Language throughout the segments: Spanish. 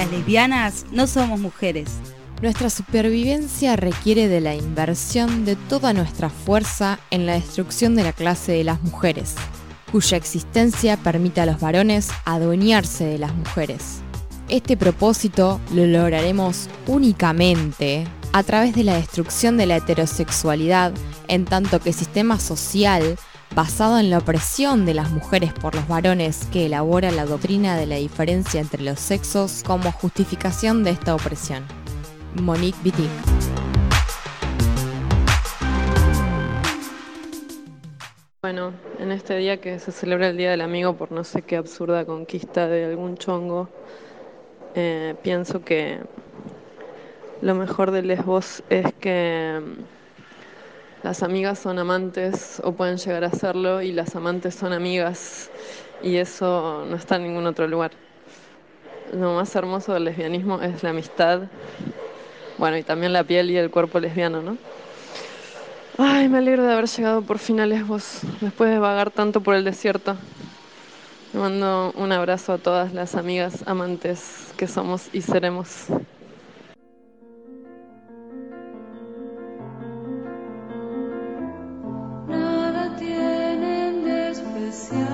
Las lesbianas no somos mujeres. Nuestra supervivencia requiere de la inversión de toda nuestra fuerza en la destrucción de la clase de las mujeres, cuya existencia permite a los varones adueñarse de las mujeres. Este propósito lo lograremos únicamente a través de la destrucción de la heterosexualidad, en tanto que sistema social basado en la opresión de las mujeres por los varones que elabora la doctrina de la diferencia entre los sexos como justificación de esta opresión. Monique Wittig. Bueno, en este día que se celebra el Día del Amigo por no sé qué absurda conquista de algún chongo, pienso que lo mejor de Lesbos es que las amigas son amantes o pueden llegar a serlo y las amantes son amigas y eso no está en ningún otro lugar. Lo más hermoso del lesbianismo es la amistad, bueno, y también la piel y el cuerpo lesbiano, ¿no? Ay, me alegro de haber llegado por fin a Lesbos, después de vagar tanto por el desierto. Le mando un abrazo a todas las amigas amantes que somos y seremos. Nada tienen de especial.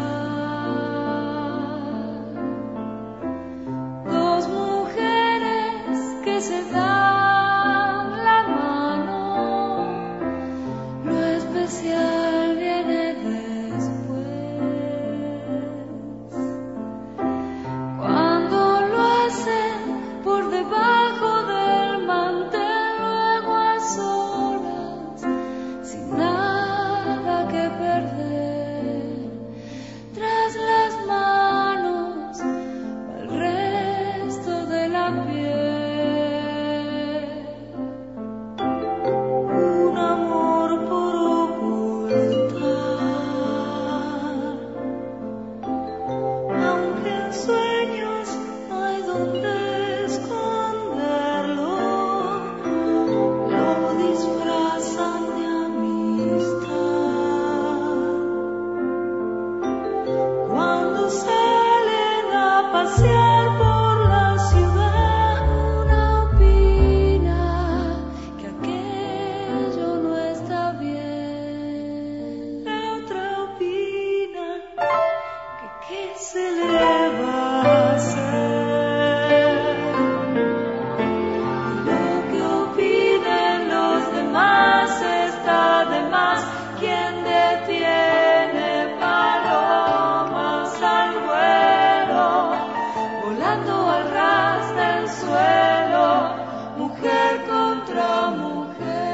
Dos mujeres que se dan la mano. Lo especial viene después. Cuando lo hacen por debajo del mantel, luego a solas, sin nada que perder, tras las manos al resto de la piel. Un amor por ocultar, aunque en sueños no hay donde esconderlo, lo disfrazan de amistad. Cuando salen a pasear por la ciudad, una opina que aquello no está bien. La otra opina que qué se le va a hacer. Lo que opinen los demás está de más. ¿Quién detiene palomas al vuelo, volando al ras del suelo, mujer contra mujer?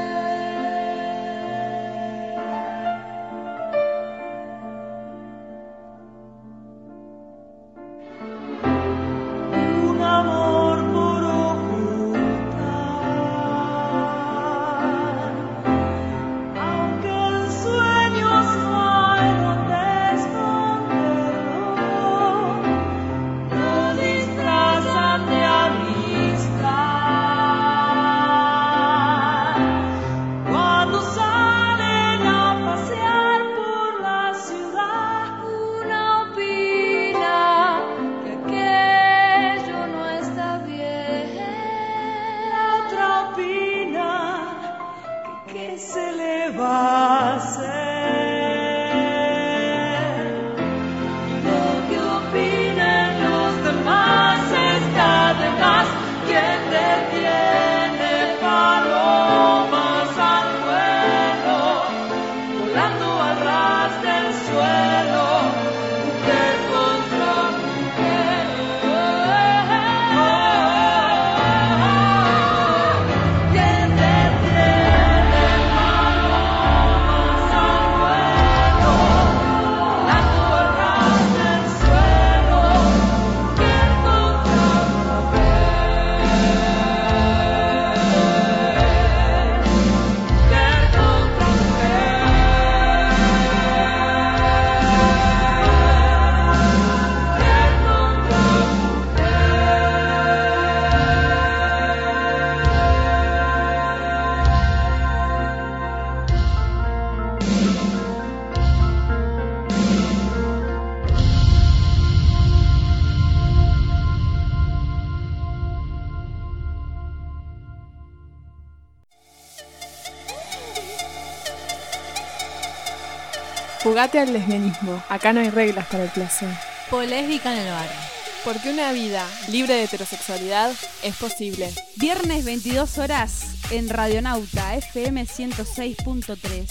Fugate al lesbianismo. Acá no hay reglas para el placer. Polésbica en el bar. Porque una vida libre de heterosexualidad es posible. Viernes 22 horas en Radionauta FM 106.3.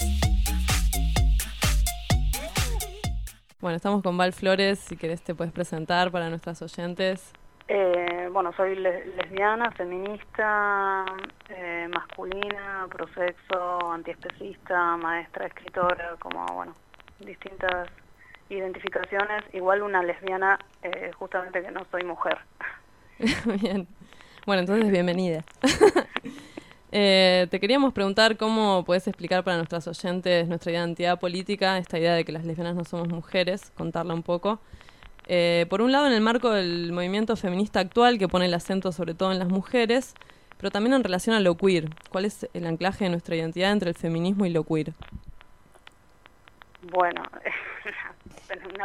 Bueno, estamos con Val Flores, si querés te puedes presentar para nuestras oyentes. Bueno, soy lesbiana, feminista, masculina, prosexo, antiespecista, maestra, escritora, como, bueno, distintas identificaciones. Igual una lesbiana, justamente que no soy mujer. Bien. Bueno, entonces bienvenida. Te queríamos preguntar cómo podés explicar para nuestras oyentes nuestra identidad política, esta idea de que las lesbianas no somos mujeres, contarla un poco. Por un lado, en el marco del movimiento feminista actual, que pone el acento sobre todo en las mujeres, pero también en relación a lo queer. ¿Cuál es el anclaje de nuestra identidad entre el feminismo y lo queer? Bueno, una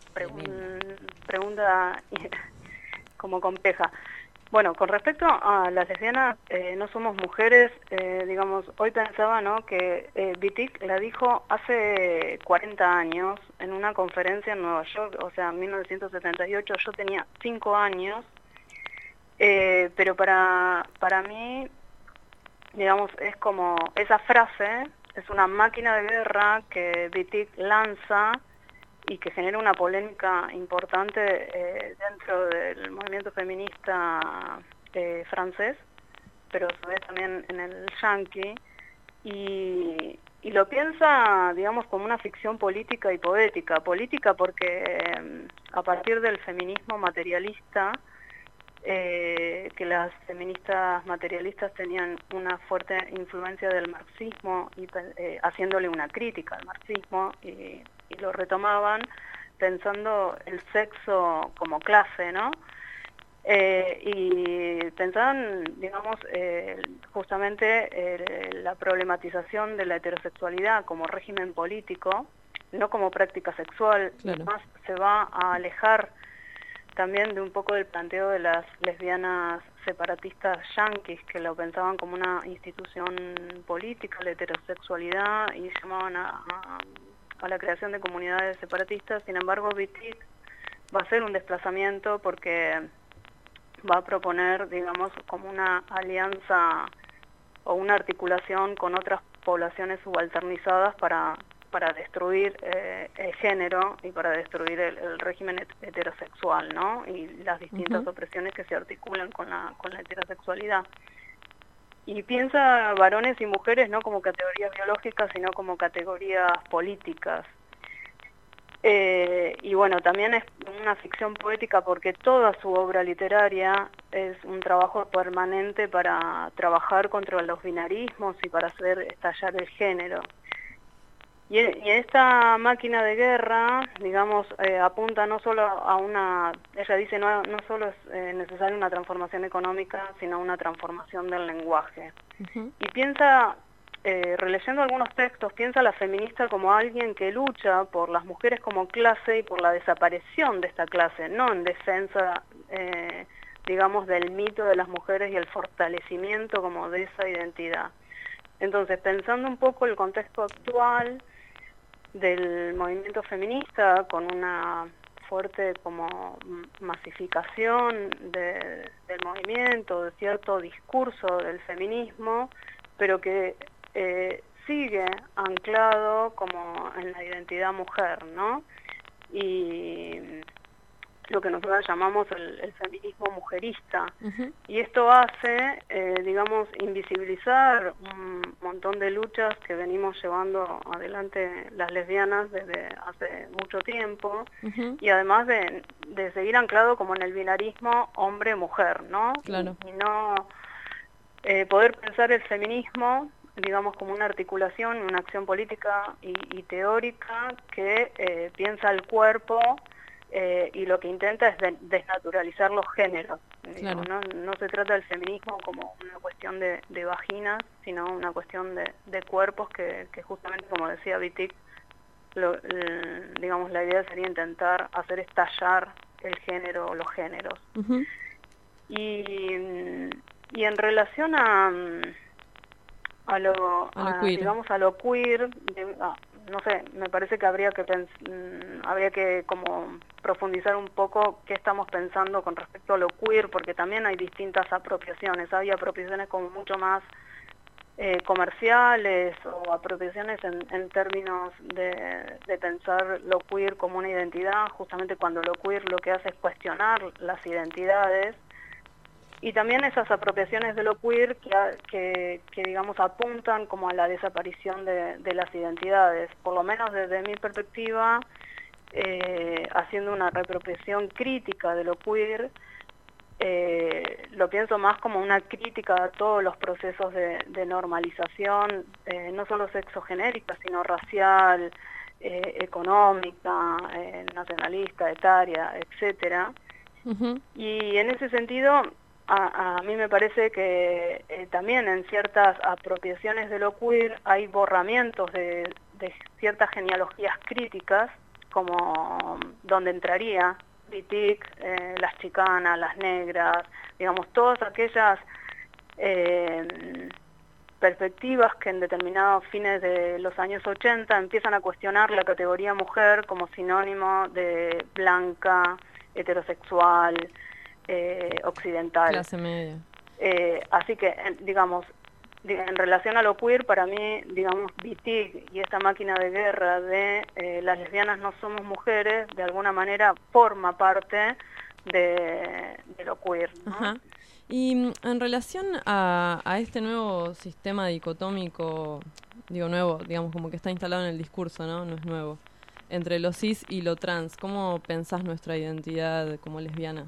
pregunta como compleja. Bueno, con respecto a las lesbianas, no somos mujeres, digamos, hoy pensaba, ¿no?, que Wittig la dijo hace 40 años en una conferencia en Nueva York, o sea, en 1978, yo tenía 5 años, pero para mí, digamos, es como esa frase, es una máquina de guerra que Wittig lanza y que genera una polémica importante dentro del movimiento feminista francés, pero a su vez también en el yanqui, y lo piensa, digamos, como una ficción política y poética. Política porque a partir del feminismo materialista, que las feministas materialistas tenían una fuerte influencia del marxismo, y haciéndole una crítica al marxismo, y lo retomaban pensando el sexo como clase, ¿no? Y pensaban, digamos, justamente la problematización de la heterosexualidad como régimen político, no como práctica sexual. Claro. Además se va a alejar también de un poco del planteo de las lesbianas separatistas yanquis, que lo pensaban como una institución política, la heterosexualidad, y llamaban a la creación de comunidades separatistas. Sin embargo, Wittig va a hacer un desplazamiento porque va a proponer, digamos, como una alianza o una articulación con otras poblaciones subalternizadas para destruir el género y para destruir el régimen heterosexual, ¿no? Y las distintas opresiones que se articulan con la heterosexualidad. Y piensa varones y mujeres no como categorías biológicas, sino como categorías políticas. Y bueno, también es una ficción poética porque toda su obra literaria es un trabajo permanente para trabajar contra los binarismos y para hacer estallar el género. Y esta máquina de guerra, digamos, apunta no solo a una, ella dice, no solo es necesaria una transformación económica, sino una transformación del lenguaje. Y piensa, releyendo algunos textos, piensa a la feminista como alguien que lucha por las mujeres como clase y por la desaparición de esta clase, no en defensa, digamos, del mito de las mujeres y el fortalecimiento como de esa identidad. Entonces, pensando un poco el contexto actual del movimiento feminista, con una fuerte como masificación del movimiento, de cierto discurso del feminismo, pero que sigue anclado como en la identidad mujer, ¿no? Y lo que nosotros llamamos el feminismo mujerista. Y esto hace, digamos, invisibilizar un montón de luchas que venimos llevando adelante las lesbianas desde hace mucho tiempo, y además de seguir anclado como en el binarismo hombre-mujer, ¿no? Claro. Y no poder pensar el feminismo, digamos, como una articulación, una acción política y teórica que piensa el cuerpo, y lo que intenta es desnaturalizar los géneros. Claro. No se trata del feminismo como una cuestión de vaginas, sino una cuestión de cuerpos que justamente, como decía Wittig, digamos, la idea sería intentar hacer estallar el género o los géneros. Y en relación a lo queer, digamos, a lo queer, no sé, me parece que habría que como profundizar un poco qué estamos pensando con respecto a lo queer, porque también hay distintas apropiaciones. Hay apropiaciones como mucho más comerciales o apropiaciones en términos de pensar lo queer como una identidad, justamente cuando lo queer lo que hace es cuestionar las identidades, y también esas apropiaciones de lo queer que digamos apuntan como a la desaparición de las identidades, por lo menos desde mi perspectiva, haciendo una reapropiación crítica de lo queer. Lo pienso más como una crítica a todos los procesos de normalización, no solo sexogenérica, sino racial, económica, nacionalista, etaria, etcétera. Ujú. Y en ese sentido, a mí me parece que también en ciertas apropiaciones de lo queer hay borramientos de ciertas genealogías críticas, como donde entraría Wittig, las chicanas, las negras, digamos, todas aquellas perspectivas que en determinados fines de los años 80 empiezan a cuestionar la categoría mujer como sinónimo de blanca, heterosexual, occidental. Clase media. Así que, digamos, en relación a lo queer, para mí, digamos, Wittig y esta máquina de guerra de las lesbianas no somos mujeres, de alguna manera forma parte de lo queer, ¿no? Ajá. Y en relación a este nuevo sistema dicotómico, digo nuevo, digamos como que está instalado en el discurso, ¿no? No es nuevo. Entre lo cis y lo trans, ¿cómo pensás nuestra identidad como lesbianas?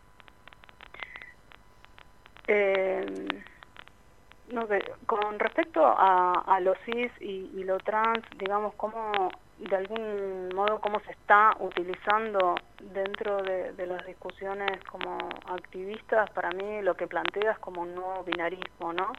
No sé, con respecto a lo cis y lo trans, digamos, cómo, de algún modo, cómo se está utilizando dentro de las discusiones como activistas, para mí lo que plantea es como un nuevo binarismo, ¿no?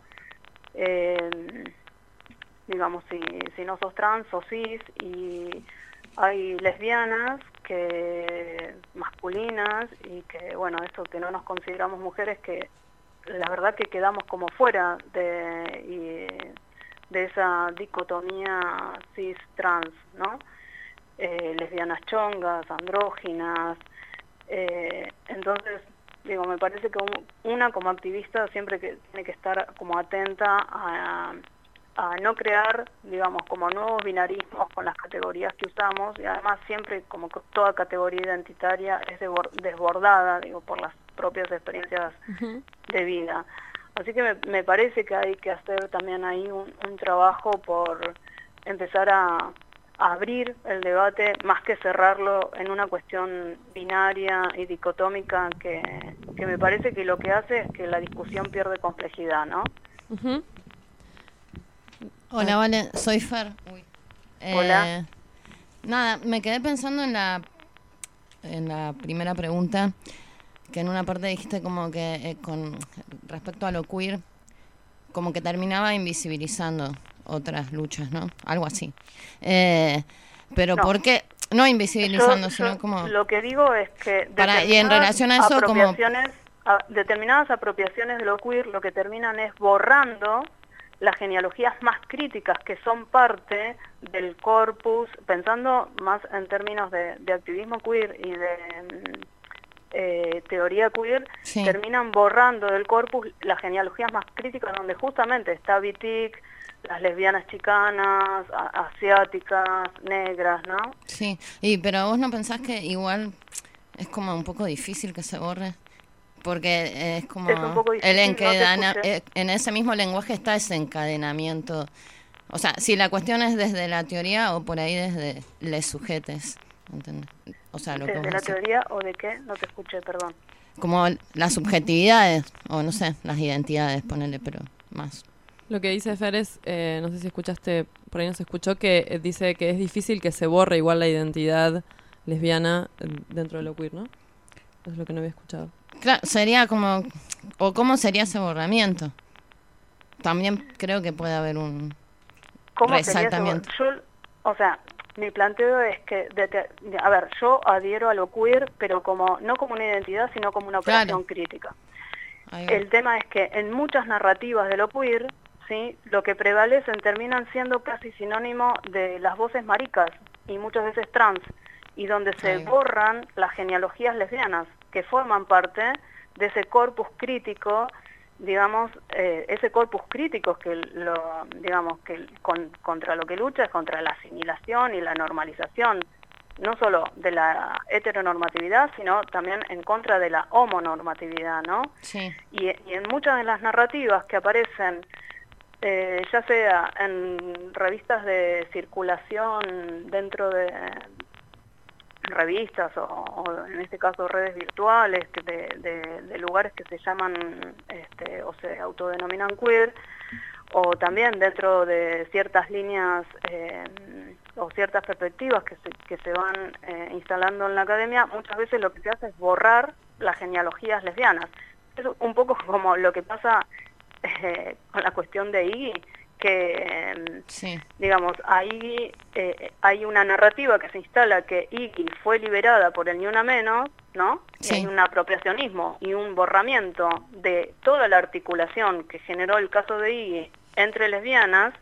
Digamos, si no sos trans, sos cis, y hay lesbianas que masculinas y que, bueno, eso que no nos consideramos mujeres, que la verdad que quedamos como fuera de esa dicotomía cis-trans, ¿no? Lesbianas chongas, andróginas. Entonces, digo, me parece que una como activista siempre que tiene que estar como atenta a no crear, digamos, como nuevos binarismos con las categorías que usamos, y además siempre como que toda categoría identitaria es desbordada, digo, por las propias experiencias de vida. Así que me parece que hay que hacer también ahí un trabajo por empezar a abrir el debate, más que cerrarlo en una cuestión binaria y dicotómica que me parece que lo que hace es que la discusión pierde complejidad, ¿no? Ujú. Hola, Vale, soy Fer. Hola. Nada, me quedé pensando en la primera pregunta, que en una parte dijiste como que con respecto a lo queer, como que terminaba invisibilizando otras luchas, ¿no? Algo así. Pero No. ¿por qué? No invisibilizando, Yo sino como... lo que digo es que y en relación a eso, como... determinadas apropiaciones de lo queer lo que terminan es borrando las genealogías más críticas que son parte del corpus, pensando más en términos de activismo queer y de teoría queer, Sí. terminan borrando del corpus las genealogías más críticas, donde justamente está Wittig, las lesbianas chicanas, asiáticas, negras, ¿no? Sí, pero vos no pensás que igual es como un poco difícil que se borre, porque es como Es un poco difícil, no te escuché. en ese mismo lenguaje está ese encadenamiento. O sea, si la cuestión es desde la teoría o por ahí desde les sujetes, ¿entendés? O sea, lo que ¿De vos la decís. teoría o de qué? No te escuché, perdón. Como las subjetividades, o no sé, las identidades, ponele, pero más. Lo que dice Fer es, no sé si escuchaste, por ahí no se escuchó, que dice que es difícil que se borre igual la identidad lesbiana dentro de lo queer, ¿no? Eso es lo que no había escuchado. Claro, sería como... ¿O cómo sería ese borramiento? También creo que puede haber un ¿Cómo sería eso? resaltamiento. O sea, mi planteo es que, a ver, yo adhiero a lo queer, pero no como una identidad, sino como una operación Claro. crítica. Ahí va. El tema es que en muchas narrativas de lo queer ¿sí? Lo que prevalecen terminan siendo casi sinónimo de las voces maricas y muchas veces trans, y donde se borran las genealogías lesbianas que forman parte de ese corpus crítico, digamos, ese corpus crítico contra lo que lucha es contra la asimilación y la normalización, no solo de la heteronormatividad, sino también en contra de la homonormatividad, ¿no? Sí. Y en muchas de las narrativas que aparecen, ya sea en revistas de circulación dentro de revistas o en este caso redes virtuales de lugares que se llaman o se autodenominan queer, o también dentro de ciertas líneas o ciertas perspectivas que se van instalando en la academia, muchas veces lo que se hace es borrar las genealogías lesbianas. Es un poco como lo que pasa con la cuestión de Iggy, que digamos, ahí hay una narrativa que se instala que Iggy fue liberada por el Ni Una Menos, ¿no? Sí. Y hay un apropiacionismo y un borramiento de toda la articulación que generó el caso de Iggy entre lesbianas,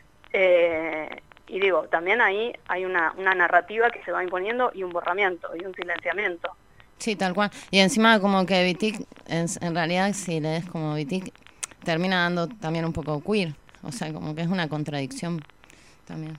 y digo, también ahí hay una narrativa que se va imponiendo y un borramiento y un silenciamiento. Sí, tal cual. Y encima como que Wittig, en realidad si lees como Wittig, termina dando también un poco queer. O sea, como que es una contradicción también.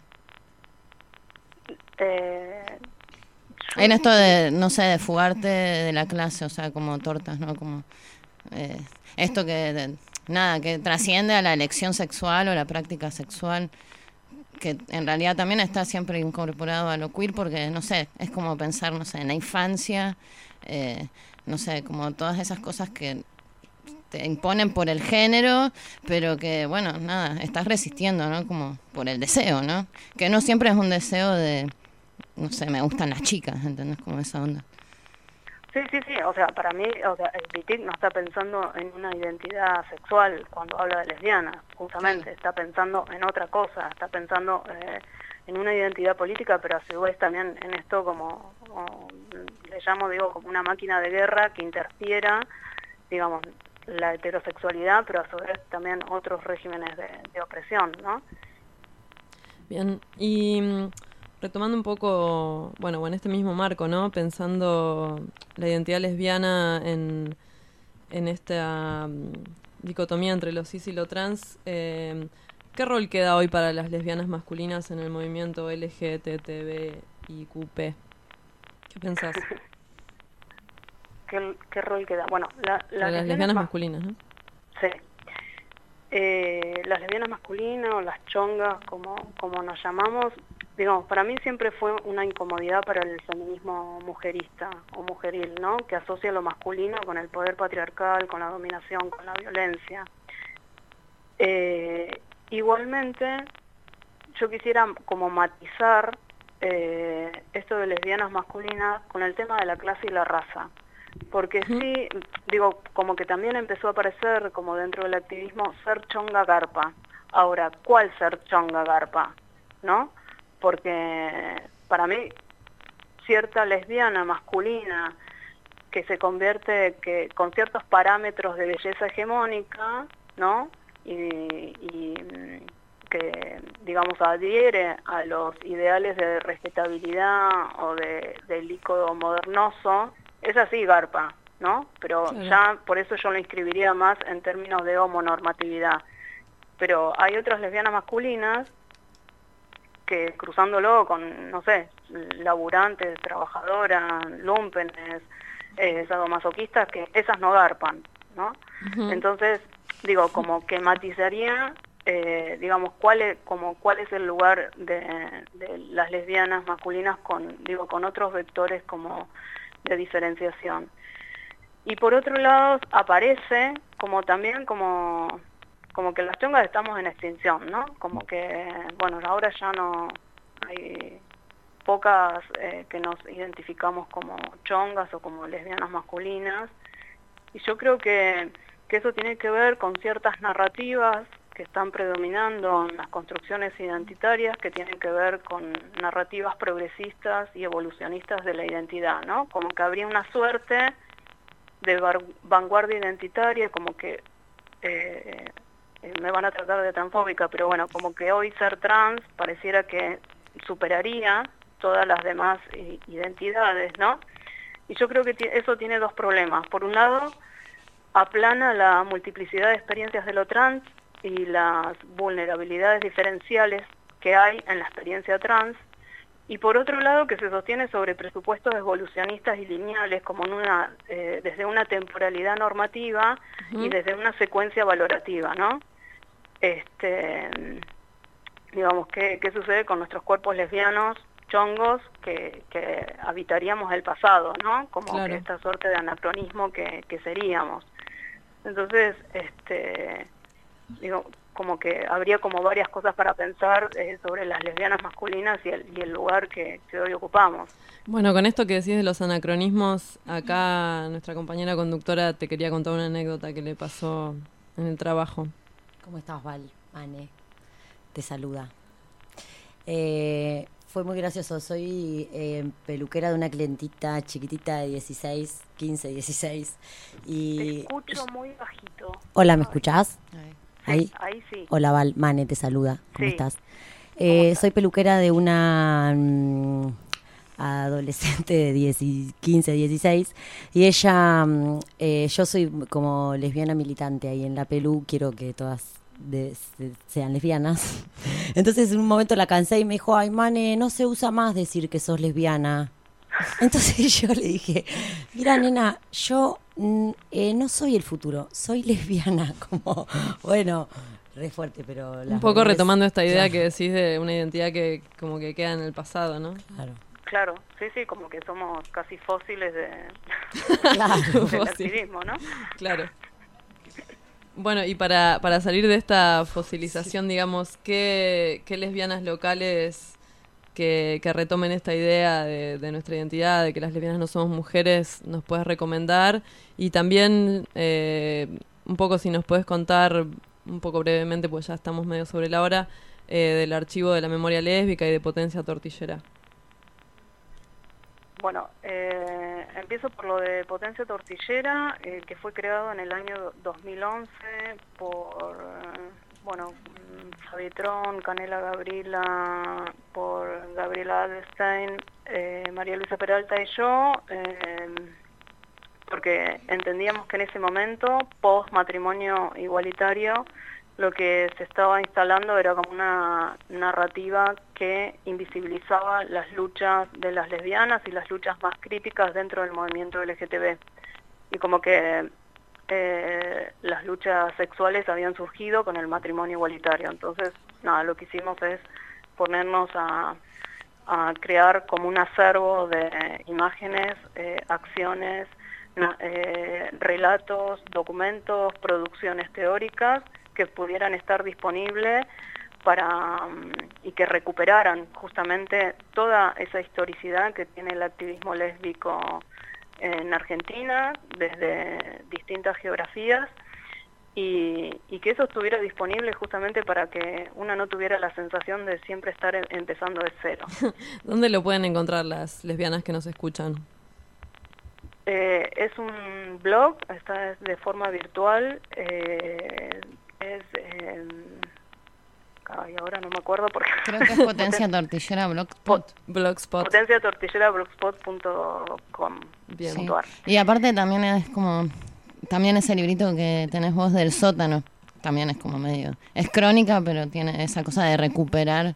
En esto de, no sé, de fugarte de la clase, o sea, como tortas, ¿no? Como esto que, nada, que trasciende a la elección sexual o la práctica sexual, que en realidad también está siempre incorporado a lo queer, porque, no sé, es como pensar, no sé, en la infancia, no sé, como todas esas cosas que te imponen por el género, pero que, bueno, nada, estás resistiendo, ¿no? Como por el deseo, ¿no? Que no siempre es un deseo de, no sé, me gustan las chicas, ¿entendés? Como esa onda. Sí, o sea, para mí, o sea, el Wittig no está pensando en una identidad sexual cuando habla de lesbiana, justamente, está pensando en otra cosa, está pensando en una identidad política, pero a su vez también en esto como le llamo, digo, como una máquina de guerra que interfiera, digamos, la heterosexualidad, pero a su vez también otros regímenes de opresión, ¿no? Bien, y retomando un poco, bueno, en este mismo marco, ¿no? Pensando la identidad lesbiana en esta dicotomía entre lo cis y lo trans, ¿qué rol queda hoy para las lesbianas masculinas en el movimiento LGTBIQP? ¿Qué pensás? ¿Qué rol queda? Bueno, las lesbianas masculinas, ¿no? Sí. Las lesbianas masculinas o las chongas, como nos llamamos, digamos, para mí siempre fue una incomodidad para el feminismo mujerista o mujeril, ¿no? Que asocia lo masculino con el poder patriarcal, con la dominación, con la violencia. Igualmente, yo quisiera como matizar esto de lesbianas masculinas con el tema de la clase y la raza. Porque sí, digo, como que también empezó a aparecer como dentro del activismo ser chonga garpa. Ahora, ¿cuál ser chonga garpa? ¿No? Porque para mí cierta lesbiana masculina que se convierte con ciertos parámetros de belleza hegemónica, ¿no? Y que, digamos, adhiere a los ideales de respetabilidad o del icono modernoso, es así garpa, ¿no? Pero claro, ya por eso yo lo inscribiría más en términos de homonormatividad. Pero hay otras lesbianas masculinas que cruzándolo con, no sé, laburantes, trabajadoras, lumpenes, sadomasoquistas, que esas no garpan, ¿no? Entonces, digo, como que matizaría, digamos, cuál es el lugar de las lesbianas masculinas con otros vectores como de diferenciación. Y por otro lado aparece como también como que las chongas estamos en extinción, ¿no? Como que, bueno, ahora ya no hay pocas que nos identificamos como chongas o como lesbianas masculinas, y yo creo que eso tiene que ver con ciertas narrativas que están predominando en las construcciones identitarias, que tienen que ver con narrativas progresistas y evolucionistas de la identidad, ¿no? Como que habría una suerte de vanguardia identitaria, como que me van a tratar de transfóbica, pero bueno, como que hoy ser trans pareciera que superaría todas las demás identidades, ¿no? Y yo creo que eso tiene dos problemas. Por un lado, aplana la multiplicidad de experiencias de lo trans y las vulnerabilidades diferenciales que hay en la experiencia trans, y por otro lado que se sostiene sobre presupuestos evolucionistas y lineales, como desde una temporalidad normativa y desde una secuencia valorativa, ¿no? Digamos, ¿qué sucede con nuestros cuerpos lesbianos, chongos, que habitaríamos el pasado, ¿no? Como Claro. que esta suerte de anacronismo que seríamos. Entonces, digo, como que habría como varias cosas para pensar sobre las lesbianas masculinas y el lugar que hoy ocupamos. Bueno, con esto que decís de los anacronismos, acá nuestra compañera conductora te quería contar una anécdota que le pasó en el trabajo. ¿Cómo estás, Val? Ane, te saluda. Fue muy gracioso. Soy peluquera de una clientita chiquitita de 16, 15, 16. Y... Te escucho muy bajito. Hola, ¿me escuchás? Sí, ahí sí. Hola, Val. Mane te saluda. ¿Cómo Sí. estás? Soy peluquera de una adolescente de 15, 16. Y ella, yo soy como lesbiana militante ahí en la pelu. Quiero que todas sean lesbianas. Entonces en un momento la cansé y me dijo, ay, Mane, no se usa más decir que sos lesbiana. Entonces yo le dije, mira, nena, yo no soy el futuro, soy lesbiana. Como, bueno, re fuerte, pero... Un poco retomando esta idea claro. que decís de una identidad que como que queda en el pasado, ¿no? Claro. Claro, sí, como que somos casi fósiles Claro, del activismo, ¿no? Claro. Bueno, y para salir de esta fosilización, digamos, ¿qué lesbianas locales que retomen esta idea de nuestra identidad, de que las lesbianas no somos mujeres, nos puedes recomendar? Y también, un poco si nos puedes contar, un poco brevemente, pues ya estamos medio sobre la hora, del archivo de la memoria lésbica y de Potencia Tortillera. Bueno, empiezo por lo de Potencia Tortillera, que fue creado en el año 2011 por, Fabitrón, Canela Gabriela, por Gabriela Adelstein, María Luisa Peralta y yo, porque entendíamos que en ese momento, post matrimonio igualitario, lo que se estaba instalando era como una narrativa que invisibilizaba las luchas de las lesbianas y las luchas más críticas dentro del movimiento LGTB. Y como que las luchas sexuales habían surgido con el matrimonio igualitario. Entonces, nada, lo que hicimos es ponernos a crear como un acervo de imágenes, acciones, relatos, documentos, producciones teóricas que pudieran estar disponibles y que recuperaran justamente toda esa historicidad que tiene el activismo lésbico en Argentina desde distintas geografías y que eso estuviera disponible justamente para que uno no tuviera la sensación de siempre estar empezando de cero. ¿Dónde lo pueden encontrar las lesbianas que nos escuchan? Es un blog, está de forma virtual, ahora no me acuerdo porque... Creo que es Potencia Tortillera Blogspot. Potencia Tortillera Blogspot.com. Bien. Sí. Y aparte también es como... También ese librito que tenés vos del sótano, también es como medio... Es crónica, pero tiene esa cosa de recuperar...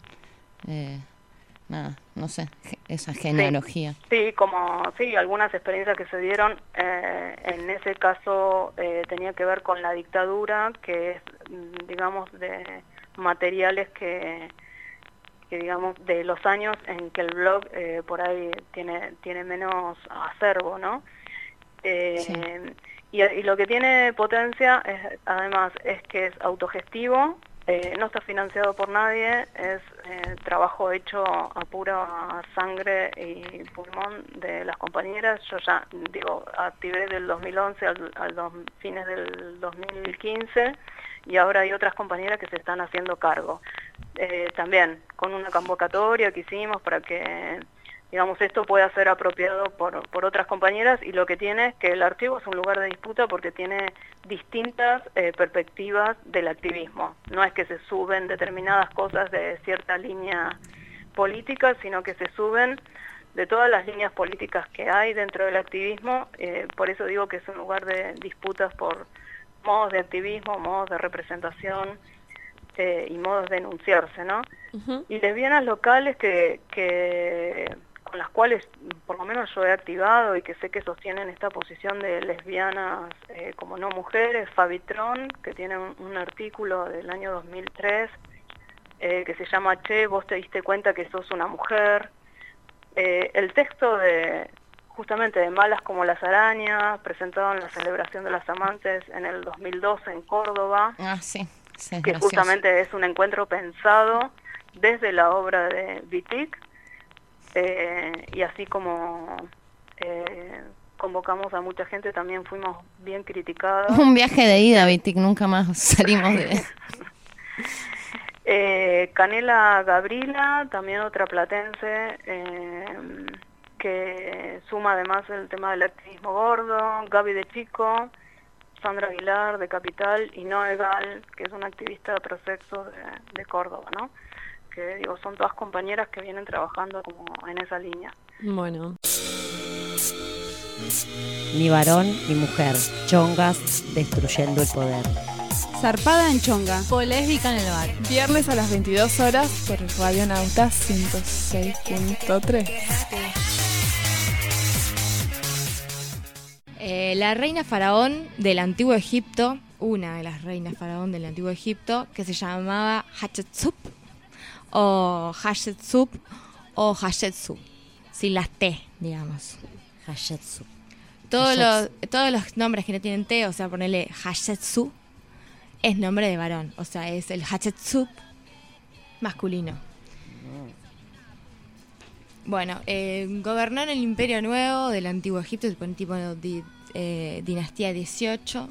no sé, esa genealogía. Sí, algunas experiencias que se dieron, en ese caso tenía que ver con la dictadura, que es, digamos, de materiales que digamos, de los años en que el blog por ahí tiene menos acervo, ¿no? Sí. Y lo que tiene Potencia, además, es que es autogestivo, no está financiado por nadie, es trabajo hecho a pura sangre y pulmón de las compañeras. Yo ya, activé del 2011 a fines del 2015 y ahora hay otras compañeras que se están haciendo cargo. También con una convocatoria que hicimos para que digamos, esto pueda ser apropiado por otras compañeras, y lo que tiene es que el archivo es un lugar de disputa porque tiene distintas perspectivas del activismo. No es que se suben determinadas cosas de cierta línea política, sino que se suben de todas las líneas políticas que hay dentro del activismo. Por eso digo que es un lugar de disputas por modos de activismo, modos de representación y modos de enunciarse, ¿no? Ujú. Y lesbianas locales que con las cuales por lo menos yo he activado y que sé que sostienen esta posición de lesbianas como no mujeres, Fabitron, que tiene un artículo del año 2003 que se llama Che, vos te diste cuenta que sos una mujer. El texto justamente de Malas como las arañas, presentado en la celebración de las amantes en el 2012 en Córdoba, Sí, que gracioso. justamente es un encuentro pensado desde la obra de Wittig, y así como convocamos a mucha gente, también fuimos bien criticados. Un viaje de ida, Vitic, nunca más salimos de... Canela Gabrila, también otra platense, que suma además el tema del activismo gordo, Gaby de Chico, Sandra Aguilar de Capital y Noé Gal, que es una activista prosexo de Córdoba, ¿no? Que digo, son todas compañeras que vienen trabajando como en esa línea. Bueno. Ni varón ni mujer. Chongas destruyendo el poder. Zarpada en chonga. Polésbica en el bar. Viernes a las 22 horas por Radio Nauta 106.3. La reina faraón del Antiguo Egipto, una de las reinas faraón del Antiguo Egipto, que se llamaba Hatshepsut, o Hatshepsut, o Hatshepsut, sin las T, digamos. Hatshepsut. Todos los nombres que no tienen T, o sea, ponerle Hatshepsut, es nombre de varón, o sea, es el Hatshepsut masculino. Bueno, gobernó en el Imperio Nuevo del Antiguo Egipto, tipo dinastía 18,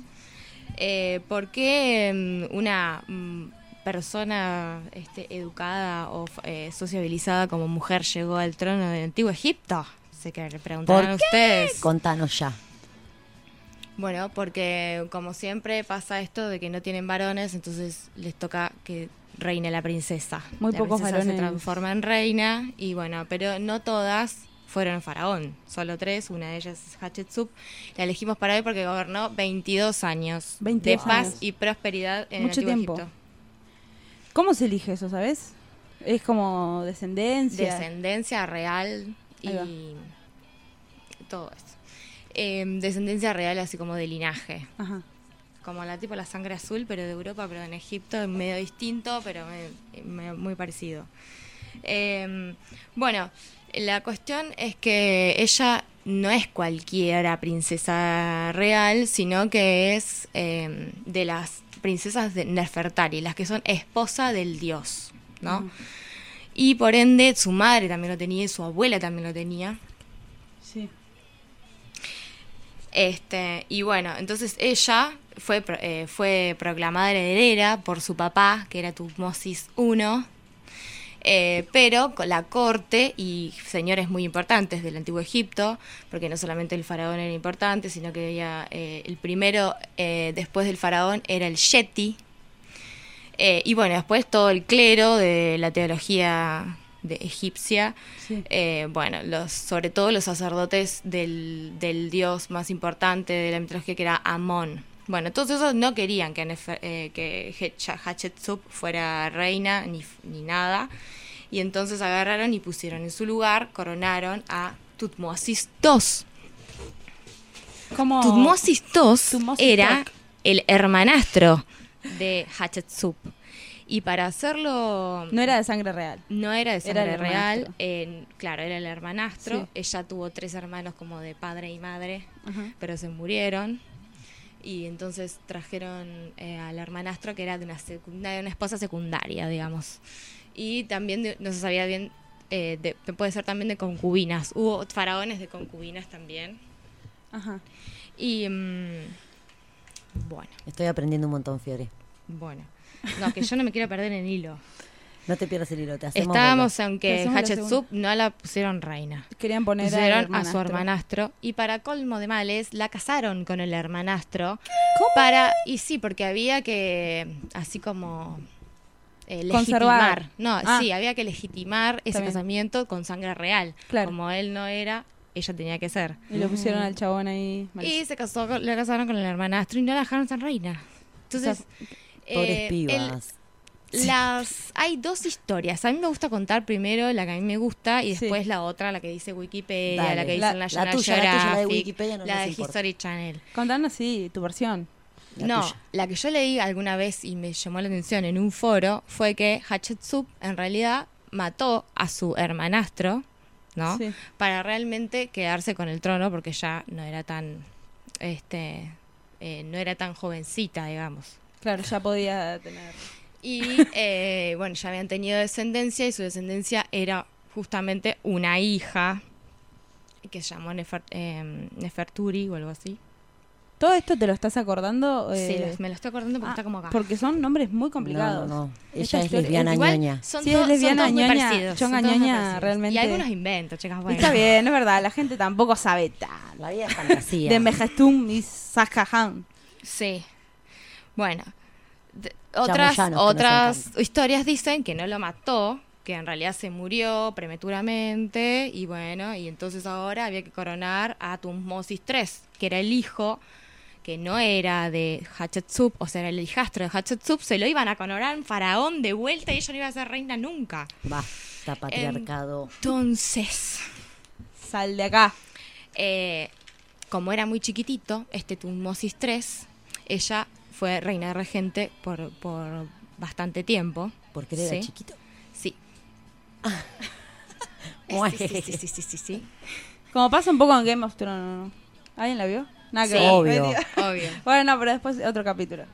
porque una persona educada o sociabilizada como mujer llegó al trono del Antiguo Egipto. Sé que le preguntarán a ustedes. Contanos ya. Bueno, porque como siempre pasa esto de que no tienen varones, entonces les toca que reine la princesa. Muy la pocos princesa varones. se transforma en reina y bueno, pero no todas fueron faraón, solo 3, una de ellas es Hatshepsut. La elegimos para hoy porque gobernó 22 años 22 de paz años. y prosperidad en Mucho el Antiguo tiempo. Egipto. ¿Cómo se elige eso, sabes? Es como descendencia. Descendencia real Ahí va. y todo eso. Descendencia real así como de linaje. Ajá. Como la tipo la sangre azul, pero de Europa, pero en Egipto es medio distinto, pero muy parecido. Bueno, la cuestión es que ella no es cualquiera princesa real, sino que es de las princesas de Nefertari, las que son esposa del dios, ¿no? Y por ende su madre también lo tenía y su abuela también lo tenía. Sí. Y bueno, entonces ella fue proclamada heredera por su papá, que era Tutmosis I, pero con la corte y señores muy importantes del Antiguo Egipto, porque no solamente el faraón era importante, sino que había, el primero después del faraón era el Yeti, y bueno, después todo el clero de la teología de egipcia, Sí. bueno, sobre todo los sacerdotes del dios más importante de la mitología, que era Amón. Bueno, todos esos no querían que Hatshepsut fuera reina ni nada, y entonces agarraron y pusieron en su lugar, coronaron a Tutmosis II. Como Tutmosis II Tutmosis era Tok. el hermanastro de Hatshepsut. Y para hacerlo... No era de sangre real. No era de Era sangre el real, hermanastro. claro, era el hermanastro. Sí. Ella tuvo 3 hermanos como de padre y madre, Ajá. pero se murieron. Y entonces trajeron al hermanastro, que era de una esposa secundaria, digamos. Y también, no se sabía bien, puede ser también de concubinas. Hubo faraones de concubinas también. Ajá. Y bueno. Estoy aprendiendo un montón, Fiore. Bueno, no, que yo no me quiero perder en hilo. No te pierdas el hilo, te hacemos Estábamos volver. en que Hacemos la Hatshepsut no la pusieron reina. Querían poner Pusieron al a su hermanastro y para colmo de males la casaron con el hermanastro. ¿Cómo? Y sí, porque había que así como Conservar. legitimar. No, Ah. sí, había que legitimar ese Está bien. casamiento con sangre real. Claro. Como él no era, ella tenía que ser. Y lo pusieron al chabón ahí. Y se casó, la casaron con el hermanastro y no la dejaron ser reina. Entonces, Pobres pibas. hay dos historias. A mí me gusta contar primero la que a mí me gusta y Sí. después la otra, la que dice Wikipedia, Dale. la que dice La- en la National tuya, la de Geographic, Wikipedia no la nos de importa. History Channel. Contanos así tu versión. La No, tuya. la que yo leí alguna vez y me llamó la atención en un foro fue que Hatshepsut en realidad mató a su hermanastro, ¿no? Sí. Para realmente quedarse con el trono porque ya no era tan, no era tan jovencita, digamos. Claro, ya podía tener. Y bueno, ya habían tenido descendencia y su descendencia era justamente una hija que se llamó Neferturi o algo así. ¿Todo esto te lo estás acordando? Sí, me lo estoy acordando porque está como acá. Porque son nombres muy complicados. No. Esta Ella es historia- lesbiana Igual ñoña. son Sí, to- es lesbiana, son todos muy ñoña, parecidos. chonga, son todos muy ñoña, parecidos. realmente. Y algunos inventos, chicas. Bueno. Está bien, es verdad, la gente tampoco sabe tal. La vida es fantasía. De Mejestum y Sacahan. Sí. Bueno. Chamullanos que nos Otras encanta. historias dicen que no lo mató, que en realidad se murió prematuramente y bueno, y entonces ahora había que coronar a Tutmosis III, que era el hijo que no era de Hatshepsut, o sea, era el hijastro de Hatshepsut, se lo iban a coronar en faraón de vuelta y ella no iba a ser reina nunca. Basta, patriarcado. Entonces, Sal de acá. como era muy chiquitito, Tutmosis III, ella fue reina regente por bastante tiempo. ¿Porque él era Sí. chiquito? Sí. Sí. Como pasa un poco en Game of Thrones. ¿No? ¿Alguien la vio? Nada que Sí. ver. Obvio. Obvio. Bueno, no, pero después otro capítulo.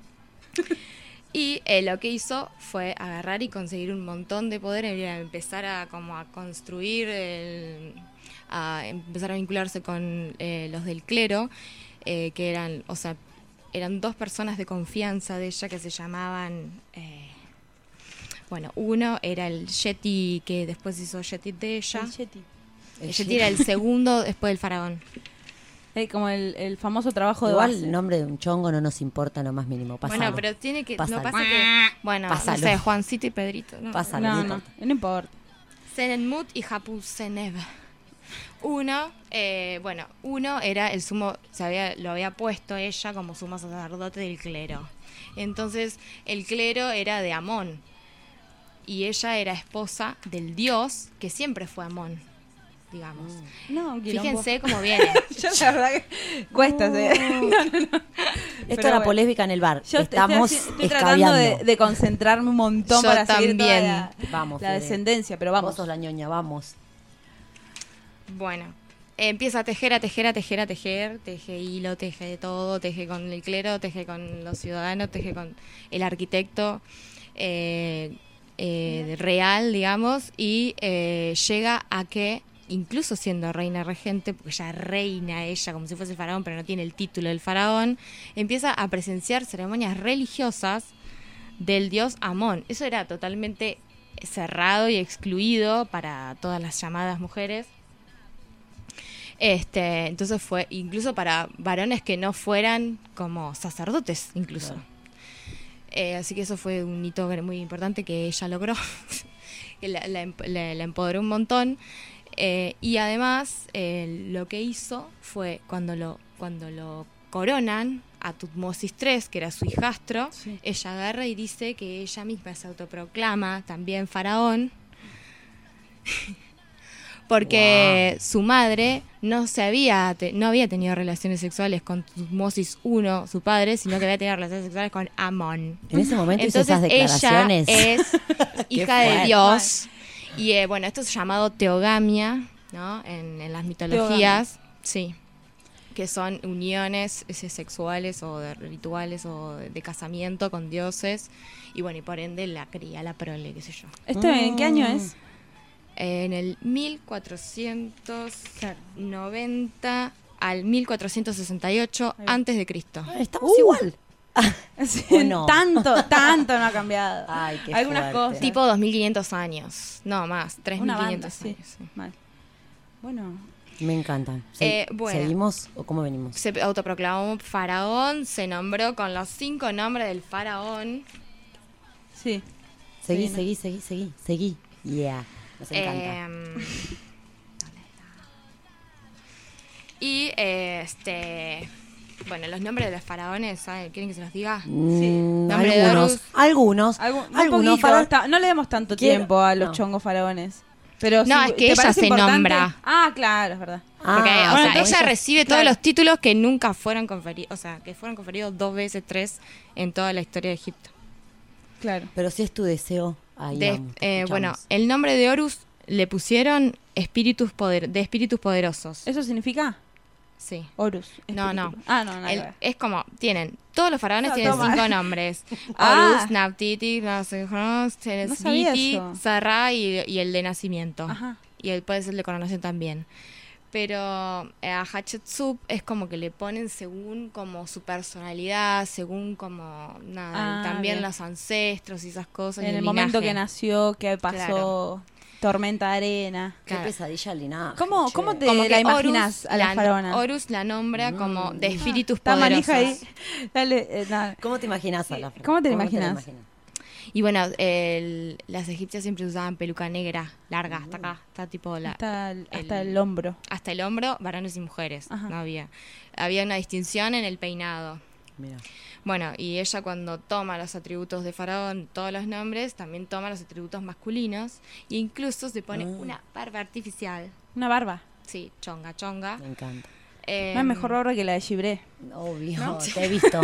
Y lo que hizo fue agarrar y conseguir un montón de poder, empezar a como a construir, a empezar a vincularse con los del clero, que eran, o sea, eran dos personas de confianza de ella que se llamaban, bueno, uno era el Yeti que después hizo Yeti de ella. El Yeti. El Yeti era el segundo después del faraón. Como el famoso trabajo de Igual base. el nombre de un chongo no nos importa lo más mínimo. Pásalo. Bueno, pero tiene que, Pásalo. no pasa que, bueno, Pásalo. no sé, Juancito y Pedrito. No, Pásalo. No, no no, importa. no importa. Senenmut y Hapusenev. Uno era el sumo, lo había puesto ella como sumo sacerdote del clero. Entonces, el clero era de Amón. Y ella era esposa del dios que siempre fue Amón, digamos. No, un quilombo. Fíjense cómo viene. Yo la verdad que cuesta. ¿sí? Esto Pero era bueno. polémica en el bar. Yo Estamos estoy tratando de concentrarme un montón Yo para seguir toda también. la, Vamos, la Fede. descendencia, pero Vos vamos. sos la ñoña, vamos. Bueno, empieza a tejer, teje hilo, teje de todo, teje con el clero, teje con los ciudadanos, teje con el arquitecto real, digamos, y llega a que, incluso siendo reina regente, porque ya reina ella como si fuese el faraón, pero no tiene el título del faraón, empieza a presenciar ceremonias religiosas del dios Amón. Eso era totalmente cerrado y excluido para todas las llamadas mujeres. Entonces fue incluso para varones que no fueran como sacerdotes, incluso. Así que eso fue un hito muy importante que ella logró. Que la empoderó un montón. Y además lo que hizo fue cuando lo coronan a Tutmosis III, que era su hijastro, Sí. ella agarra y dice que ella misma se autoproclama también faraón. Porque su madre no había tenido relaciones sexuales con Tutmosis I, su padre, sino que había tenido relaciones sexuales con Amón. En ese momento hizo Entonces esas declaraciones. ella es hija de fuerte. Dios. Y bueno, esto es llamado teogamia, ¿no? En las mitologías, sí, que son uniones sexuales o de rituales o de casamiento con dioses. Y bueno, y por ende la cría, la prole, qué sé yo. ¿Esto en qué año es? En el 1490 al 1468 Ahí va. antes de Cristo. Estamos igual. Sí, ¿O no? tanto no ha cambiado. Ay, qué Algunas fuerte. cosas. Tipo 2500 años. No, más, 3500 sí. años. Sí. Mal. Bueno, Me encanta. Bueno. ¿Seguimos o cómo venimos? Se autoproclamó faraón, se nombró con los 5 nombres del faraón. sí. Seguí, Sí, seguí. Yeah, nos encanta. ¿Dónde está? Y bueno, los nombres de los faraones, ¿saben? ¿Quieren que se los diga? Nombre de Horus. Algunos. Muy poquito, no le demos tanto tiempo a los chongos faraones. Pero No, si es que te ella parece se importante- nombra. Ah, claro, es verdad. Porque, o bueno, sea, entonces ella ella- recibe claro. todos los títulos que nunca fueron conferidos, o sea, que fueron conferidos 2 veces, 3 en toda la historia de Egipto. Claro. Pero si es tu deseo, ahí vamos, te Bueno, escuchamos. el nombre de Horus le pusieron de espíritus poderosos. ¿Eso significa? Sí. Horus. No, no. espíritu. Ah, no, nada que ver. Es como, todos los faraones No, tienen toma. 5 nombres. Ah. Horus, Naftiti, Tenesbiti, No sabía eso. Sarra y el de nacimiento. Ajá. Y él puede ser el de coronación también. Pero a Hatshepsut es como que le ponen según como su personalidad, según como nada, Ah, también bien. los ancestros y esas cosas. y En el momento linaje. que nació, que pasó Claro. tormenta de arena. Qué claro. pesadilla el linaje. ¿Cómo che. te Como que la imaginas Horus a la faraona? Horus la nombra como de espíritus Está poderosos. manija ahí. Dale, nada. ¿Cómo te imaginas a la ¿Cómo te la imaginas? Y bueno, las egipcias siempre usaban peluca negra, larga, hasta acá, está tipo Hasta el hombro. hasta el hombro, varones y mujeres. Ajá. No había una distinción en el peinado. Mira. Bueno, y ella cuando toma los atributos de faraón, todos los nombres, también toma los atributos masculinos e incluso se pone una barba artificial. Una barba. Sí, chonga. Me encanta. No es mejor barba que la de Gibré. Obvio, te he visto.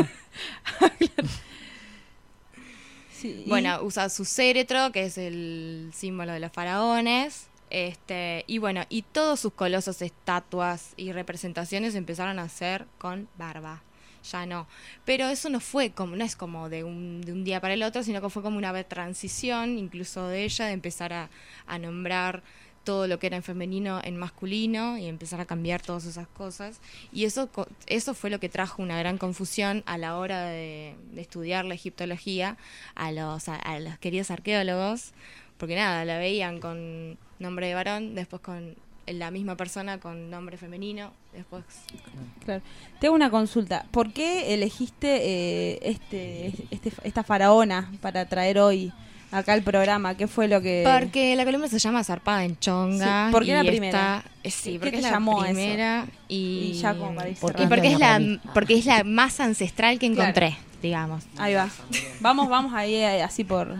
Sí, y- Bueno, usa su céretro, que es el símbolo de los faraones. Y bueno, y todos sus colosos, estatuas y representaciones empezaron a hacer con barba. Ya no. Pero eso no es como de un día para el otro, sino que fue como una transición, incluso de ella, de empezar a nombrar todo lo que era en femenino en masculino y empezar a cambiar todas esas cosas. Y eso fue lo que trajo una gran confusión a la hora de estudiar la egiptología a los queridos arqueólogos, porque nada, la veían con nombre de varón, después con la misma persona con nombre femenino, después... Claro. Te hago una consulta. ¿Por qué elegiste esta faraona para traer hoy acá al programa? ¿Qué fue lo que...? Porque la columna se llama Zarpada en Chonga. Sí, porque y es la primera. Sí, ¿Qué porque te es la llamó a eso? primera Y ya como para ir ¿Por qué? cerrando. porque es la más ancestral que encontré, digamos. Ahí va. Vamos ahí así por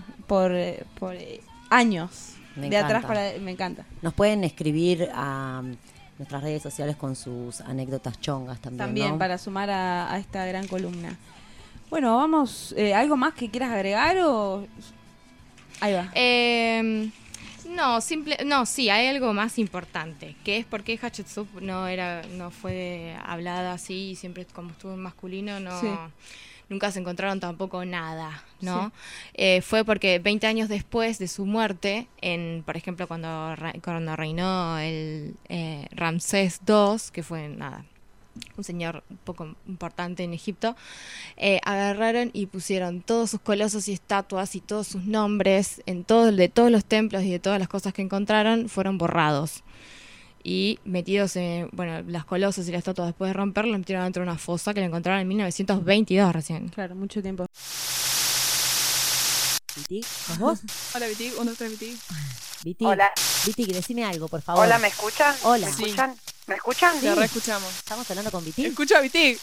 años. Me de atrás encanta. para... Me encanta. Nos pueden escribir a nuestras redes sociales con sus anécdotas chongas también, También ¿no? para sumar a esta gran columna. Bueno, vamos... ¿algo más que quieras agregar o...? Ahí va. No, sí, hay algo más importante, que es porque Hatshepsut no fue hablada así y siempre como estuvo en masculino, Sí. nunca se encontraron tampoco nada, ¿no? Fue porque 20 años después de su muerte, por ejemplo, cuando reinó el Ramsés II, que fue nada, un señor un poco importante en Egipto, agarraron y pusieron todos sus colosos y estatuas y todos sus nombres de todos los templos y de todas las cosas que encontraron fueron borrados y metidos las colosos y las estatuas después de romperlos los metieron dentro de una fosa que la encontraron en 1922 recién. Claro, mucho tiempo. Viti, ¿sos vos? Hola, Viti. 1, 2, 3, Viti. Viti, Hola. Viti, decime algo, por favor. Hola, ¿me escuchan? Hola. ¿Me escuchan? ¿Me escuchan? Te reescuchamos. ¿Estamos hablando con Viti? Escucha, Viti.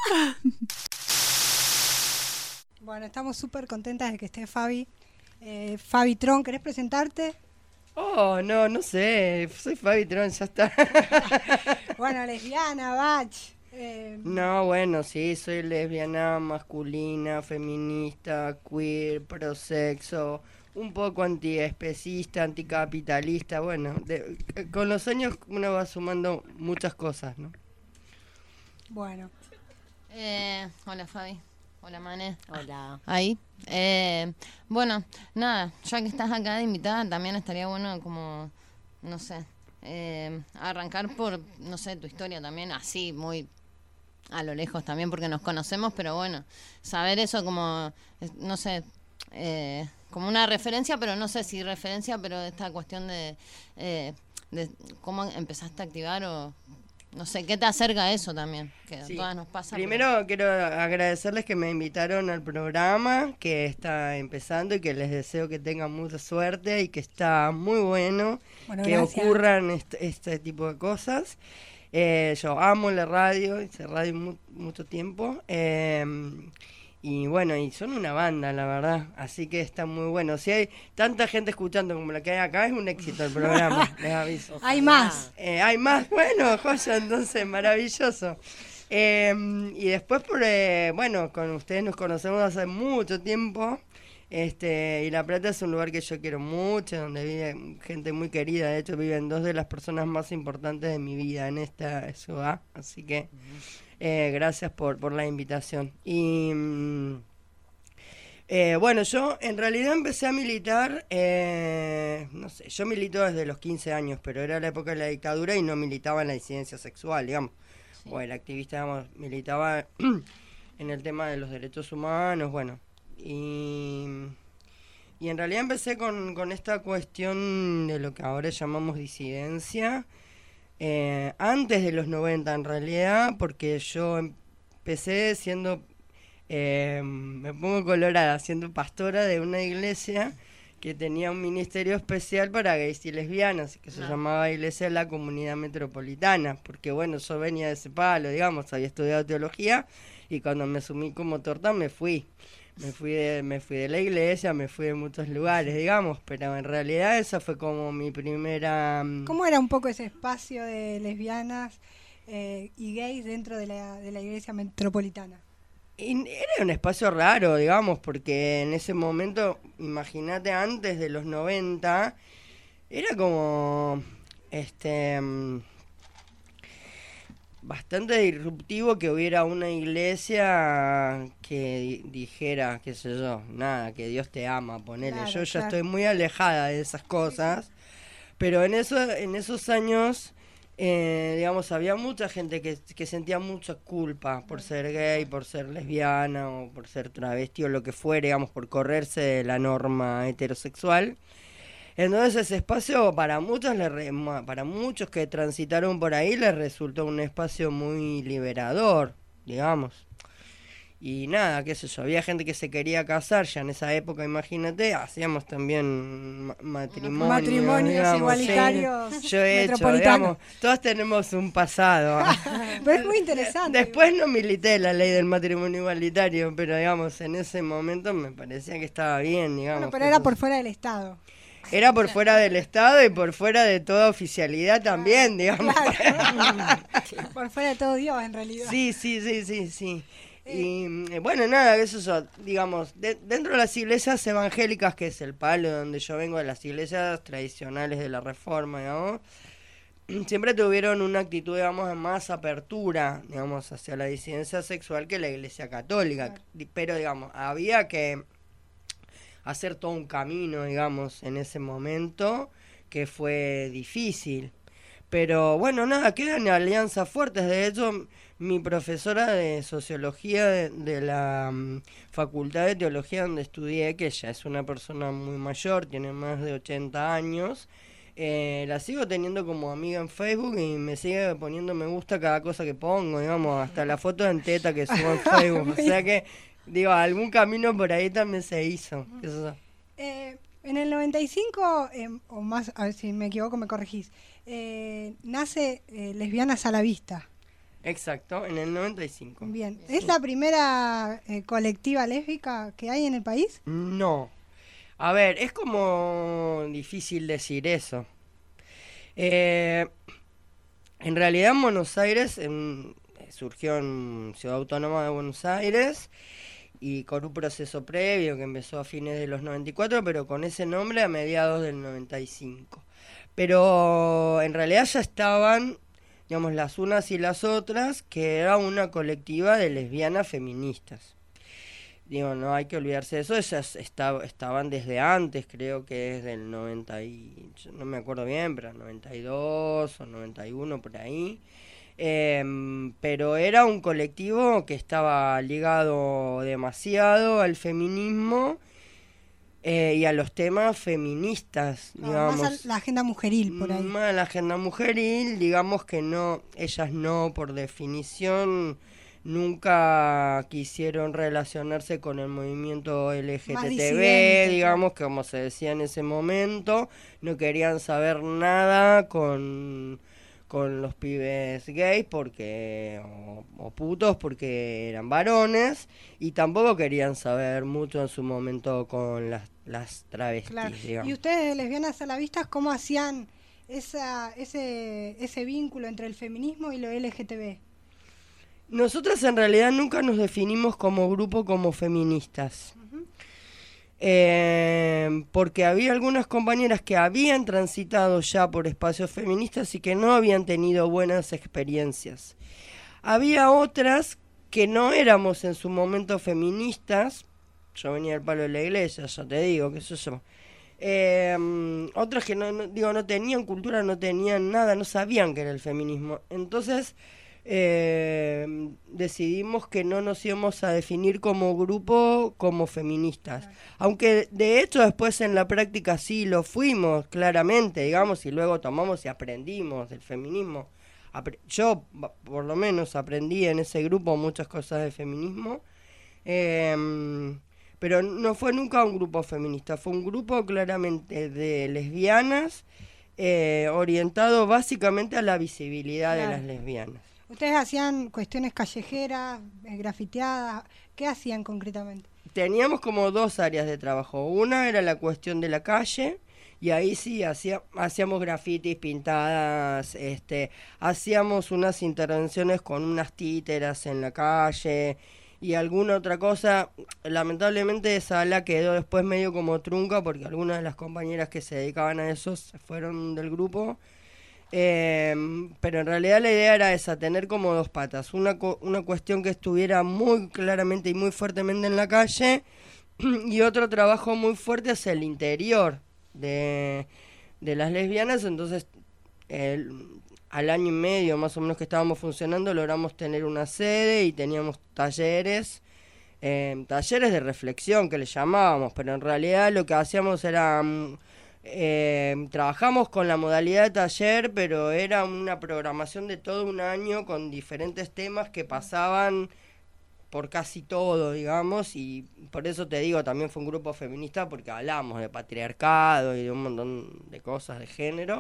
Bueno, estamos súper contentas de que esté Fabi. Fabi Tron, ¿querés presentarte? Oh, no sé. Soy Fabi Tron, ya está. Bueno, lesbiana, bach. No, bueno, sí, soy lesbiana, masculina, feminista, queer, prosexo, un poco antiespecista, anticapitalista. Bueno, con los años uno va sumando muchas cosas, ¿no? Bueno. Hola, Fabi. Hola, Mane. Hola. Ahí. Bueno, nada, ya que estás acá de invitada, también estaría bueno como, no sé, arrancar por, no sé, tu historia también, así, muy a lo lejos también porque nos conocemos, pero bueno, saber eso como, no sé, como una referencia, pero no sé si referencia, pero esta cuestión de cómo empezaste a activar o... No sé, ¿qué te acerca a eso también? Que Sí. a todas nos pasa. Primero quiero agradecerles que me invitaron al programa, que está empezando y que les deseo que tengan mucha suerte y que está muy bueno, Bueno, que gracias. ocurran este tipo de cosas. Yo amo la radio, hice radio mucho tiempo. Y bueno, y son una banda, la verdad, así que está muy bueno. Si hay tanta gente escuchando como la que hay acá, es un éxito el programa, les aviso. Hay más. Hay más, bueno, joya, entonces, maravilloso. Y después, bueno, con ustedes nos conocemos hace mucho tiempo, y La Plata es un lugar que yo quiero mucho, donde vive gente muy querida, de hecho viven dos de las personas más importantes de mi vida en esta ciudad, así que... gracias por la invitación. Y bueno, yo en realidad empecé a militar, no sé, yo milito desde los 15 años, pero era la época de la dictadura y no militaba en la disidencia sexual, digamos. Sí. O el activista, digamos, militaba en el tema de los derechos humanos, bueno. Y en realidad empecé con esta cuestión de lo que ahora llamamos disidencia. Antes de los 90 en realidad, porque yo empecé siendo, me pongo colorada, siendo pastora de una iglesia que tenía un ministerio especial para gays y lesbianas, que se llamaba Iglesia de la Comunidad Metropolitana, porque bueno, yo venía de ese palo, digamos, había estudiado teología y cuando me sumí como torta me fui. Me fui de la iglesia, me fui de muchos lugares, digamos, pero en realidad esa fue como mi primera... ¿Cómo era un poco ese espacio de lesbianas y gays dentro de la iglesia metropolitana? Y era un espacio raro, digamos, porque en ese momento, imagínate, antes de los 90, era como... bastante disruptivo que hubiera una iglesia que dijera, qué sé yo, nada, que Dios te ama, ponele. Claro, yo ya claro. estoy muy alejada de esas cosas, pero en esos años, digamos, había mucha gente que sentía mucha culpa por ser gay, por ser lesbiana o por ser travesti o lo que fuera, digamos, por correrse de la norma heterosexual. Entonces ese espacio para muchos que transitaron por ahí les resultó un espacio muy liberador, digamos. Y nada, qué sé yo, había gente que se quería casar ya en esa época, imagínate, hacíamos también matrimonios digamos, igualitarios. Sí. Yo he hecho, digamos, todos tenemos un pasado. Pero es muy interesante. Después no milité la ley del matrimonio igualitario, pero digamos, en ese momento me parecía que estaba bien, digamos. Bueno, pero era por fuera del Estado. Era por fuera del Estado y por fuera de toda oficialidad también, digamos. Claro. Por fuera de todo Dios, en realidad. Sí. Y bueno, nada, eso, digamos, dentro de las iglesias evangélicas, que es el palo donde yo vengo, de las iglesias tradicionales de la Reforma, digamos, siempre tuvieron una actitud, digamos, de más apertura, digamos, hacia la disidencia sexual que la iglesia católica. Claro. Pero, digamos, había que hacer todo un camino, digamos, en ese momento, que fue difícil. Pero bueno, nada, quedan alianzas fuertes. De hecho, mi profesora de sociología de la Facultad de Teología donde estudié, que ella es una persona muy mayor, tiene más de 80 años, la sigo teniendo como amiga en Facebook y me sigue poniendo me gusta a cada cosa que pongo, digamos, hasta la foto en teta que subo en Facebook. O sea que... digo, algún camino por ahí también se hizo. En el 95, o más, a ver si me equivoco, me corregís, nace Lesbianas a la Vista. Exacto, en el 95. Bien, ¿es la primera colectiva lésbica que hay en el país? No. A ver, es como difícil decir eso. En realidad en Buenos Aires, surgió en Ciudad Autónoma de Buenos Aires, y con un proceso previo que empezó a fines de los 94, pero con ese nombre a mediados del 95. Pero en realidad ya estaban, digamos, las unas y las otras, que era una colectiva de lesbianas feministas. Digo, no hay que olvidarse de eso, ellas estaban desde antes, creo que desde el 90, no me acuerdo bien, pero 92 o 91 por ahí. Pero era un colectivo que estaba ligado demasiado al feminismo y a los temas feministas, digamos. Más a la agenda mujeril, por ahí. Más a la agenda mujeril, digamos que no, ellas no, por definición, nunca quisieron relacionarse con el movimiento LGTB, digamos, que como se decía en ese momento, no querían saber nada con los pibes gays porque o putos porque eran varones, y tampoco querían saber mucho en su momento con las travestis, Claro. digamos. ¿Y ustedes, lesbianas a la vista, cómo hacían ese vínculo entre el feminismo y lo LGTB? Nosotras en realidad nunca nos definimos como grupo como feministas. Porque había algunas compañeras que habían transitado ya por espacios feministas y que no habían tenido buenas experiencias. Había otras que no éramos en su momento feministas. Yo venía del palo de la iglesia, ya te digo, qué sé yo. Otras que no tenían cultura, no tenían nada, no sabían qué era el feminismo. Entonces decidimos que no nos íbamos a definir como grupo como feministas, aunque de hecho después en la práctica sí lo fuimos claramente, digamos, y luego tomamos y aprendimos del feminismo. Yo por lo menos aprendí en ese grupo muchas cosas de feminismo, pero no fue nunca un grupo feminista, fue un grupo claramente de lesbianas, orientado básicamente a la visibilidad de las lesbianas. ¿Ustedes hacían cuestiones callejeras, grafiteadas? ¿Qué hacían concretamente? Teníamos como dos áreas de trabajo. Una era la cuestión de la calle, y ahí sí hacíamos grafitis, pintadas, hacíamos unas intervenciones con unas títeras en la calle y alguna otra cosa. Lamentablemente esa ala quedó después medio como trunca porque algunas de las compañeras que se dedicaban a eso se fueron del grupo. Pero en realidad la idea era esa, tener como dos patas, una cuestión que estuviera muy claramente y muy fuertemente en la calle y otro trabajo muy fuerte hacia el interior de las lesbianas. Entonces al año y medio más o menos que estábamos funcionando logramos tener una sede y teníamos talleres de reflexión que le llamábamos, pero en realidad lo que hacíamos era trabajamos con la modalidad de taller, pero era una programación de todo un año con diferentes temas que pasaban por casi todo, digamos, y por eso te digo, también fue un grupo feminista porque hablamos de patriarcado y de un montón de cosas de género.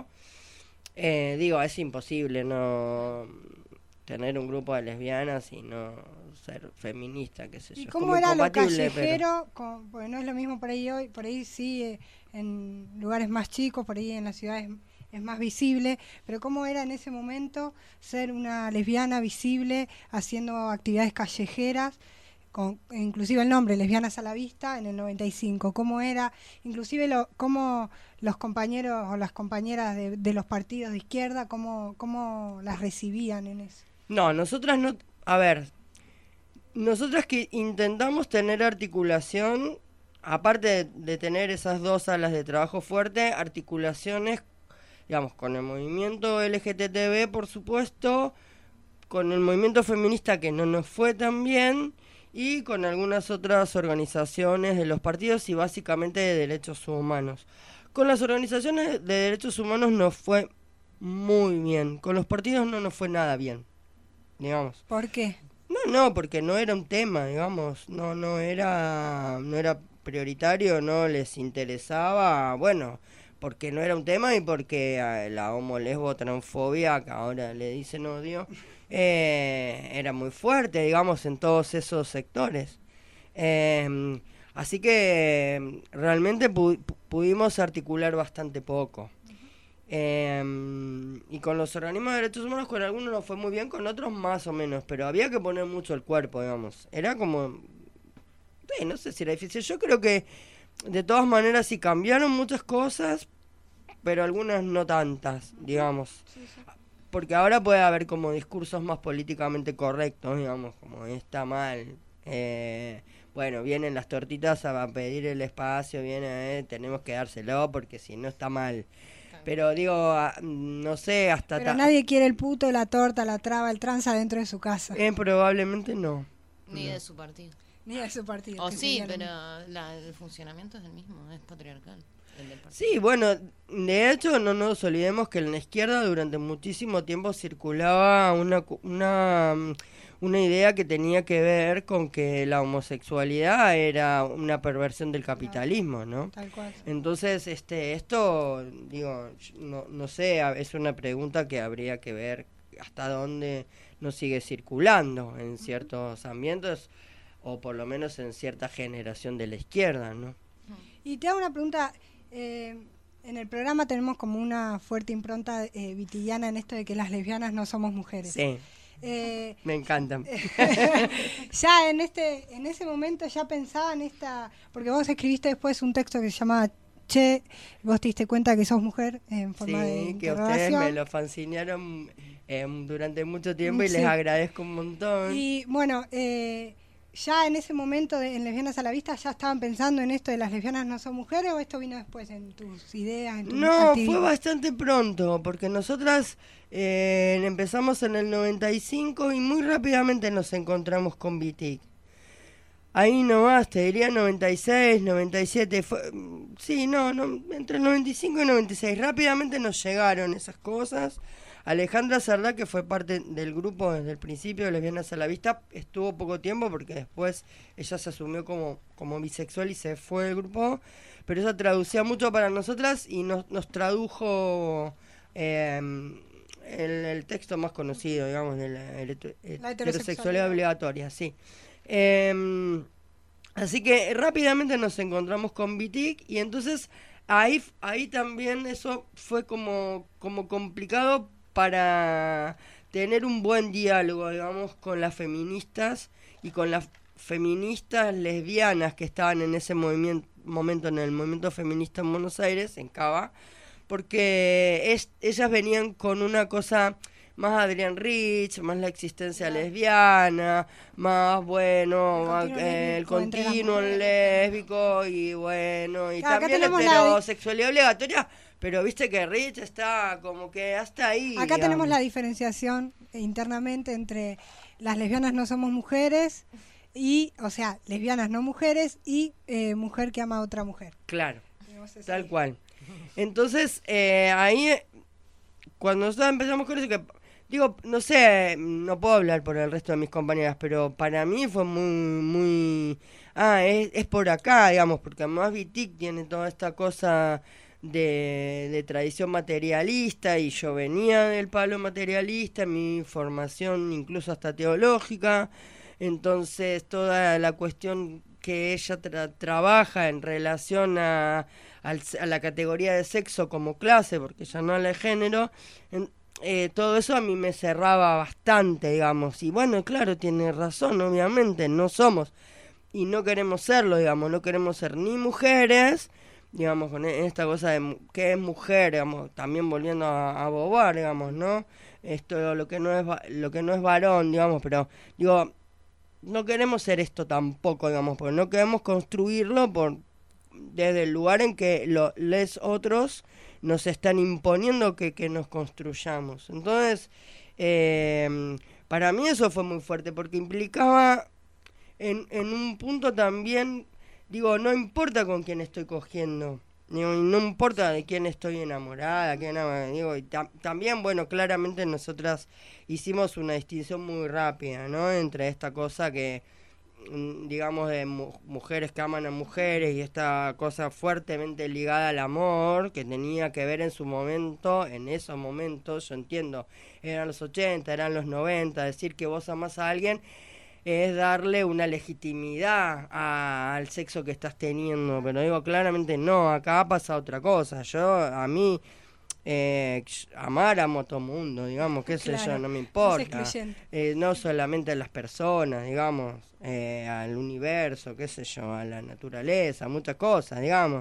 Es imposible no tener un grupo de lesbianas y no ser feminista, qué sé yo. ¿Y cómo era lo callejero? Porque no es lo mismo por ahí sí, en lugares más chicos, por ahí en las ciudades es más visible, pero ¿cómo era en ese momento ser una lesbiana visible haciendo actividades callejeras? Inclusive el nombre, Lesbianas a la Vista, en el 95, ¿cómo era? Inclusive cómo los compañeros o las compañeras de los partidos de izquierda, cómo las recibían en eso. No, nosotras no, a ver, nosotras que intentamos tener articulación, aparte de tener esas dos alas de trabajo fuerte, articulaciones, digamos, con el movimiento LGTB, por supuesto, con el movimiento feminista que no nos fue tan bien, y con algunas otras organizaciones de los partidos y básicamente de derechos humanos. Con las organizaciones de derechos humanos nos fue muy bien, con los partidos no nos fue nada bien, digamos. ¿Por qué? No, porque no era un tema, digamos, no era prioritario, no les interesaba, bueno, porque no era un tema y porque la homo, lesbo, transfobia, que ahora le dicen odio, era muy fuerte, digamos, en todos esos sectores. Así que realmente pudimos articular bastante poco. Y con los organismos de derechos humanos, con algunos nos fue muy bien, con otros más o menos, pero había que poner mucho el cuerpo, digamos. Era como... no sé si era difícil. Yo creo que de todas maneras sí cambiaron muchas cosas, pero algunas no tantas, digamos. Porque ahora puede haber como discursos más políticamente correctos, digamos, como está mal. Bueno, vienen las tortitas a pedir el espacio, tenemos que dárselo porque si no está mal. Pero digo, no sé, hasta... Pero nadie quiere el puto, la torta, la traba, el tranza dentro de su casa. Probablemente no. Ni de su partido. Ni de su partido. O sí, pero el funcionamiento es el mismo, es patriarcal. Sí, bueno, de hecho no nos olvidemos que en la izquierda durante muchísimo tiempo circulaba una idea que tenía que ver con que la homosexualidad era una perversión del capitalismo, ¿no? Tal cual. Entonces, esto, digo, no sé, es una pregunta que habría que ver hasta dónde nos sigue circulando en ciertos ambientes o por lo menos en cierta generación de la izquierda, ¿no? Y te hago una pregunta. En el programa tenemos como una fuerte impronta vitiliana en esto de que las lesbianas no somos mujeres. Sí. Me encantan. Ya en ese momento ya pensaba en esta, porque vos escribiste después un texto que se llama Che, vos te diste cuenta que sos mujer en forma de interrogación. Que ustedes me lo fanzinearon durante mucho tiempo y les agradezco un montón. Y bueno, ya en ese momento en Lesbianas a la Vista ya estaban pensando en esto de las lesbianas no son mujeres, o esto vino después en tus ideas, en tu activismo? Fue bastante pronto, porque nosotras empezamos en el 95 y muy rápidamente nos encontramos con Vitic. Ahí nomás, te diría 96, 97, entre el 95 y 96, rápidamente nos llegaron esas cosas. Alejandra Cerdá, que fue parte del grupo desde el principio de Lesbianas a la Vista, estuvo poco tiempo porque después ella se asumió como bisexual y se fue del grupo, pero ella traducía mucho para nosotras y nos tradujo el texto más conocido, digamos, de la heterosexualidad obligatoria, sí. Así que rápidamente nos encontramos con Vitic y entonces ahí también eso fue como complicado para tener un buen diálogo, digamos, con las feministas y con las feministas lesbianas que estaban en ese momento en el movimiento feminista en Buenos Aires, en Cava, porque ellas venían con una cosa más Adrián Rich, más la existencia lesbiana, más el continuo lésbico y bueno, y también la heterosexualidad obligatoria. Pero viste que Rich está como que hasta ahí. Acá digamos. Tenemos la diferenciación internamente entre las lesbianas no somos mujeres y, o sea, lesbianas no mujeres y mujer que ama a otra mujer. Claro, tal cual. Entonces, ahí, cuando nosotros empezamos con eso, que digo, no sé, no puedo hablar por el resto de mis compañeras, pero para mí fue muy... es por acá, digamos, porque además Vitic tiene toda esta cosa de tradición materialista y yo venía del palo materialista, mi formación incluso hasta teológica, entonces toda la cuestión que ella trabaja en relación a la categoría de sexo como clase, porque ella no habla de género, todo eso a mí me cerraba bastante, digamos, y bueno, claro, tiene razón, obviamente, no somos y no queremos serlo, digamos, no queremos ser ni mujeres, digamos, con esta cosa de que es mujer, digamos, también volviendo a bobar, digamos, ¿no? Esto lo que no es varón, digamos, pero digo, no queremos ser esto tampoco, digamos, porque no queremos construirlo desde el lugar en que les otros nos están imponiendo que nos construyamos. Entonces, para mí eso fue muy fuerte, porque implicaba en un punto también. Digo, no importa con quién estoy cogiendo, digo, no importa de quién estoy enamorada, digo, y también, bueno, claramente nosotras hicimos una distinción muy rápida, ¿no? Entre esta cosa que, digamos, de mujeres que aman a mujeres y esta cosa fuertemente ligada al amor, que tenía que ver en esos momentos, yo entiendo, eran los 80, eran los 90, decir que vos amás a alguien es darle una legitimidad al sexo que estás teniendo, pero digo, claramente no, acá pasa otra cosa. A mí, amo a todo mundo, digamos, qué sé yo, no me importa. No solamente a las personas, digamos, al universo, qué sé yo, a la naturaleza, muchas cosas, digamos,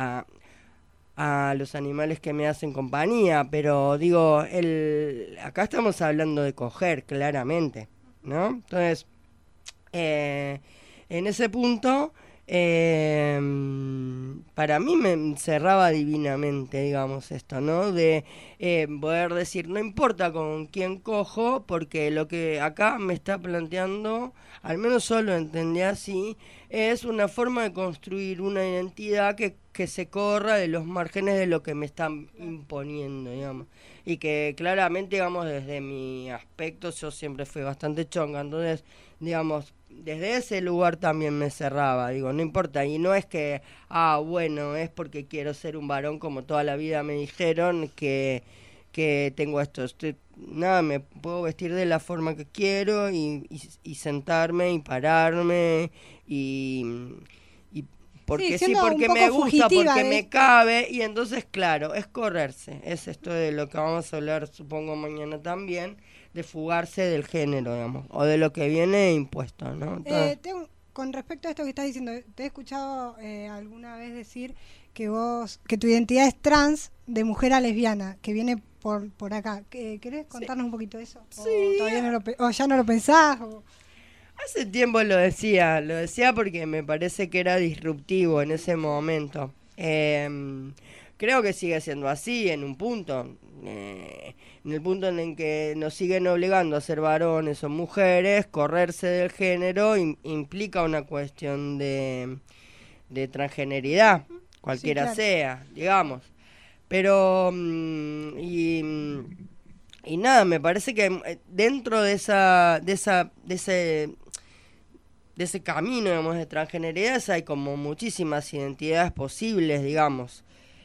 a los animales que me hacen compañía, pero digo, acá estamos hablando de coger, claramente, ¿no? Entonces, en ese punto, Para mí me cerraba divinamente, digamos, esto, ¿no? De poder decir, no importa con quién cojo, porque lo que acá me está planteando, al menos yo lo entendí así, es una forma de construir una identidad que se corra de los márgenes de lo que me están imponiendo, digamos. Y que claramente, digamos, desde mi aspecto yo siempre fui bastante chonga, entonces, digamos, desde ese lugar también me cerraba, digo, no importa, y no es que, bueno, es porque quiero ser un varón como toda la vida me dijeron que tengo esto, nada, me puedo vestir de la forma que quiero y sentarme y pararme y porque sí, porque me gusta, porque me cabe, y entonces, claro, es correrse, es esto de lo que vamos a hablar, supongo, mañana también, de fugarse del género, digamos, o de lo que viene impuesto, ¿no? Con respecto a esto que estás diciendo, te he escuchado alguna vez decir que tu identidad es trans de mujer a lesbiana, que viene por acá. ¿Querés contarnos un poquito de eso? Sí. ¿O ya no lo pensás? Hace tiempo lo decía porque me parece que era disruptivo en ese momento. Creo que sigue siendo así en un punto. En el punto en el que nos siguen obligando a ser varones o mujeres, correrse del género implica una cuestión de transgeneridad, cualquiera sí, claro, sea, digamos. Pero, y nada, me parece que dentro de ese camino, digamos, de transgeneridad hay como muchísimas identidades posibles, digamos.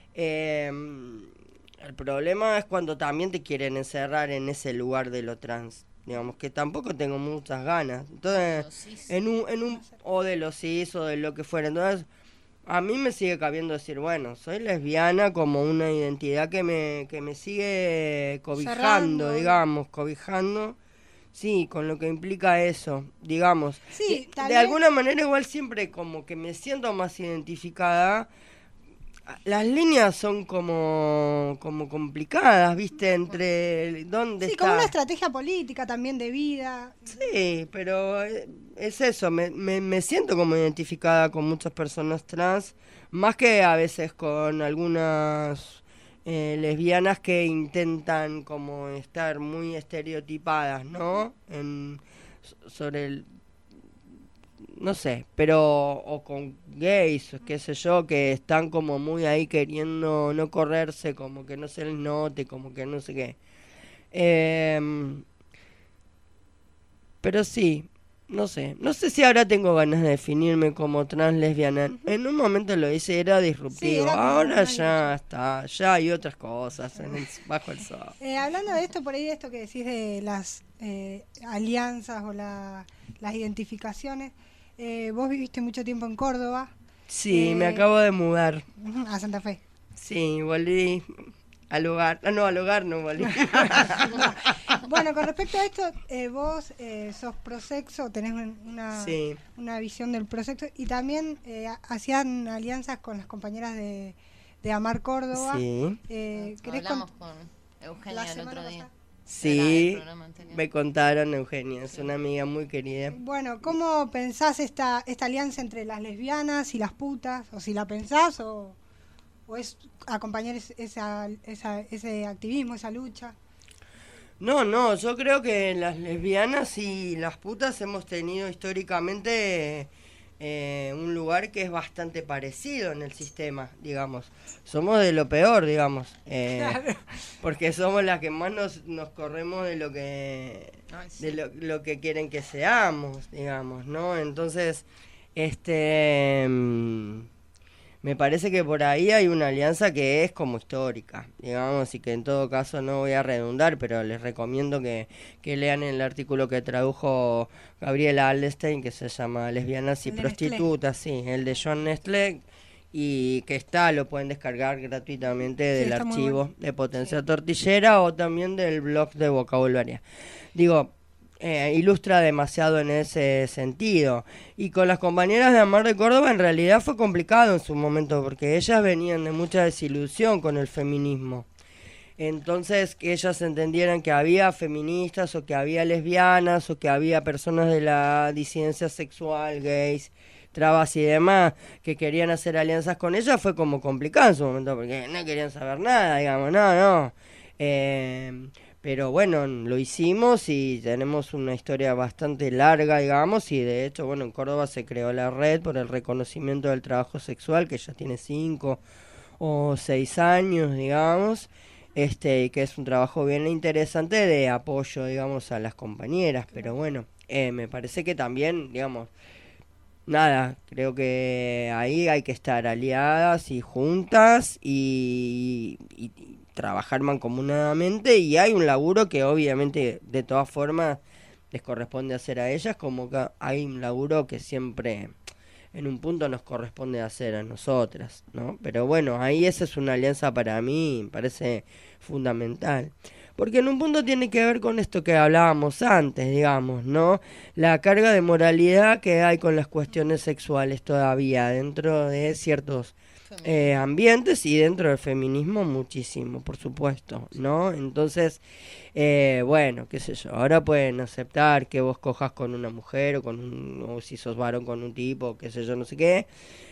El problema es cuando también te quieren encerrar en ese lugar de lo trans, digamos, que tampoco tengo muchas ganas. Entonces, o de los cis o de lo que fuera. Entonces, a mí me sigue cabiendo decir, bueno, soy lesbiana como una identidad que me sigue cobijando, digamos, cobijando. Sí, con lo que implica eso, digamos. Sí, de alguna manera igual siempre como que me siento más identificada. Las líneas son como complicadas, ¿viste? Entre dónde está. Sí, como una estrategia política también de vida. Sí, pero es eso, me siento como identificada con muchas personas trans, más que a veces con algunas lesbianas que intentan como estar muy estereotipadas, ¿no? Sobre el... No sé, pero o con gays, qué sé yo, que están como muy ahí queriendo no correrse, como que no se les note, como que no sé qué. Pero sí, no sé si ahora tengo ganas de definirme como trans lesbiana. En un momento lo hice, era disruptivo, ahora ya está, ya hay otras cosas bajo el sol. Hablando de esto, por ahí de esto que decís de las alianzas o las identificaciones, vos viviste mucho tiempo en Córdoba. Sí, me acabo de mudar. A Santa Fe. Sí, volví al hogar. Al hogar no volví. Bueno, con respecto a esto, vos sos prosexo, tenés una visión del prosexo y también hacían alianzas con las compañeras de Amar Córdoba. Sí. Hablamos con Eugenia el otro día. Sí, me contaron, Eugenia, es una amiga muy querida. Bueno, ¿cómo pensás esta alianza entre las lesbianas y las putas? ¿O si la pensás o es acompañar ese activismo, esa lucha? No, yo creo que las lesbianas y las putas hemos tenido históricamente un lugar que es bastante parecido en el sistema, digamos. Somos de lo peor, digamos, claro, porque somos las que más nos corremos de lo que lo que quieren que seamos, digamos, ¿no? Entonces, me parece que por ahí hay una alianza que es como histórica, digamos, y que en todo caso no voy a redundar, pero les recomiendo que lean el artículo que tradujo Gabriela Aldenstein, que se llama Lesbianas y Prostitutas, sí, el de John Nestlé, y que lo pueden descargar gratuitamente del archivo de Potencia Tortillera o también del blog de Vocabularia. Digo, ilustra demasiado en ese sentido. Y con las compañeras de Amar de Córdoba en realidad fue complicado en su momento porque ellas venían de mucha desilusión con el feminismo. Entonces que ellas entendieran que había feministas o que había lesbianas o que había personas de la disidencia sexual, gays, trabas y demás, que querían hacer alianzas con ella, fue como complicado en su momento, porque no querían saber nada, digamos, no. Pero bueno, lo hicimos y tenemos una historia bastante larga, digamos, y de hecho, bueno, en Córdoba se creó la red por el reconocimiento del trabajo sexual, que ya tiene 5 o 6 años, digamos, y que es un trabajo bien interesante de apoyo, digamos, a las compañeras, pero bueno, me parece que también, digamos, nada, creo que ahí hay que estar aliadas y juntas y trabajar mancomunadamente, y hay un laburo que obviamente de todas formas les corresponde hacer a ellas, como que hay un laburo que siempre en un punto nos corresponde hacer a nosotras, ¿no? Pero bueno, ahí esa es una alianza para mí, me parece fundamental. Porque en un punto tiene que ver con esto que hablábamos antes, digamos, ¿no? La carga de moralidad que hay con las cuestiones sexuales todavía dentro de ciertos ambientes y dentro del feminismo muchísimo, por supuesto, ¿no? Entonces, bueno, qué sé yo, ahora pueden aceptar que vos cojas con una mujer o si sos varón con un tipo, qué sé yo, no sé qué,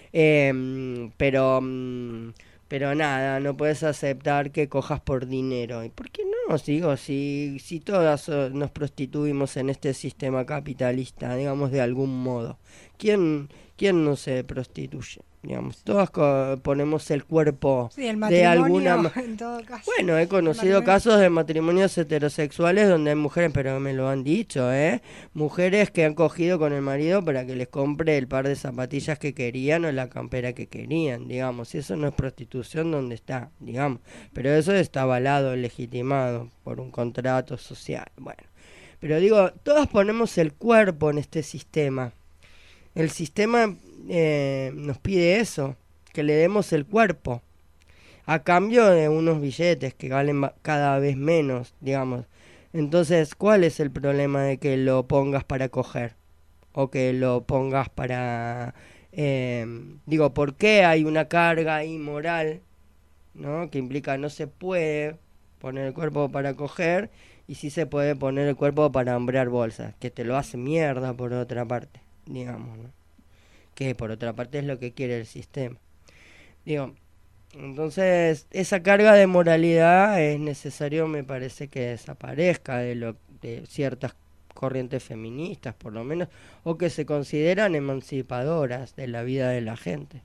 pero nada, no puedes aceptar que cojas por dinero. ¿Y por qué no? Digo, si todas nos prostituimos en este sistema capitalista, digamos, de algún modo, ¿quién no se prostituye? Digamos, todas ponemos el cuerpo el de alguna en todo caso. Bueno, he conocido casos de matrimonios heterosexuales donde hay mujeres, pero me lo han dicho, mujeres que han cogido con el marido para que les compre el par de zapatillas que querían o la campera que querían, digamos, y eso no es prostitución donde está, digamos, pero eso está avalado, legitimado por un contrato social, bueno, pero digo, todas ponemos el cuerpo en este sistema. El sistema nos pide eso, que le demos el cuerpo, a cambio de unos billetes que valen cada vez menos, digamos. Entonces, ¿cuál es el problema de que lo pongas para coger? O que lo pongas para... digo, ¿por qué hay una carga inmoral, ¿no? Que implica no se puede poner el cuerpo para coger y sí se puede poner el cuerpo para hombrear bolsas, que te lo hace mierda por otra parte, digamos, ¿no? Que por otra parte es lo que quiere el sistema. Digo, entonces esa carga de moralidad es necesario, me parece, que desaparezca de ciertas corrientes feministas, por lo menos, o que se consideran emancipadoras de la vida de la gente.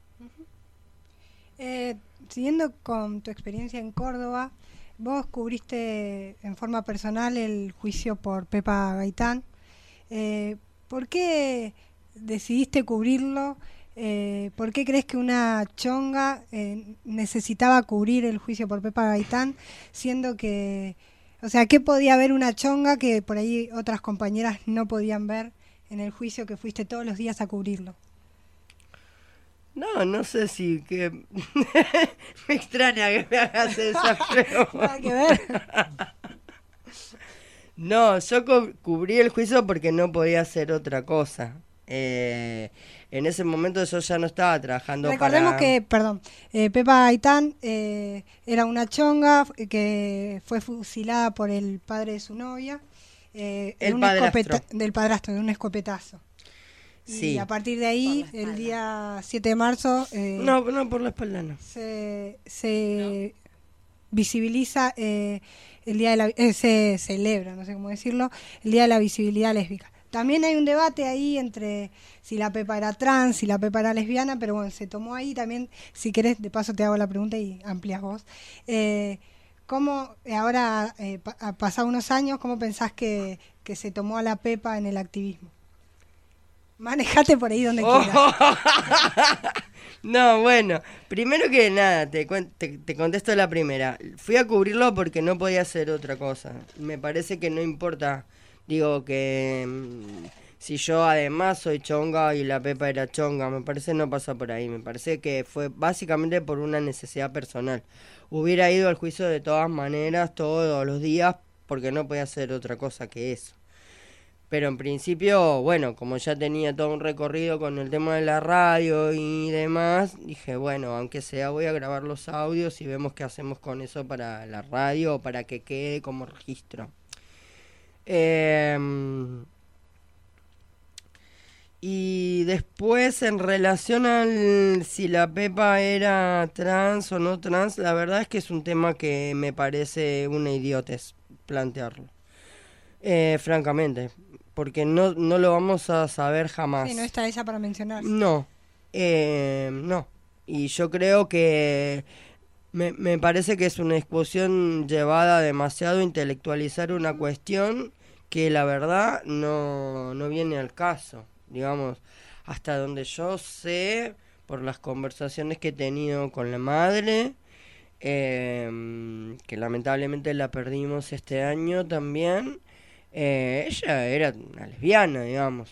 Siguiendo con tu experiencia en Córdoba, vos cubriste en forma personal el juicio por Pepa Gaitán. ¿Por qué decidiste cubrirlo? ¿Por qué crees que una chonga necesitaba cubrir el juicio por Pepa Gaitán, siendo que, o sea, ¿qué podía ver una chonga que por ahí otras compañeras no podían ver en el juicio que fuiste todos los días a cubrirlo? No sé si que me extraña que me hagas esa pregunta. Nada que ver. No, yo cubrí el juicio porque no podía hacer otra cosa. En ese momento yo ya no estaba trabajando. Recordemos que, Pepa Gaitán era una chonga que fue fusilada por el padre de su novia, el padrastro. Del padrastro, de un escopetazo. Sí. Y a partir de ahí, el día 7 de marzo... no, por la espalda no. Se visibiliza el día de la... se celebra, no sé cómo decirlo, el Día de la Visibilidad Lésbica. También hay un debate ahí entre si la Pepa era trans, si la Pepa era lesbiana, pero bueno, se tomó ahí también. Si querés, de paso te hago la pregunta y amplias vos. ¿Cómo ahora, pasado unos años, cómo pensás que se tomó a la Pepa en el activismo? Manejate por ahí donde quieras. No, bueno, primero que nada, te contesto la primera. Fui a cubrirlo porque no podía hacer otra cosa. Me parece que no importa. Digo que si yo además soy chonga y la Pepa era chonga, me parece no pasa por ahí. Me parece que fue básicamente por una necesidad personal. Hubiera ido al juicio de todas maneras, todos los días, porque no podía hacer otra cosa que eso. Pero en principio, bueno, como ya tenía todo un recorrido con el tema de la radio y demás, dije, bueno, aunque sea voy a grabar los audios y vemos qué hacemos con eso para la radio o para que quede como registro. Y después, en relación al si la Pepa era trans o no trans, la verdad es que es un tema que me parece una idiotez plantearlo. Francamente, porque no lo vamos a saber jamás. Sí, no está ella para mencionar. No, no. Y yo creo que me parece que es una discusión llevada demasiado a intelectualizar una cuestión que la verdad no viene al caso. Digamos, hasta donde yo sé, por las conversaciones que he tenido con la madre, que lamentablemente la perdimos este año también, ella era una lesbiana, digamos,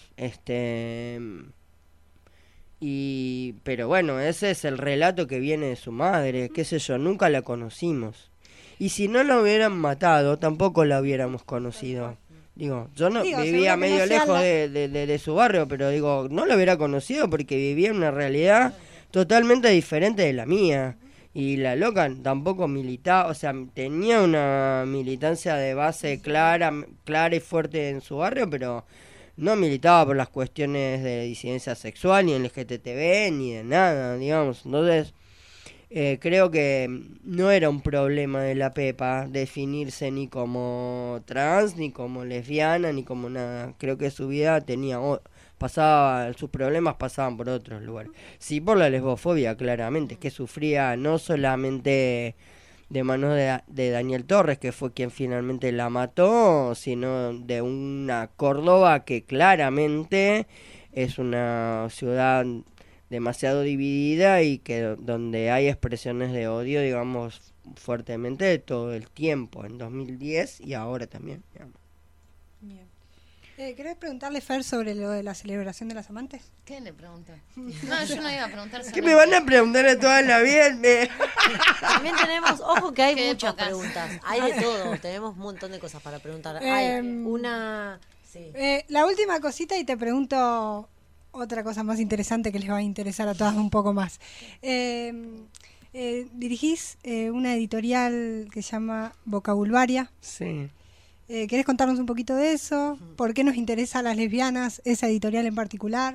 pero bueno, ese es el relato que viene de su madre, qué sé yo, nunca la conocimos. Y si no la hubieran matado, tampoco la hubiéramos conocido. Digo, yo no vivía medio lejos de su barrio, pero digo, no lo hubiera conocido porque vivía en una realidad totalmente diferente de la mía. Y la loca tampoco militaba, o sea, tenía una militancia de base clara y fuerte en su barrio, pero no militaba por las cuestiones de disidencia sexual, ni en el LGTB, ni de nada, digamos. Entonces, creo que no era un problema de la Pepa definirse ni como trans, ni como lesbiana, ni como nada. Creo que su vida sus problemas pasaban por otros lugares. Sí, por la lesbofobia, claramente, que sufría no solamente de manos de Daniel Torres, que fue quien finalmente la mató, sino de una Córdoba que claramente es una ciudad demasiado dividida y que donde hay expresiones de odio, digamos, fuertemente todo el tiempo, en 2010 y ahora también, digamos. Bien. ¿Querés preguntarle, Fer, sobre lo de la celebración de las amantes? ¿Qué le pregunté? No, yo no iba a preguntar sobre... ¿Qué me van a preguntar de toda la vida? También tenemos, ojo que hay muchas preguntas. Hay de todo, tenemos un montón de cosas para preguntar. Hay una... Sí. La última cosita y te pregunto otra cosa más interesante que les va a interesar a todas un poco más. Dirigís una editorial que se llama Vocabulvaria. Sí. ¿Querés contarnos un poquito de eso? ¿Por qué nos interesa a las lesbianas esa editorial en particular?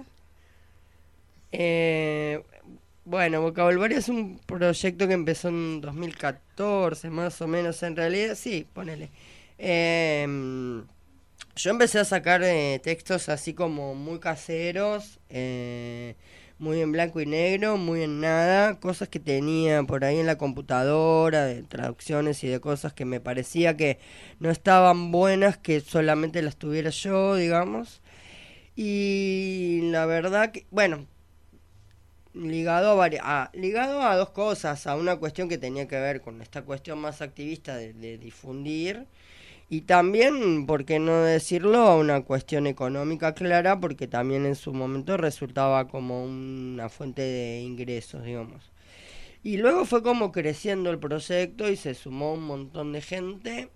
Bueno, Vocabulvaria es un proyecto que empezó en 2014, más o menos, en realidad, sí, ponele. Yo empecé a sacar textos así como muy caseros, muy en blanco y negro, muy en nada, cosas que tenía por ahí en la computadora, de traducciones y de cosas que me parecía que no estaban buenas, que solamente las tuviera yo, digamos. Y la verdad que, bueno, ligado a dos cosas, a una cuestión que tenía que ver con esta cuestión más activista de difundir, y también, por qué no decirlo, a una cuestión económica clara, porque también en su momento resultaba como una fuente de ingresos, digamos. Y luego fue como creciendo el proyecto y se sumó un montón de gente,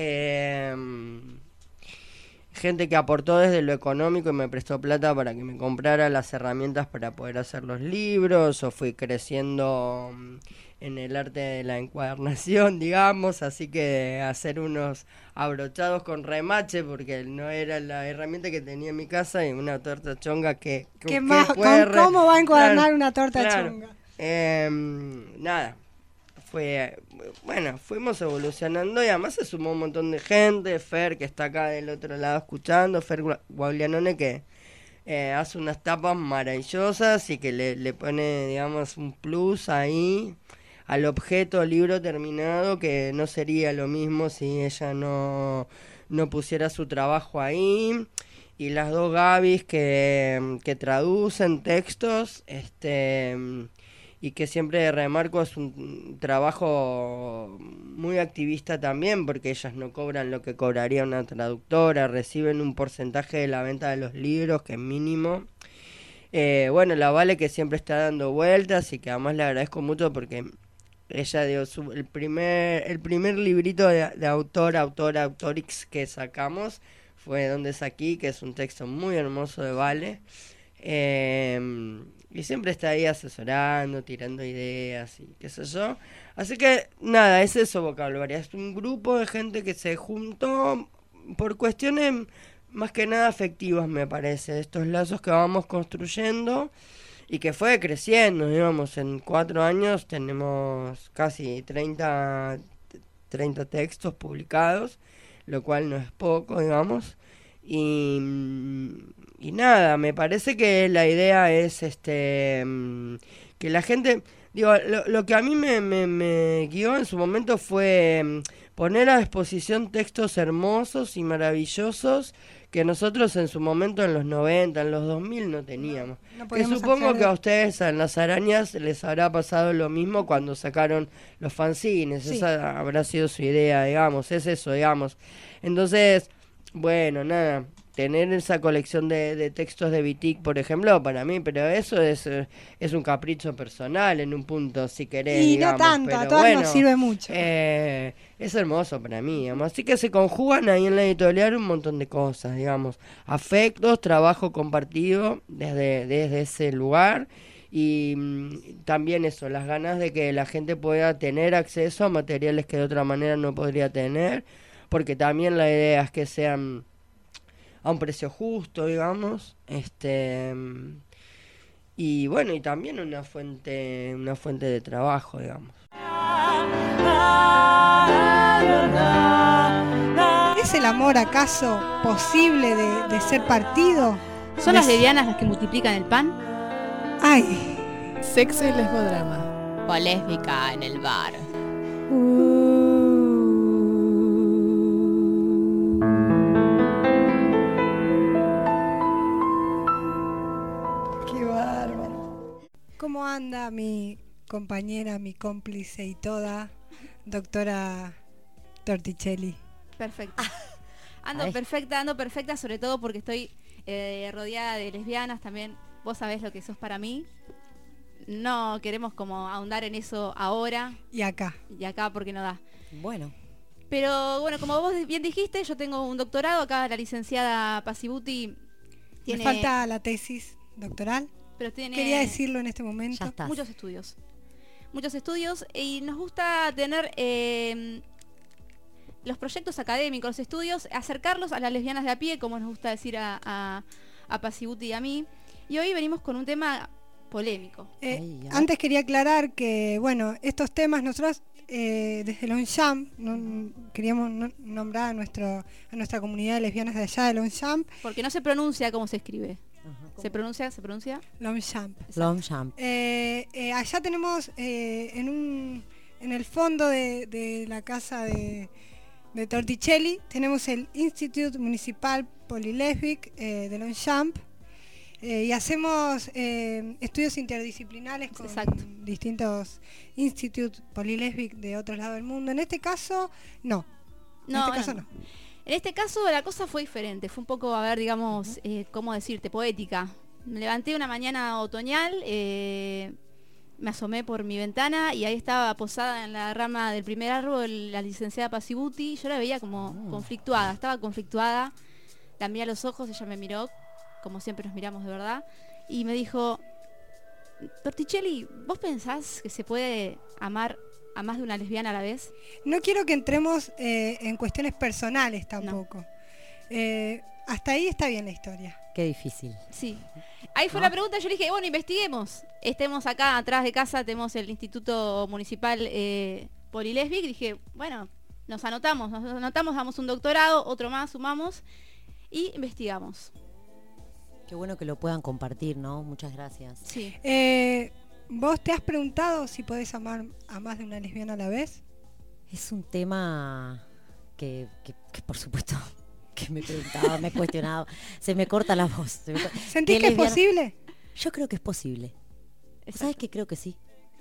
gente que aportó desde lo económico y me prestó plata para que me comprara las herramientas para poder hacer los libros, o fui creciendo en el arte de la encuadernación, digamos, así que hacer unos abrochados con remache, porque no era la herramienta que tenía en mi casa, y una torta chonga que ¿Cómo va a encuadernar una torta chonga? Nada, fuimos evolucionando y además se sumó un montón de gente. Fer, que está acá del otro lado escuchando, Fer Guaglianone, que hace unas tapas maravillosas y que le pone, digamos, un plus ahí al objeto, libro terminado, que no sería lo mismo si ella no pusiera su trabajo ahí. Y las dos Gabis que traducen textos, y que siempre remarco, es un trabajo muy activista también, porque ellas no cobran lo que cobraría una traductora, reciben un porcentaje de la venta de los libros, que es mínimo. Bueno, la Vale, que siempre está dando vueltas, y que además le agradezco mucho porque ella dio el primer librito de autorix que sacamos, fue Donde es aquí, que es un texto muy hermoso de Vale. Y siempre está ahí asesorando, tirando ideas y qué sé yo. Así que nada, es eso Vocabulvaria. Es un grupo de gente que se juntó por cuestiones más que nada afectivos, me parece, estos lazos que vamos construyendo y que fue creciendo, digamos, en 4 años tenemos casi 30 textos publicados, lo cual no es poco, digamos, y nada, me parece que la idea es que la gente, digo, lo que a mí me guió en su momento fue poner a disposición textos hermosos y maravillosos que nosotros en su momento en los 90, en los 2000 no teníamos. No que supongo que a ustedes en Las Arañas les habrá pasado lo mismo cuando sacaron los fanzines, sí. Esa habrá sido su idea, digamos, es eso, digamos. Entonces, bueno, nada, tener esa colección de textos de Wittig, por ejemplo, para mí, pero eso es un capricho personal en un punto, si querés, y digamos, no tanto, pero a todos bueno, nos sirve mucho. Es hermoso para mí, digamos. Así que se conjugan ahí en la editorial un montón de cosas, digamos. Afectos, trabajo compartido desde ese lugar y también eso, las ganas de que la gente pueda tener acceso a materiales que de otra manera no podría tener, porque también la idea es que sean a un precio justo, digamos, y bueno, y también una fuente de trabajo, digamos. ¿Es el amor acaso posible de ser partido? ¿Son las lesbianas las que multiplican el pan? Ay. Sexo y lesbodrama. O lésbica en el bar. Qué bárbaro. ¿Cómo anda mi compañera, mi cómplice y toda, doctora Torticelli? Perfecto. Ando perfecta, sobre todo porque estoy rodeada de lesbianas también. Vos sabés lo que sos para mí. No queremos como ahondar en eso ahora. Y acá porque no da. Bueno. Pero bueno, como vos bien dijiste, yo tengo un doctorado. Acá la licenciada Pasibuti tiene... Me falta la tesis doctoral. Pero tiene... Quería decirlo en este momento. Muchos estudios. Y nos gusta tener... los proyectos académicos, los estudios, acercarlos a las lesbianas de a pie, como nos gusta decir a Pasibuti y a mí. Y hoy venimos con un tema polémico. Antes quería aclarar que, bueno, estos temas nosotros desde Longchamp queríamos nombrar a nuestra comunidad de lesbianas de allá de Longchamp. Porque no se pronuncia como se escribe. ¿Se pronuncia? Longchamp. Allá tenemos en el fondo de la casa de Torticelli tenemos el Instituto Municipal Polilésbic de Longchamp y hacemos estudios interdisciplinares con distintos institutos polilésbic de otros lados del mundo. En este caso, no. En este caso la cosa fue diferente, fue un poco, a ver, digamos, ¿cómo decirte? Poética. Me levanté una mañana otoñal, me asomé por mi ventana y ahí estaba posada en la rama del primer árbol la licenciada Pasibuti. Yo la veía como estaba conflictuada. La miré a los ojos, ella me miró, como siempre nos miramos de verdad, y me dijo: Torticelli, ¿vos pensás que se puede amar a más de una lesbiana a la vez? No quiero que entremos en cuestiones personales tampoco. Hasta ahí está bien la historia. Qué difícil. Sí. Ahí fue la pregunta, yo le dije, bueno, investiguemos. Estemos acá atrás de casa, tenemos el Instituto Municipal Polilésbic. Dije, bueno, nos anotamos, damos un doctorado, otro más, sumamos y investigamos. Qué bueno que lo puedan compartir, ¿no? Muchas gracias. Sí. ¿Vos te has preguntado si podés amar a más de una lesbiana a la vez? Es un tema que por supuesto... que me he preguntado, me he cuestionado, se me corta la voz. ¿Sentís que es posible? Yo creo que es posible. ¿Sabes qué? Creo que sí.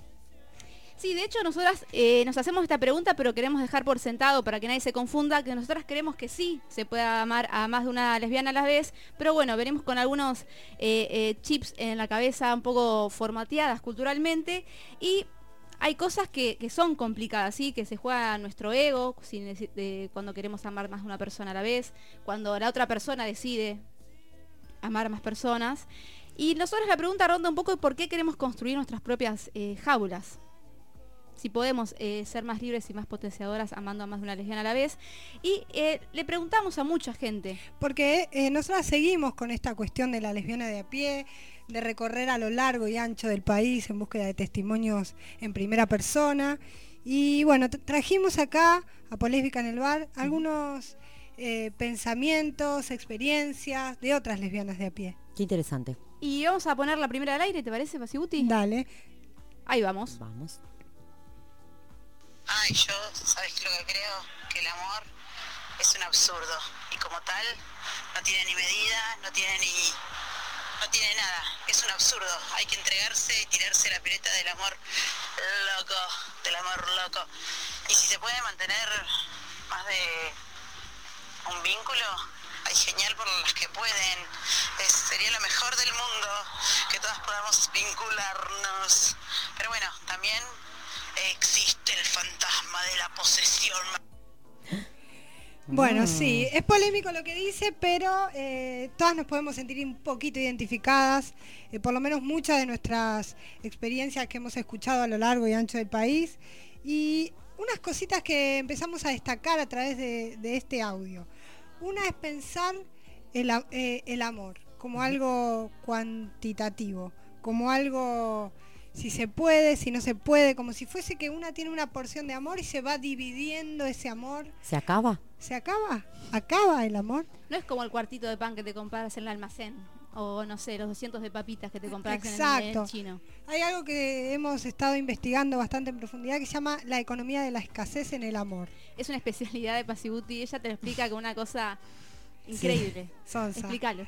Sí, de hecho nosotras nos hacemos esta pregunta, pero queremos dejar por sentado para que nadie se confunda, que nosotras creemos que sí se puede amar a más de una lesbiana a la vez, pero bueno, venimos con algunos chips en la cabeza un poco formateadas culturalmente y hay cosas que son complicadas, ¿sí? Que se juega nuestro ego cuando queremos amar más de una persona a la vez, cuando la otra persona decide amar a más personas. Y nosotros la pregunta ronda un poco de por qué queremos construir nuestras propias jaulas. si podemos ser más libres y más potenciadoras amando a más de una lesbiana a la vez. Y le preguntamos a mucha gente. Porque nosotras seguimos con esta cuestión de la lesbiana de a pie, de recorrer a lo largo y ancho del país en búsqueda de testimonios en primera persona. Y bueno, trajimos acá a Polésbica en el Bar algunos pensamientos, experiencias de otras lesbianas de a pie. Qué interesante. Y vamos a poner la primera al aire, ¿te parece, Pasibuti? Dale. Ahí vamos. Vamos. Ay, yo, ¿sabes lo que creo? Que el amor es un absurdo y como tal no tiene ni medida, no tiene nada, es un absurdo. Hay que entregarse y tirarse la pileta del amor loco, del amor loco. Y si se puede mantener más de un vínculo, ay, genial por las que pueden. Sería lo mejor del mundo que todas podamos vincularnos. Pero bueno, también existe el fantasma de la posesión. Bueno, sí, es polémico lo que dice, pero todas nos podemos sentir un poquito identificadas, por lo menos muchas de nuestras experiencias que hemos escuchado a lo largo y ancho del país, y unas cositas que empezamos a destacar a través de este audio. Una es pensar el amor como algo cuantitativo, como algo si se puede, si no se puede, como si fuese que una tiene una porción de amor y se va dividiendo ese amor. ¿Se acaba? ¿Se acaba? ¿Acaba el amor? No es como el cuartito de pan que te compras en el almacén, o no sé, los 200 de papitas que te compras en el chino. Hay algo que hemos estado investigando bastante en profundidad que se llama la economía de la escasez en el amor. Es una especialidad de Pasibuti, ella te lo explica con una cosa increíble. Sí. Explícalo.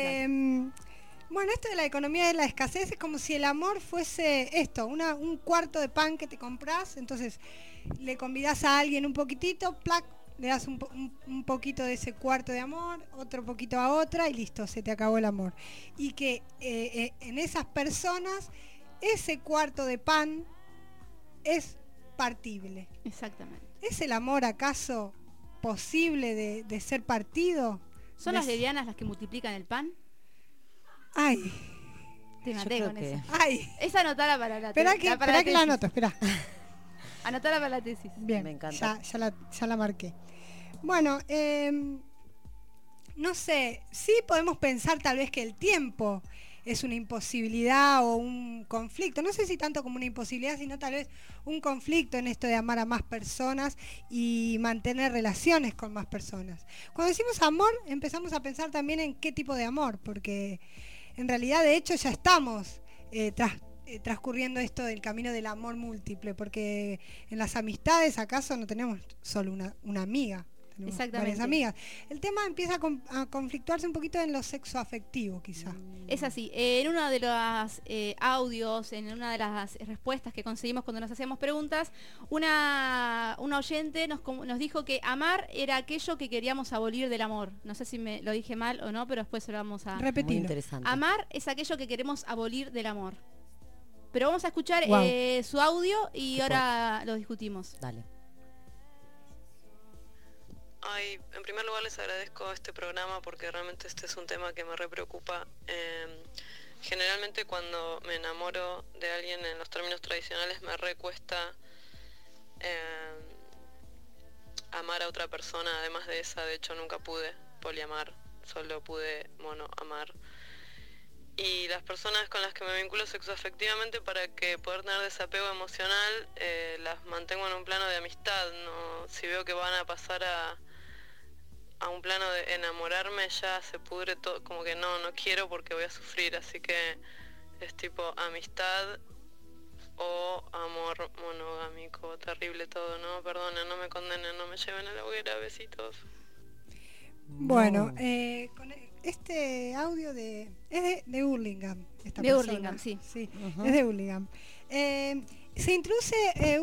Bueno, esto de la economía de la escasez es como si el amor fuese esto, un cuarto de pan que te compras, entonces le convidás a alguien un poquitito, plac, le das un poquito de ese cuarto de amor, otro poquito a otra y listo, se te acabó el amor. Y que en esas personas ese cuarto de pan es partible. Exactamente. ¿Es el amor acaso posible de ser partido? ¿Son las lesbianas las que multiplican el pan? Ay. Te maté con eso. Ay. Esa anotala para la Espera que la anoto, espera. Anotala para la tesis. Bien, me encanta. Ya la marqué. Bueno, no sé, sí podemos pensar tal vez que el tiempo es una imposibilidad o un conflicto. No sé si tanto como una imposibilidad, sino tal vez un conflicto en esto de amar a más personas y mantener relaciones con más personas. Cuando decimos amor, empezamos a pensar también en qué tipo de amor, porque en realidad de hecho ya estamos transcurriendo esto del camino del amor múltiple, porque en las amistades acaso no tenemos solo una amiga. Varias amigas. El tema empieza a conflictuarse un poquito en lo sexoafectivo, quizá. Es así. En uno de los audios, en una de las respuestas que conseguimos cuando nos hacíamos preguntas, una oyente nos dijo que amar era aquello que queríamos abolir del amor. No sé si me lo dije mal o no, pero después se lo vamos a repetir. Muy interesante. Amar es aquello que queremos abolir del amor. Pero vamos a escuchar su audio y ahora lo discutimos. Dale. Ay, en primer lugar les agradezco este programa porque realmente este es un tema que me re preocupa. Generalmente cuando me enamoro de alguien en los términos tradicionales me recuesta amar a otra persona, además de esa. De hecho nunca pude poliamar, solo pude monoamar. Y las personas con las que me vinculo sexoafectivamente, para que poder tener desapego emocional, las mantengo en un plano de amistad, ¿no? Si veo que van a pasar a un plano de enamorarme, ya se pudre todo, como que no quiero porque voy a sufrir, así que es tipo amistad o amor monogámico. Terrible todo, ¿no? Perdonen, no me condenen, no me lleven a la hoguera, besitos. Bueno, con este audio es de Hurlingham. De Hurlingham, sí. Es de Hurlingham. Se introduce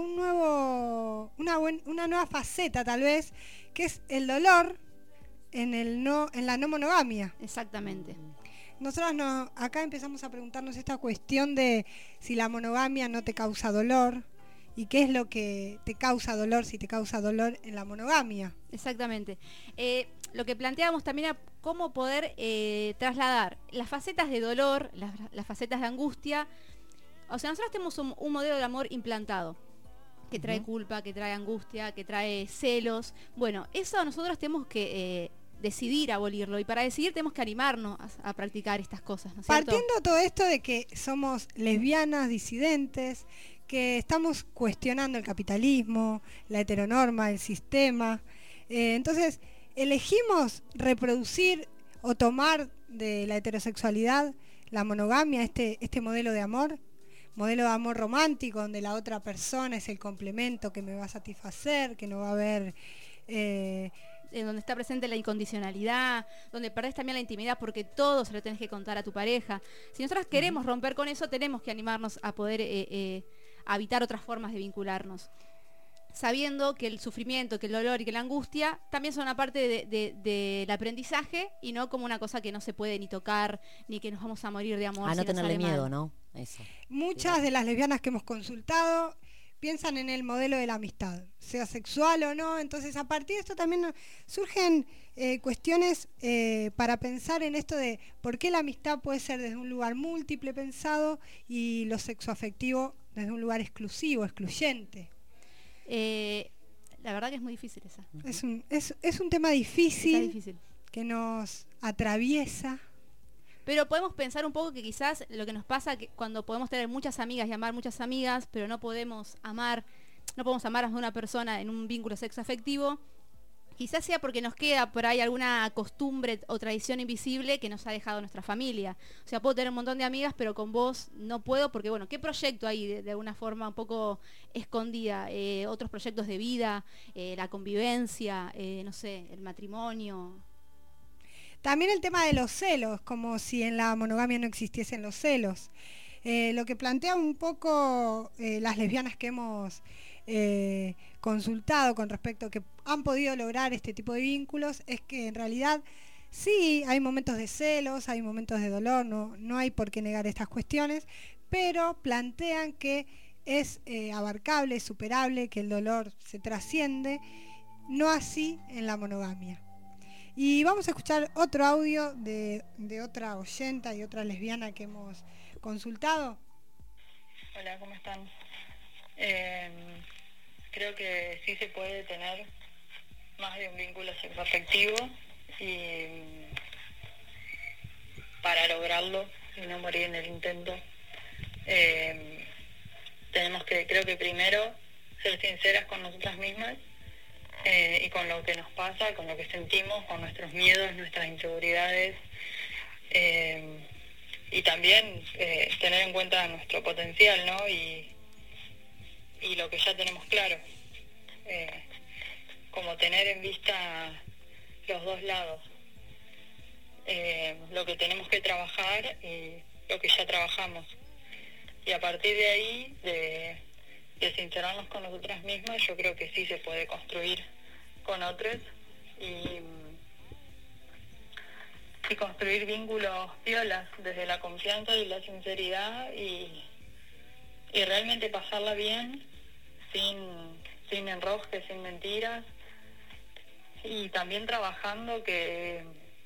una nueva faceta, tal vez, que es el dolor en la no monogamia. Exactamente. Nosotros acá empezamos a preguntarnos esta cuestión de si la monogamia no te causa dolor y qué es lo que te causa dolor, si te causa dolor en la monogamia. Exactamente. Lo que planteábamos también era cómo poder trasladar las facetas de dolor, las facetas de angustia. O sea, nosotros tenemos un modelo de amor implantado. que trae culpa, que trae angustia, que trae celos. Bueno, eso nosotros tenemos que decidir abolirlo, y para decidir tenemos que animarnos a practicar estas cosas, ¿no es cierto? Partiendo todo esto de que somos lesbianas, disidentes, que estamos cuestionando el capitalismo, la heteronorma, el sistema, entonces elegimos reproducir o tomar de la heterosexualidad la monogamia, este modelo de amor romántico, donde la otra persona es el complemento que me va a satisfacer, que no va a haber... donde está presente la incondicionalidad, donde perdés también la intimidad porque todo se lo tenés que contar a tu pareja. Si nosotros queremos romper con eso, tenemos que animarnos a poder habitar otras formas de vincularnos, sabiendo que el sufrimiento, que el dolor y que la angustia también son una parte del aprendizaje, y no como una cosa que no se puede ni tocar, ni que nos vamos a morir de amor. A no tenerle miedo, ¿no? Eso. Muchas de las lesbianas que hemos consultado piensan en el modelo de la amistad, sea sexual o no. Entonces, a partir de esto también surgen cuestiones para pensar en esto de por qué la amistad puede ser desde un lugar múltiple pensado y lo sexoafectivo desde un lugar exclusivo, excluyente. La verdad que es muy difícil esa. Es un tema difícil que nos atraviesa. Pero podemos pensar un poco que quizás lo que nos pasa que cuando podemos tener muchas amigas y amar muchas amigas, pero no podemos amar a una persona en un vínculo sexoafectivo, quizás sea porque nos queda por ahí alguna costumbre o tradición invisible que nos ha dejado nuestra familia. O sea, puedo tener un montón de amigas, pero con vos no puedo porque, bueno, ¿qué proyecto hay de alguna forma un poco escondida? Otros proyectos de vida, la convivencia, no sé, el matrimonio. También el tema de los celos, como si en la monogamia no existiesen los celos. Lo que plantea un poco las lesbianas que hemos consultado con respecto a que han podido lograr este tipo de vínculos es que en realidad sí hay momentos de celos, hay momentos de dolor, no hay por qué negar estas cuestiones, pero plantean que es abarcable, superable, que el dolor se trasciende, no así en la monogamia. Y vamos a escuchar otro audio de otra oyenta y otra lesbiana que hemos consultado. Hola, ¿cómo están? Creo que sí se puede tener más de un vínculo sexoafectivo, y para lograrlo y no morir en el intento, tenemos que, creo que primero, ser sinceras con nosotras mismas y con lo que nos pasa, con lo que sentimos, con nuestros miedos, nuestras inseguridades, y también tener en cuenta nuestro potencial, ¿no? Y lo que ya tenemos claro, como tener en vista los dos lados, lo que tenemos que trabajar y lo que ya trabajamos, y a partir de ahí de sincerarnos con nosotras mismas, yo creo que sí se puede construir con otros y construir vínculos piolas desde la confianza y la sinceridad, y realmente pasarla bien, sin enrosques, sin mentiras, y también trabajando que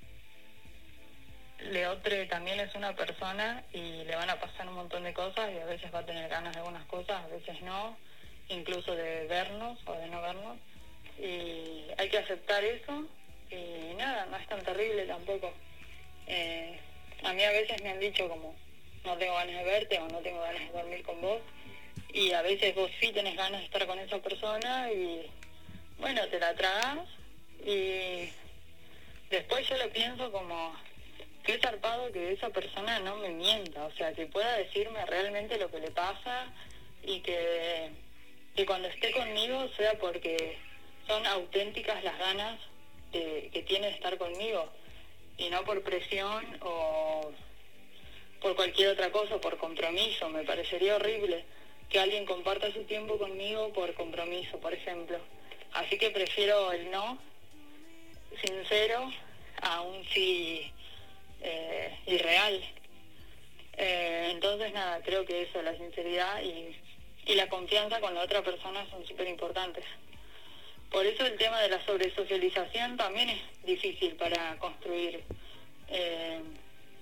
Leotre también es una persona y le van a pasar un montón de cosas, y a veces va a tener ganas de algunas cosas, a veces no, incluso de vernos o de no vernos, y hay que aceptar eso, y nada, no es tan terrible tampoco. A mí a veces me han dicho como, no tengo ganas de verte o no tengo ganas de dormir con vos, y a veces vos sí tenés ganas de estar con esa persona, y bueno, te la tragás, y después yo lo pienso como, qué zarpado que esa persona no me mienta, o sea, que pueda decirme realmente lo que le pasa, y que cuando esté conmigo sea porque son auténticas las ganas que tiene de estar conmigo, y no por presión o por cualquier otra cosa, por compromiso. Me parecería horrible que alguien comparta su tiempo conmigo por compromiso, por ejemplo. Así que prefiero el no sincero a un sí irreal. Entonces nada, creo que eso, la sinceridad y la confianza con la otra persona son súper importantes. Por eso el tema de la sobresocialización también es difícil para construir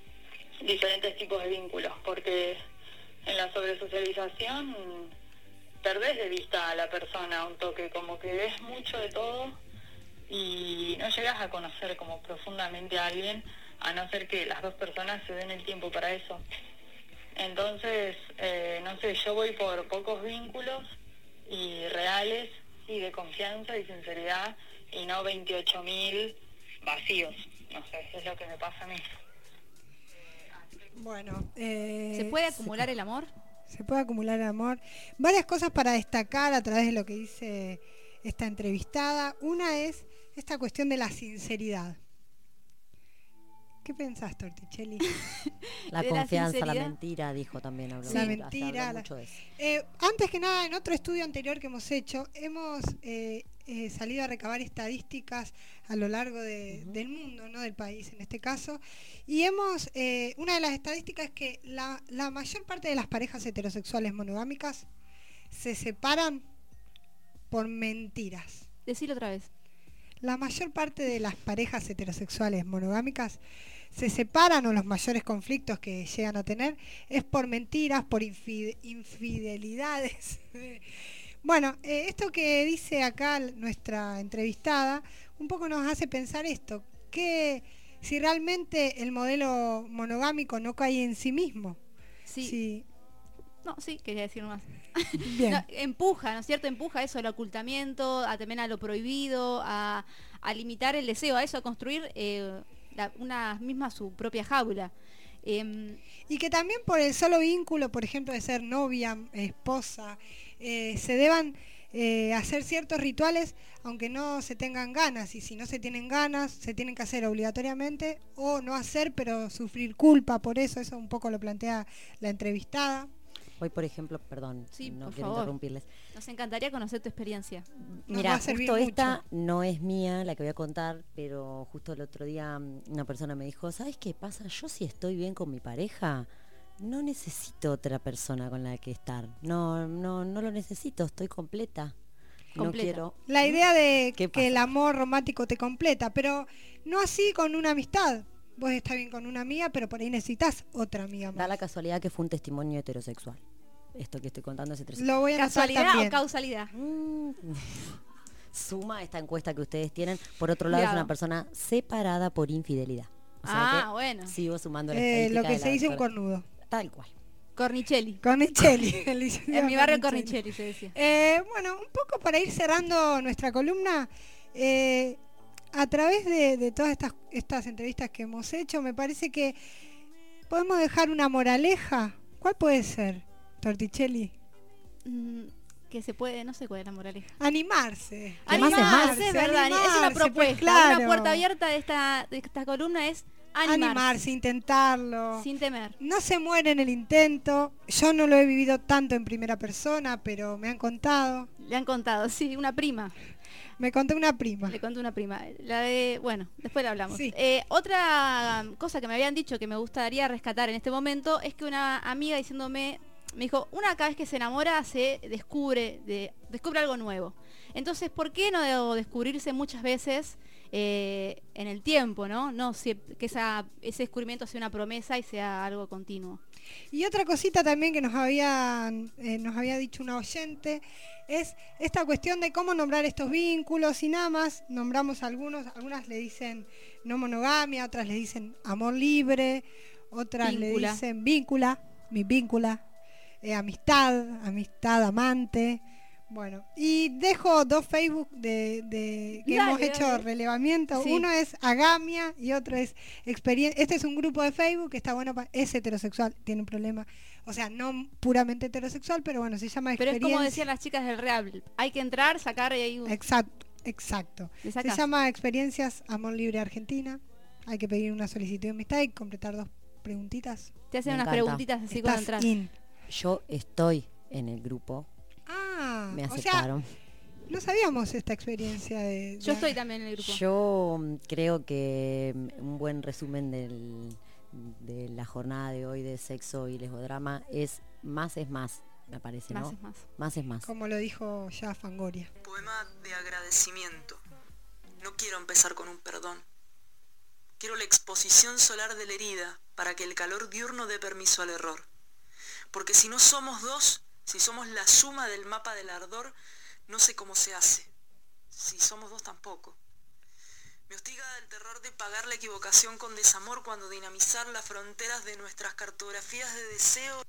diferentes tipos de vínculos, porque en la sobresocialización perdés de vista a la persona un toque, como que ves mucho de todo y no llegas a conocer como profundamente a alguien, a no ser que las dos personas se den el tiempo para eso. Entonces, no sé, yo voy por pocos vínculos y reales, y de confianza y sinceridad, y no 28.000 vacíos. No sé, es lo que me pasa a mí. Bueno, ¿se puede acumular el amor? Se puede acumular el amor. Varias cosas para destacar a través de lo que dice esta entrevistada. Una es esta cuestión de la sinceridad. ¿Qué pensás, Torticelli? La confianza, la mentira, dijo también. Habló, la mentira. Mucho de eso. Antes que nada, en otro estudio anterior que hemos hecho, hemos salido a recabar estadísticas a lo largo del mundo, ¿no? Del país en este caso, y una de las estadísticas es que la mayor parte de las parejas heterosexuales monogámicas se separan por mentiras. Decilo otra vez. La mayor parte de las parejas heterosexuales monogámicas se separan, o los mayores conflictos que llegan a tener es por mentiras, por infidelidades. Bueno, esto que dice acá nuestra entrevistada un poco nos hace pensar esto, que si realmente el modelo monogámico no cae en sí mismo. Sí. No, sí, quería decir más. Bien. No, empuja, ¿no es cierto? Empuja eso, al ocultamiento, también a lo prohibido, a limitar el deseo, a eso, a construir una misma su propia jaula. Y que también por el solo vínculo, por ejemplo, de ser novia, esposa, se deban hacer ciertos rituales aunque no se tengan ganas, y si no se tienen ganas se tienen que hacer obligatoriamente, o no hacer pero sufrir culpa por eso. Eso un poco lo plantea la entrevistada. Hoy, por ejemplo, perdón, sí, no por quiero favor. interrumpirles. Nos encantaría conocer tu experiencia. Mira, justo esta no es mía, la que voy a contar, pero justo el otro día una persona me dijo, ¿sabes qué pasa? Yo si estoy bien con mi pareja, no necesito otra persona con la que estar. No lo necesito, estoy completa. No quiero. La idea de que el amor romántico te completa, pero no así con una amistad. Vos estás bien con una amiga, pero por ahí necesitas otra amiga más. Da la casualidad que fue un testimonio heterosexual. Esto que estoy contando es heterosexual. Lo voy a ¿Casualidad o causalidad? Suma esta encuesta que ustedes tienen. Por otro lado, es una persona separada por infidelidad. O sea que bueno. Sigo sumando la estadística. Lo que se dice un cornudo. Tal cual. Cornicelli. En mi barrio Cornicelli se decía. Bueno, un poco para ir cerrando nuestra columna, a través de todas estas entrevistas que hemos hecho, me parece que podemos dejar una moraleja. ¿Cuál puede ser, Torticelli? Que se puede, no sé cuál es la moraleja. Animarse. Animarse, es verdad. Animarse, es una propuesta. pues, claro. Una puerta abierta de esta columna es animarse, intentarlo. Sin temer. No se muere en el intento. Yo no lo he vivido tanto en primera persona, pero me han contado. Le han contado, sí, una prima. Me contó una prima. Le contó una prima. Bueno, después la hablamos. Sí. Otra cosa que me habían dicho que me gustaría rescatar en este momento es que una amiga diciéndome, me dijo, cada vez que se enamora se descubre algo nuevo. Entonces, ¿por qué no descubrirse muchas veces en el tiempo, ¿no? Que ese descubrimiento sea una promesa y sea algo continuo. Y otra cosita también que nos había dicho una oyente es esta cuestión de cómo nombrar estos vínculos, y nada más nombramos algunas le dicen no monogamia, otras le dicen amor libre, otras le dicen mi víncula, amistad, amante. Bueno, y dejo 2 Facebook que hemos hecho relevamiento. Sí. Uno es Agamia y otro es Experiencia. Este es un grupo de Facebook que está bueno, es heterosexual, tiene un problema. O sea, no puramente heterosexual, pero bueno, se llama Experiencia. Pero es como decían las chicas del Real, hay que entrar, sacar y ahí... Exacto. Se llama Experiencias Amor Libre Argentina. Hay que pedir una solicitud de amistad y completar 2 preguntitas. Te hacen unas preguntitas así cuando entras. Yo estoy en el grupo. Me aceptaron. O sea, no sabíamos esta experiencia Yo estoy también en el grupo. Yo creo que un buen resumen de la jornada de hoy de sexo y lesbodrama es más, me parece, ¿no? Más es más. Como lo dijo ya Fangoria. Poema de agradecimiento. No quiero empezar con un perdón. Quiero la exposición solar de la herida para que el calor diurno dé permiso al error. Porque si no somos 2, Si somos la suma del mapa del ardor, no sé cómo se hace. Si somos dos, tampoco. Me hostiga el terror de pagar la equivocación con desamor cuando dinamizar las fronteras de nuestras cartografías de deseo.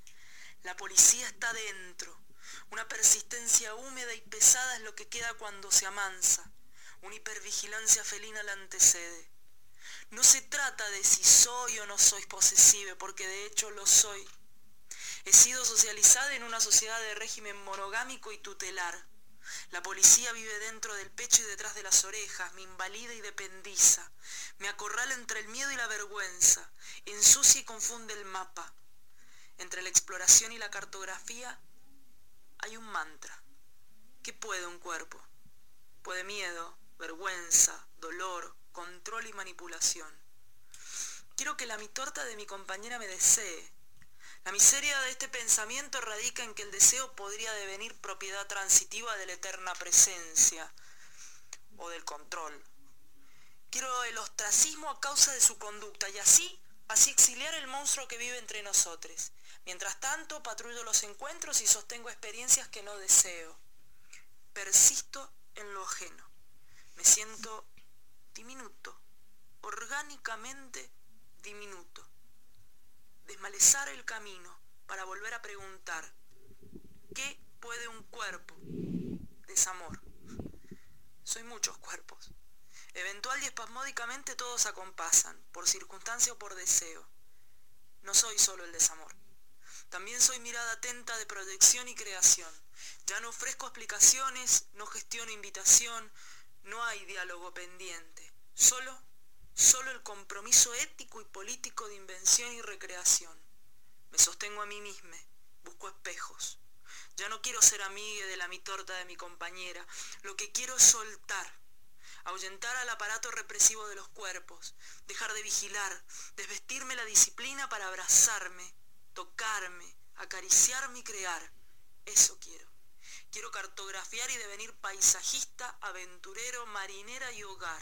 La policía está dentro. Una persistencia húmeda y pesada es lo que queda cuando se amansa. Una hipervigilancia felina la antecede. No se trata de si soy o no soy posesiva, porque de hecho lo soy. He sido socializada en una sociedad de régimen monogámico y tutelar. La policía vive dentro del pecho y detrás de las orejas, me invalida y dependiza, me acorrala entre el miedo y la vergüenza, ensucia y confunde el mapa. Entre la exploración y la cartografía hay un mantra. ¿Qué puede un cuerpo? Puede miedo, vergüenza, dolor, control y manipulación. Quiero que la mitorta de mi compañera me desee. La miseria de este pensamiento radica en que el deseo podría devenir propiedad transitiva de la eterna presencia o del control. Quiero el ostracismo a causa de su conducta y así exiliar el monstruo que vive entre nosotros. Mientras tanto, patrullo los encuentros y sostengo experiencias que no deseo. Persisto en lo ajeno. Me siento diminuto, orgánicamente diminuto. Desmalezar el camino para volver a preguntar, ¿qué puede un cuerpo? Desamor. Soy muchos cuerpos. Eventual y espasmódicamente todos acompasan, por circunstancia o por deseo. No soy solo el desamor. También soy mirada atenta de proyección y creación. Ya no ofrezco explicaciones, no gestiono invitación, no hay diálogo pendiente. Solo el compromiso ético y político de invención y recreación. Me sostengo a mí misma, busco espejos. Ya no quiero ser amiga de la mitorta de mi compañera. Lo que quiero es soltar, ahuyentar al aparato represivo de los cuerpos, dejar de vigilar, desvestirme la disciplina para abrazarme, tocarme, acariciarme y crear. Eso quiero. Quiero cartografiar y devenir paisajista, aventurero, marinera y hogar.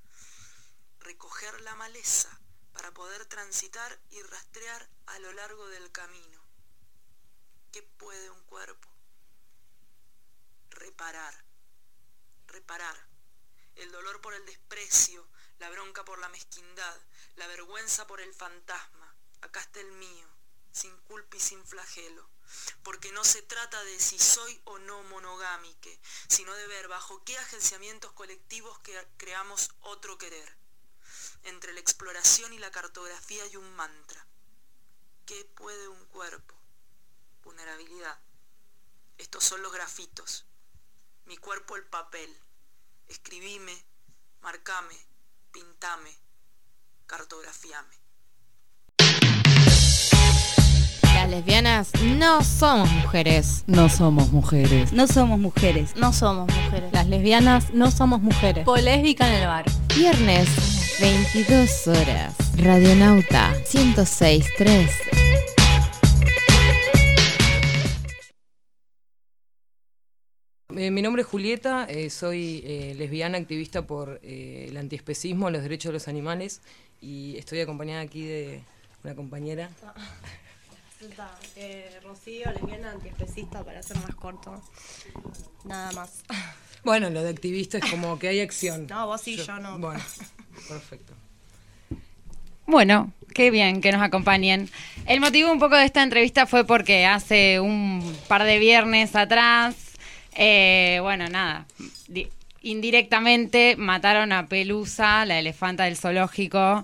Recoger la maleza para poder transitar y rastrear a lo largo del camino. ¿Qué puede un cuerpo? Reparar. El dolor por el desprecio, la bronca por la mezquindad, la vergüenza por el fantasma. Acá está el mío, sin culpa y sin flagelo. Porque no se trata de si soy o no monogámique, sino de ver bajo qué agenciamientos colectivos que creamos otro querer. Entre la exploración y la cartografía hay un mantra. ¿Qué puede un cuerpo? Vulnerabilidad. Estos son los grafitos. Mi cuerpo el papel. Escribime, marcame, pintame, cartografiame. Las lesbianas no somos mujeres. No somos mujeres. No somos mujeres. No somos mujeres. Las lesbianas no somos mujeres. Polésbica en el bar. Viernes, 22 horas. Radionauta 106.3. Mi nombre es Julieta, soy lesbiana, activista por el antiespecismo, los derechos de los animales, y estoy acompañada aquí de una compañera. Rocío, lesbiana, antiespecista, para ser más corto. Nada más. Bueno, lo de activista es como que hay acción. No, vos sí, yo no. Bueno, perfecto. Bueno, qué bien que nos acompañen. El motivo un poco de esta entrevista fue porque hace un par de viernes atrás, indirectamente mataron a Pelusa, la elefanta del zoológico,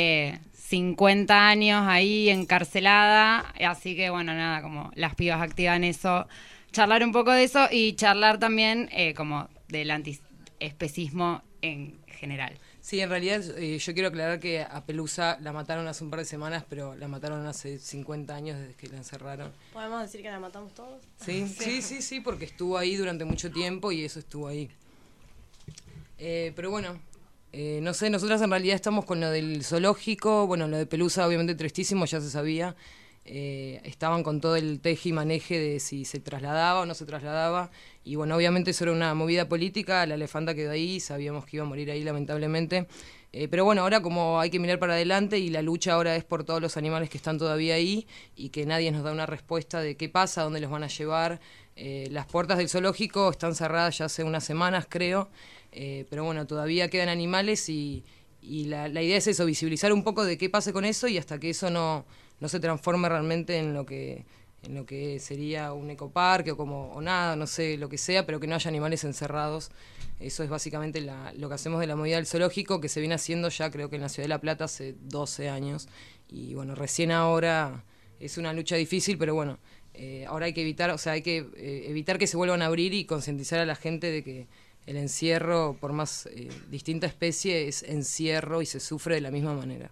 50 años ahí encarcelada, así que como las pibas activan eso, charlar un poco de eso y charlar también como del antiespecismo en general. Sí, en realidad yo quiero aclarar que a Pelusa la mataron hace un par de semanas, pero la mataron hace 50 años desde que la encerraron. ¿Podemos decir que la matamos todos? Sí, porque estuvo ahí durante mucho tiempo y eso estuvo ahí. Pero bueno, no sé, nosotras en realidad estamos con lo del zoológico, bueno, lo de Pelusa obviamente tristísimo, ya se sabía. Estaban con todo el teje y maneje de si se trasladaba o no se trasladaba, y bueno, obviamente eso era una movida política, la elefanta quedó ahí, sabíamos que iba a morir ahí lamentablemente, Pero bueno, ahora como hay que mirar para adelante y la lucha ahora es por todos los animales que están todavía ahí y que nadie nos da una respuesta de qué pasa, dónde los van a llevar. Las puertas del zoológico están cerradas ya hace unas semanas, creo, pero bueno, todavía quedan animales y la idea es eso, visibilizar un poco de qué pasa con eso y hasta que eso no se transforme realmente en lo que sería un ecoparque o nada, no sé, lo que sea, pero que no haya animales encerrados. Eso es básicamente lo que hacemos de la movida del zoológico, que se viene haciendo ya creo que en la Ciudad de La Plata hace 12 años. Y bueno, recién ahora es una lucha difícil, pero bueno, ahora hay que evitar, evitar que se vuelvan a abrir y concientizar a la gente de que el encierro, por más distinta especie, es encierro y se sufre de la misma manera.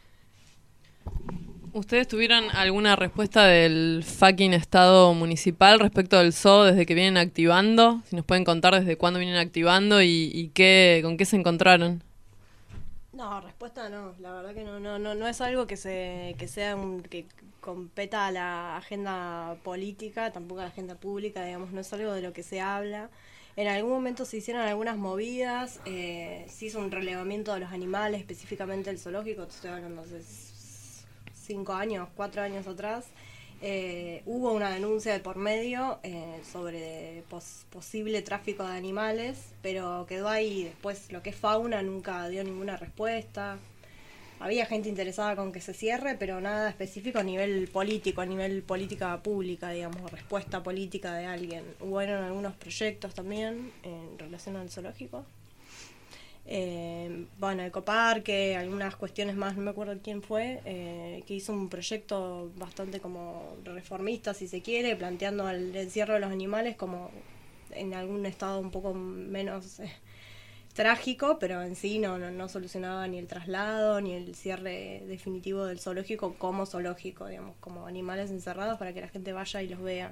¿Ustedes tuvieron alguna respuesta del fucking Estado municipal respecto del zoo desde que vienen activando? Si nos pueden contar desde cuándo vienen activando y con qué se encontraron. No, respuesta no. La verdad que no es algo que competa a la agenda política, tampoco a la agenda pública, digamos, no es algo de lo que se habla. En algún momento se hicieron algunas movidas, se hizo un relevamiento de los animales, específicamente el zoológico, te estoy hablando de 4 años atrás, hubo una denuncia de por medio sobre posible tráfico de animales, pero quedó ahí. Después lo que es fauna nunca dio ninguna respuesta. Había gente interesada con que se cierre, pero nada específico a nivel político, a nivel política pública, digamos, respuesta política de alguien. Hubo algunos proyectos también en relación al zoológico. Ecoparque, algunas cuestiones más, no me acuerdo quién fue, que hizo un proyecto bastante como reformista, si se quiere, planteando el encierro de los animales como en algún estado un poco menos trágico, pero en sí no solucionaba ni el traslado ni el cierre definitivo del zoológico como zoológico, digamos, como animales encerrados para que la gente vaya y los vea.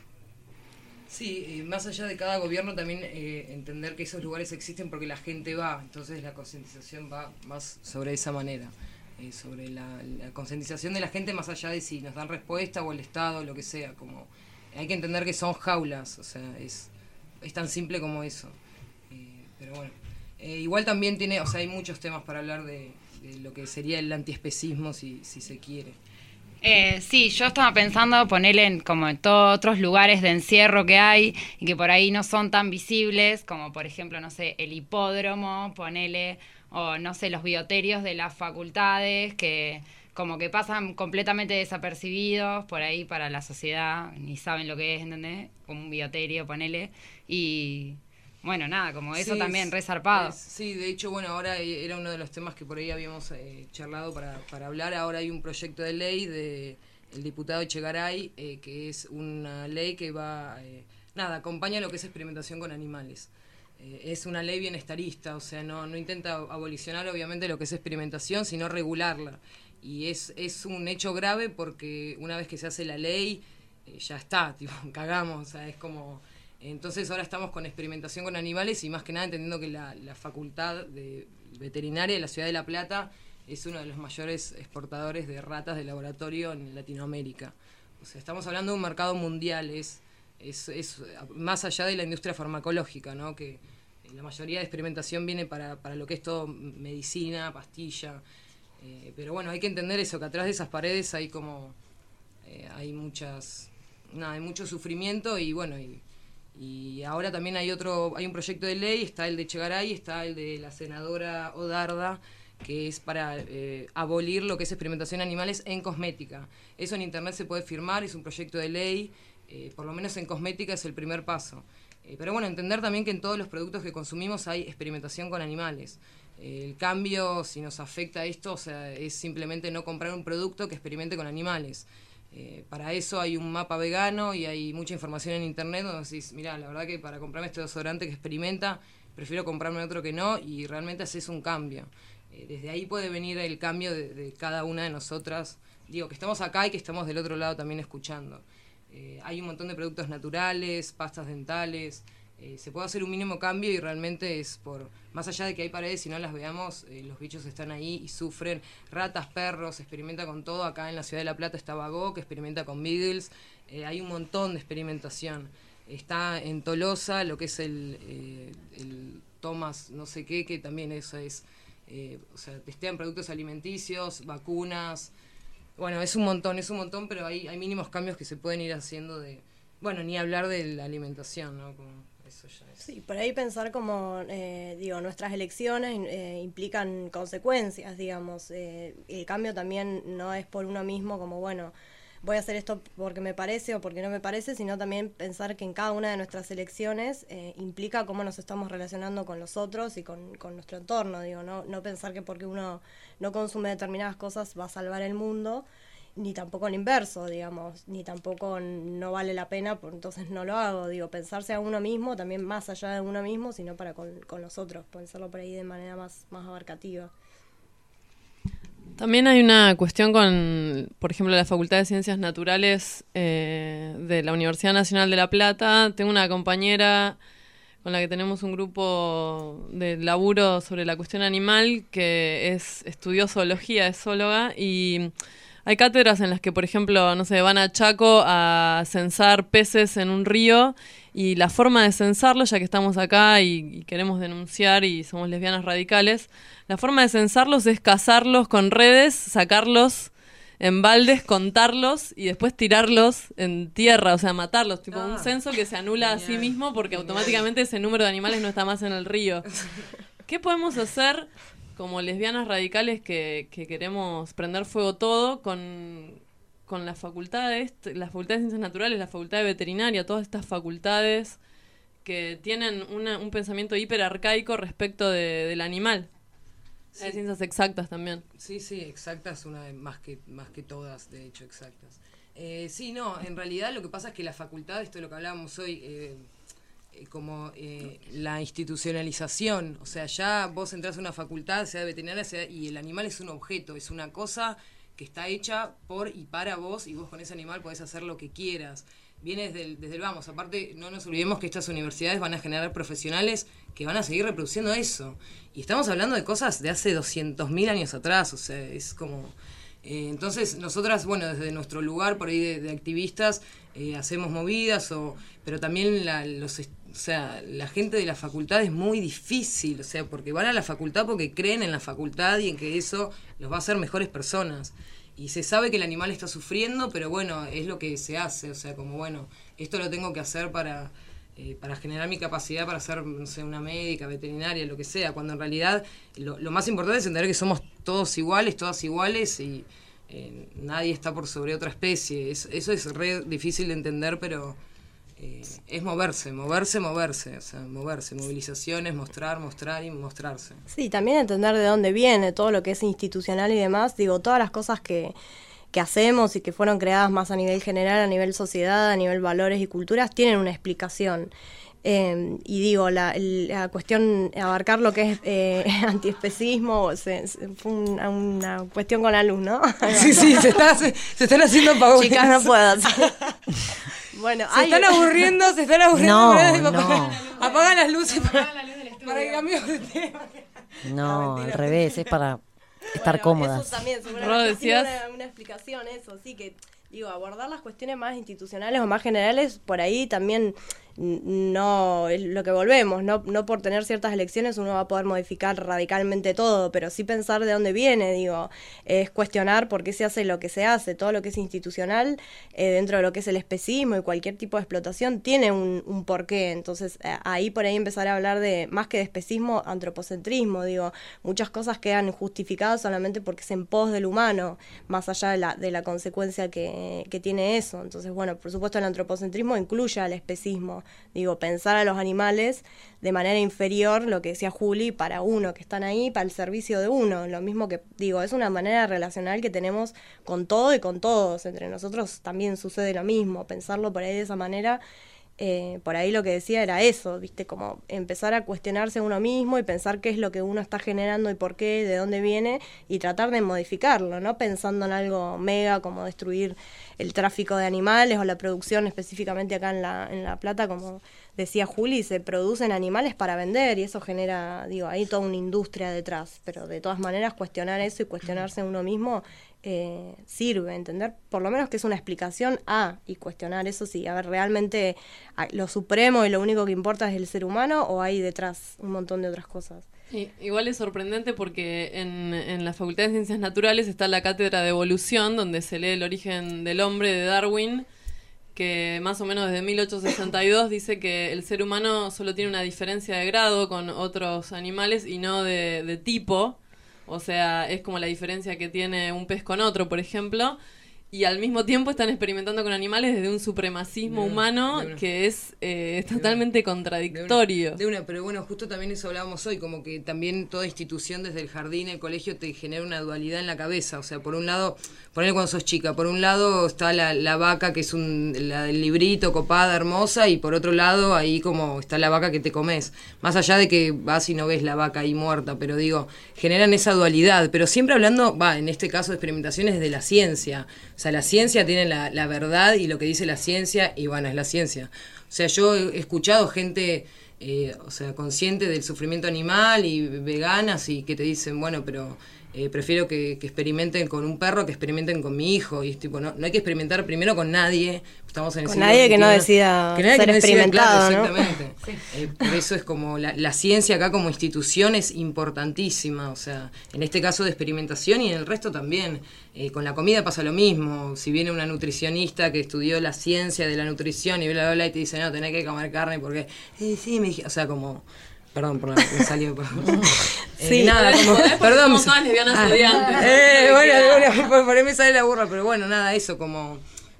Sí, más allá de cada gobierno también entender que esos lugares existen porque la gente va, entonces la concientización va más sobre esa manera, sobre la concientización de la gente más allá de si nos dan respuesta o el Estado, lo que sea, como hay que entender que son jaulas, o sea, es tan simple como eso. Pero bueno, igual también hay muchos temas para hablar de lo que sería el antiespecismo si se quiere. Sí, yo estaba pensando ponerle en todos otros lugares de encierro que hay y que por ahí no son tan visibles, como por ejemplo, no sé, el hipódromo, ponele, o no sé, los bioterios de las facultades, que como que pasan completamente desapercibidos por ahí para la sociedad, ni saben lo que es, ¿entendés? Como un bioterio, ponele, y... Bueno, nada, como eso también, resarpado. Sí, de hecho, bueno, ahora era uno de los temas que por ahí habíamos charlado para hablar. Ahora hay un proyecto de ley del diputado Echegaray, que es una ley que acompaña lo que es experimentación con animales. Es una ley bienestarista, o sea, no intenta abolicionar obviamente lo que es experimentación, sino regularla. Y es un hecho grave porque una vez que se hace la ley, ya está, cagamos, o sea, es como... Entonces ahora estamos con experimentación con animales y más que nada entendiendo que la facultad de veterinaria de la Ciudad de La Plata es uno de los mayores exportadores de ratas de laboratorio en Latinoamérica. O sea, estamos hablando de un mercado mundial, es más allá de la industria farmacológica, ¿no? Que la mayoría de experimentación viene para lo que es todo medicina, pastilla. Pero bueno, hay que entender eso, que atrás de esas paredes hay hay mucho sufrimiento y bueno, y ahora también hay un proyecto de ley, está el de Echegaray, está el de la senadora Odarda, que es para abolir lo que es experimentación en animales en cosmética. Eso en internet se puede firmar, es un proyecto de ley, por lo menos en cosmética es el primer paso. Pero bueno, entender también que en todos los productos que consumimos hay experimentación con animales. El cambio, si nos afecta esto, o sea, es simplemente no comprar un producto que experimente con animales. Para eso hay un mapa vegano y hay mucha información en internet donde decís, mirá, la verdad que para comprarme este desodorante que experimenta, prefiero comprarme otro que no, y realmente haces un cambio. Desde ahí puede venir el cambio de cada una de nosotras, digo, que estamos acá y que estamos del otro lado también escuchando. Hay un montón de productos naturales, pastas dentales, se puede hacer un mínimo cambio y realmente es más allá de que hay paredes y no las veamos, los bichos están ahí y sufren. Ratas, perros, experimenta con todo. Acá en la Ciudad de La Plata está Bagó, que experimenta con beagles. Hay un montón de experimentación. Está en Tolosa lo que es el Thomas no sé qué, que también eso es o sea, testean productos alimenticios, vacunas. Bueno, es un montón, pero hay mínimos cambios que se pueden ir haciendo de... Bueno, ni hablar de la alimentación, ¿no? Como eso ya es. Sí, por ahí pensar como, nuestras elecciones implican consecuencias, digamos. El cambio también no es por uno mismo como, bueno, voy a hacer esto porque me parece o porque no me parece, sino también pensar que en cada una de nuestras elecciones implica cómo nos estamos relacionando con los otros y con nuestro entorno, digo, no pensar que porque uno no consume determinadas cosas va a salvar el mundo, ni tampoco el inverso, digamos, ni tampoco no vale la pena, pues entonces no lo hago, digo, pensarse a uno mismo, también más allá de uno mismo, sino para con los otros, pensarlo por ahí de manera más abarcativa. También hay una cuestión con, por ejemplo, la Facultad de Ciencias Naturales de la Universidad Nacional de La Plata. Tengo una compañera con la que tenemos un grupo de laburo sobre la cuestión animal que estudió zoología, es zoóloga, y hay cátedras en las que, por ejemplo, no sé, van a Chaco a censar peces en un río, y la forma de censarlos, ya que estamos acá y queremos denunciar y somos lesbianas radicales, la forma de censarlos es cazarlos con redes, sacarlos en baldes, contarlos y después tirarlos en tierra, o sea, matarlos, tipo un censo que se anula a sí mismo porque automáticamente ese número de animales no está más en el río. ¿Qué podemos hacer como lesbianas radicales que queremos prender fuego todo con las facultades, la Facultad de Ciencias Naturales, la Facultad de Veterinaria, todas estas facultades que tienen un pensamiento hiperarcaico respecto del animal? Sí. Hay ciencias exactas también. Sí, exactas, más que todas, de hecho, exactas. En realidad lo que pasa es que la facultad, esto es lo que hablábamos hoy, la institucionalización, o sea, ya vos entras a una facultad, sea de veterinaria, y el animal es un objeto, es una cosa que está hecha por y para vos, y vos con ese animal podés hacer lo que quieras. Viene desde el vamos. Aparte, no nos olvidemos que estas universidades van a generar profesionales que van a seguir reproduciendo eso. Y estamos hablando de cosas de hace 200.000 años atrás, o sea, es como... entonces, nosotras, bueno, desde nuestro lugar por ahí de activistas, hacemos movidas, pero también la gente de la facultad es muy difícil, o sea, porque van a la facultad porque creen en la facultad y en que eso los va a hacer mejores personas. Y se sabe que el animal está sufriendo, pero bueno, es lo que se hace, o sea, como bueno, esto lo tengo que hacer para generar mi capacidad para ser, no sé, una médica, veterinaria, lo que sea, cuando en realidad lo más importante es entender que somos todos iguales, todas iguales, y nadie está por sobre otra especie. Eso es re difícil de entender, pero es moverse, o sea, movilizaciones, mostrar y mostrarse. Sí, también entender de dónde viene todo lo que es institucional y demás, digo, todas las cosas que hacemos y que fueron creadas más a nivel general, a nivel sociedad, a nivel valores y culturas, tienen una explicación. Y digo, la cuestión, abarcar lo que es antiespecismo, fue una cuestión con la luz, ¿no? Sí, se están haciendo apagón. Chicas, no puedo. Bueno, se están aburriendo. No. Apagan las luces para que cambiemos de tema. No, al revés, es para estar cómodas. Eso también, seguramente tiene una explicación, eso, sí, que digo, abordar las cuestiones más institucionales o más generales, por ahí también no es lo que volvemos, no por tener ciertas elecciones uno va a poder modificar radicalmente todo, pero sí pensar de dónde viene, digo, es cuestionar por qué se hace lo que se hace, todo lo que es institucional dentro de lo que es el especismo y cualquier tipo de explotación tiene un porqué, entonces ahí por ahí empezar a hablar de, más que de especismo, antropocentrismo, digo, muchas cosas quedan justificadas solamente porque es en pos del humano, más allá de la consecuencia que tiene eso, entonces bueno, por supuesto el antropocentrismo incluye al especismo, digo, pensar a los animales de manera inferior, lo que decía Juli, para uno, que están ahí para el servicio de uno, lo mismo que, digo, es una manera relacional que tenemos con todo y con todos, entre nosotros también sucede lo mismo, pensarlo por ahí de esa manera, por ahí lo que decía era eso, viste, como empezar a cuestionarse a uno mismo y pensar qué es lo que uno está generando y por qué, de dónde viene, y tratar de modificarlo, no pensando en algo mega como destruir el tráfico de animales o la producción específicamente acá en La Plata, como decía Juli, se producen animales para vender y eso genera, digo, hay toda una industria detrás, pero de todas maneras cuestionar eso y cuestionarse a uno mismo sirve, entender por lo menos que es una explicación y cuestionar eso, sí, a ver, realmente lo supremo y lo único que importa es el ser humano o hay detrás un montón de otras cosas. Igual es sorprendente porque en la Facultad de Ciencias Naturales está la cátedra de evolución, donde se lee el origen del hombre de Darwin, que más o menos desde 1862 dice que el ser humano solo tiene una diferencia de grado con otros animales y no de tipo. O sea, es como la diferencia que tiene un pez con otro, por ejemplo. Y al mismo tiempo están experimentando con animales desde un supremacismo humano que es totalmente contradictorio. Pero bueno, justo también eso hablábamos hoy, como que también toda institución desde el jardín, el colegio, te genera una dualidad en la cabeza. O sea, por un lado, ponele cuando sos chica, por un lado está la vaca que es la del librito, copada, hermosa, y por otro lado ahí como está la vaca que te comes. Más allá de que vas y no ves la vaca ahí muerta, pero digo, generan esa dualidad. Pero siempre hablando, en este caso de experimentaciones de la ciencia. O sea, la ciencia tiene la verdad y lo que dice la ciencia, y bueno, es la ciencia. O sea, yo he escuchado gente, consciente del sufrimiento animal y veganas y que te dicen, bueno, pero prefiero que experimenten con un perro que experimenten con mi hijo. Y es tipo, no hay que experimentar primero con nadie. Estamos en el con nadie que no decida ser experimentado, claro, exactamente. Por eso es como la ciencia acá como institución es importantísima. O sea, en este caso de experimentación y en el resto también. Con la comida pasa lo mismo. Si viene una nutricionista que estudió la ciencia de la nutrición y bla, bla, bla, y te dice, no, tenés que comer carne porque... sí, me dije... O sea, como... Perdón, me salió. Sí, nada, como... Perdón. Somos todas lesbianas estudiantes. Bueno, por ahí me sale la burra, pero bueno, nada, eso como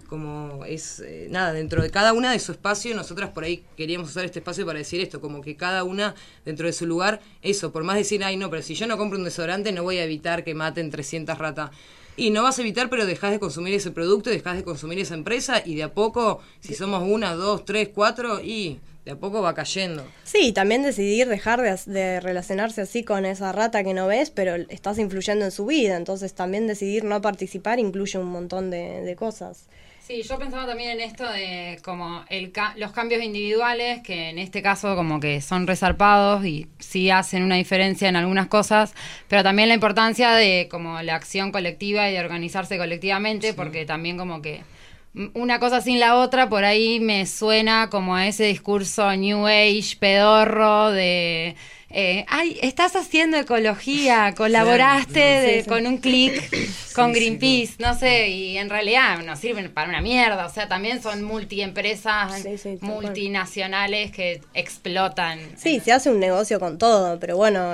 es, nada, dentro de cada una de su espacio, nosotras por ahí queríamos usar este espacio para decir esto, como que cada una dentro de su lugar, eso, por más decir, ay no, pero si yo no compro un desodorante no voy a evitar que maten 300 ratas. Y no vas a evitar, pero dejás de consumir ese producto, dejás de consumir esa empresa y de a poco, si somos 1, 2, 3, 4 y... de a poco va cayendo. Sí, también decidir dejar de relacionarse así con esa rata que no ves, pero estás influyendo en su vida, entonces también decidir no participar incluye un montón de cosas. Sí, yo pensaba también en esto de como los cambios individuales, que en este caso como que son resarpados y sí hacen una diferencia en algunas cosas, pero también la importancia de como la acción colectiva y de organizarse colectivamente, sí. Porque también como que una cosa sin la otra, por ahí me suena como a ese discurso New Age pedorro de... ay, estás haciendo ecología, colaboraste con un clic con Greenpeace, no sé, y en realidad no sirven para una mierda, o sea, también son multiempresas multinacionales que explotan. Sí, se hace un negocio con todo, pero bueno,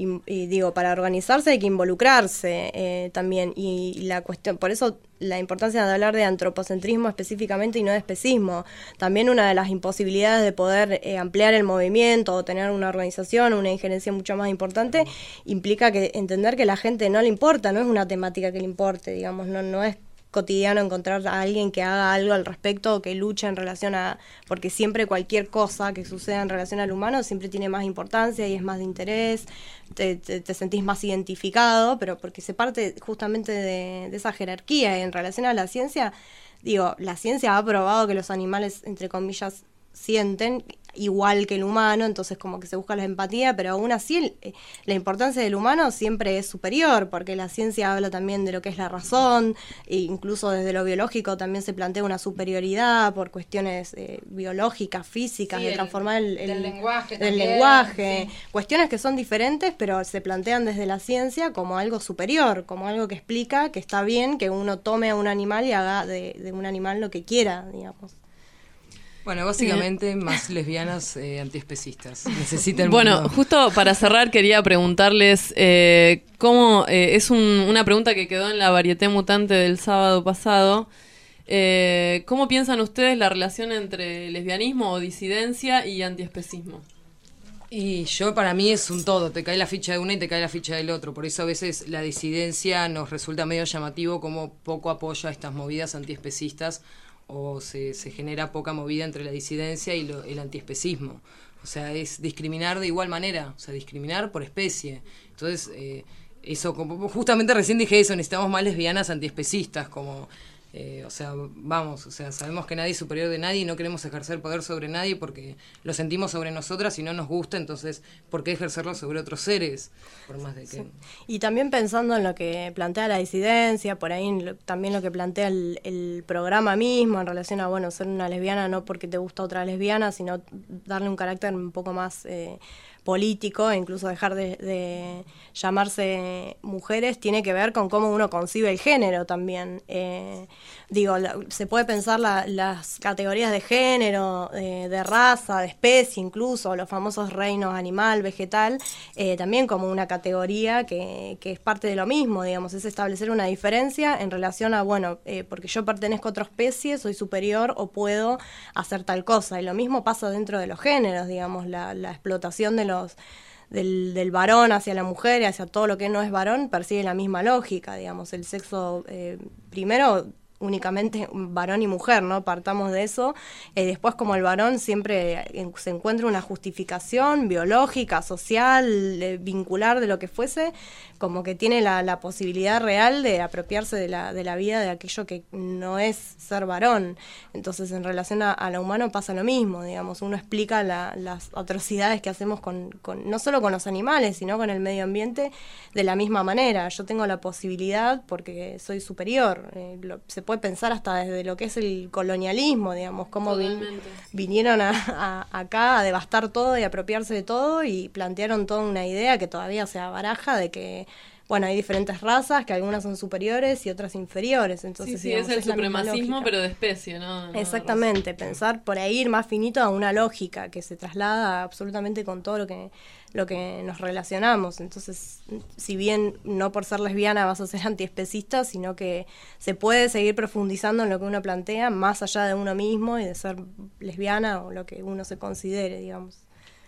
y digo, para organizarse hay que involucrarse también, y la cuestión, por eso la importancia de hablar de antropocentrismo específicamente y no de especismo. También una de las imposibilidades de poder ampliar el movimiento o tener una organización, una injerencia mucho más importante, implica que entender que la gente no le importa, no es una temática que le importe, digamos, no es cotidiano encontrar a alguien que haga algo al respecto o que luche en relación a... porque siempre cualquier cosa que suceda en relación al humano siempre tiene más importancia y es más de interés, te sentís más identificado, pero porque se parte justamente de esa jerarquía. Y en relación a la ciencia, digo, la ciencia ha probado que los animales, entre comillas, sienten igual que el humano, entonces como que se busca la empatía, pero aún así la importancia del humano siempre es superior, porque la ciencia habla también de lo que es la razón, e incluso desde lo biológico también se plantea una superioridad por cuestiones biológicas, físicas, sí, de transformar el lenguaje, sí. Cuestiones que son diferentes, pero se plantean desde la ciencia como algo superior, como algo que explica que está bien que uno tome a un animal y haga de un animal lo que quiera, digamos. Bueno, básicamente más lesbianas antiespecistas. Necesitan bueno, justo para cerrar quería preguntarles cómo es una pregunta que quedó en la Varieté Mutante del sábado pasado. ¿Cómo piensan ustedes la relación entre lesbianismo o disidencia y antiespecismo? Y para mí es un todo, te cae la ficha de una y te cae la ficha del otro, por eso a veces la disidencia nos resulta medio llamativo como poco apoya a estas movidas antiespecistas, o se genera poca movida entre la disidencia y el antiespecismo. O sea, es discriminar de igual manera, o sea, discriminar por especie. Entonces, eso, como justamente recién dije eso, necesitamos más lesbianas antiespecistas, como... sabemos que nadie es superior de nadie y no queremos ejercer poder sobre nadie porque lo sentimos sobre nosotras y no nos gusta, entonces, ¿por qué ejercerlo sobre otros seres? Por más de que... Sí. Y también pensando en lo que plantea la disidencia, por ahí también lo que plantea el programa mismo en relación a, bueno, ser una lesbiana no porque te gusta otra lesbiana, sino darle un carácter un poco más político, e incluso dejar de llamarse mujeres, tiene que ver con cómo uno concibe el género también. Se puede pensar las categorías de género, de raza, de especie, incluso los famosos reinos animal, vegetal, también como una categoría que es parte de lo mismo, digamos, es establecer una diferencia en relación a, porque yo pertenezco a otra especie, soy superior o puedo hacer tal cosa. Y lo mismo pasa dentro de los géneros, digamos, la explotación del varón hacia la mujer y hacia todo lo que no es varón persigue la misma lógica, digamos, el sexo primero únicamente varón y mujer, ¿no? Partamos de eso. Después, como el varón siempre se encuentra una justificación biológica, social, vincular, de lo que fuese, como que tiene la posibilidad real de apropiarse de la vida de aquello que no es ser varón. Entonces, en relación a lo humano pasa lo mismo, digamos, uno explica las atrocidades que hacemos no solo con los animales, sino con el medio ambiente de la misma manera. Yo tengo la posibilidad, porque soy superior, se puede pensar hasta desde lo que es el colonialismo, digamos, cómo vinieron acá a devastar todo y apropiarse de todo y plantearon toda una idea que todavía se abaraja de que, hay diferentes razas, que algunas son superiores y otras inferiores. Entonces, sí, digamos, es el supremacismo, pero de especie, ¿no? Exactamente, pensar por ahí, ir más finito a una lógica que se traslada absolutamente con todo lo que nos relacionamos. Entonces, si bien no por ser lesbiana vas a ser antiespecista, sino que se puede seguir profundizando en lo que uno plantea, más allá de uno mismo y de ser lesbiana o lo que uno se considere, digamos.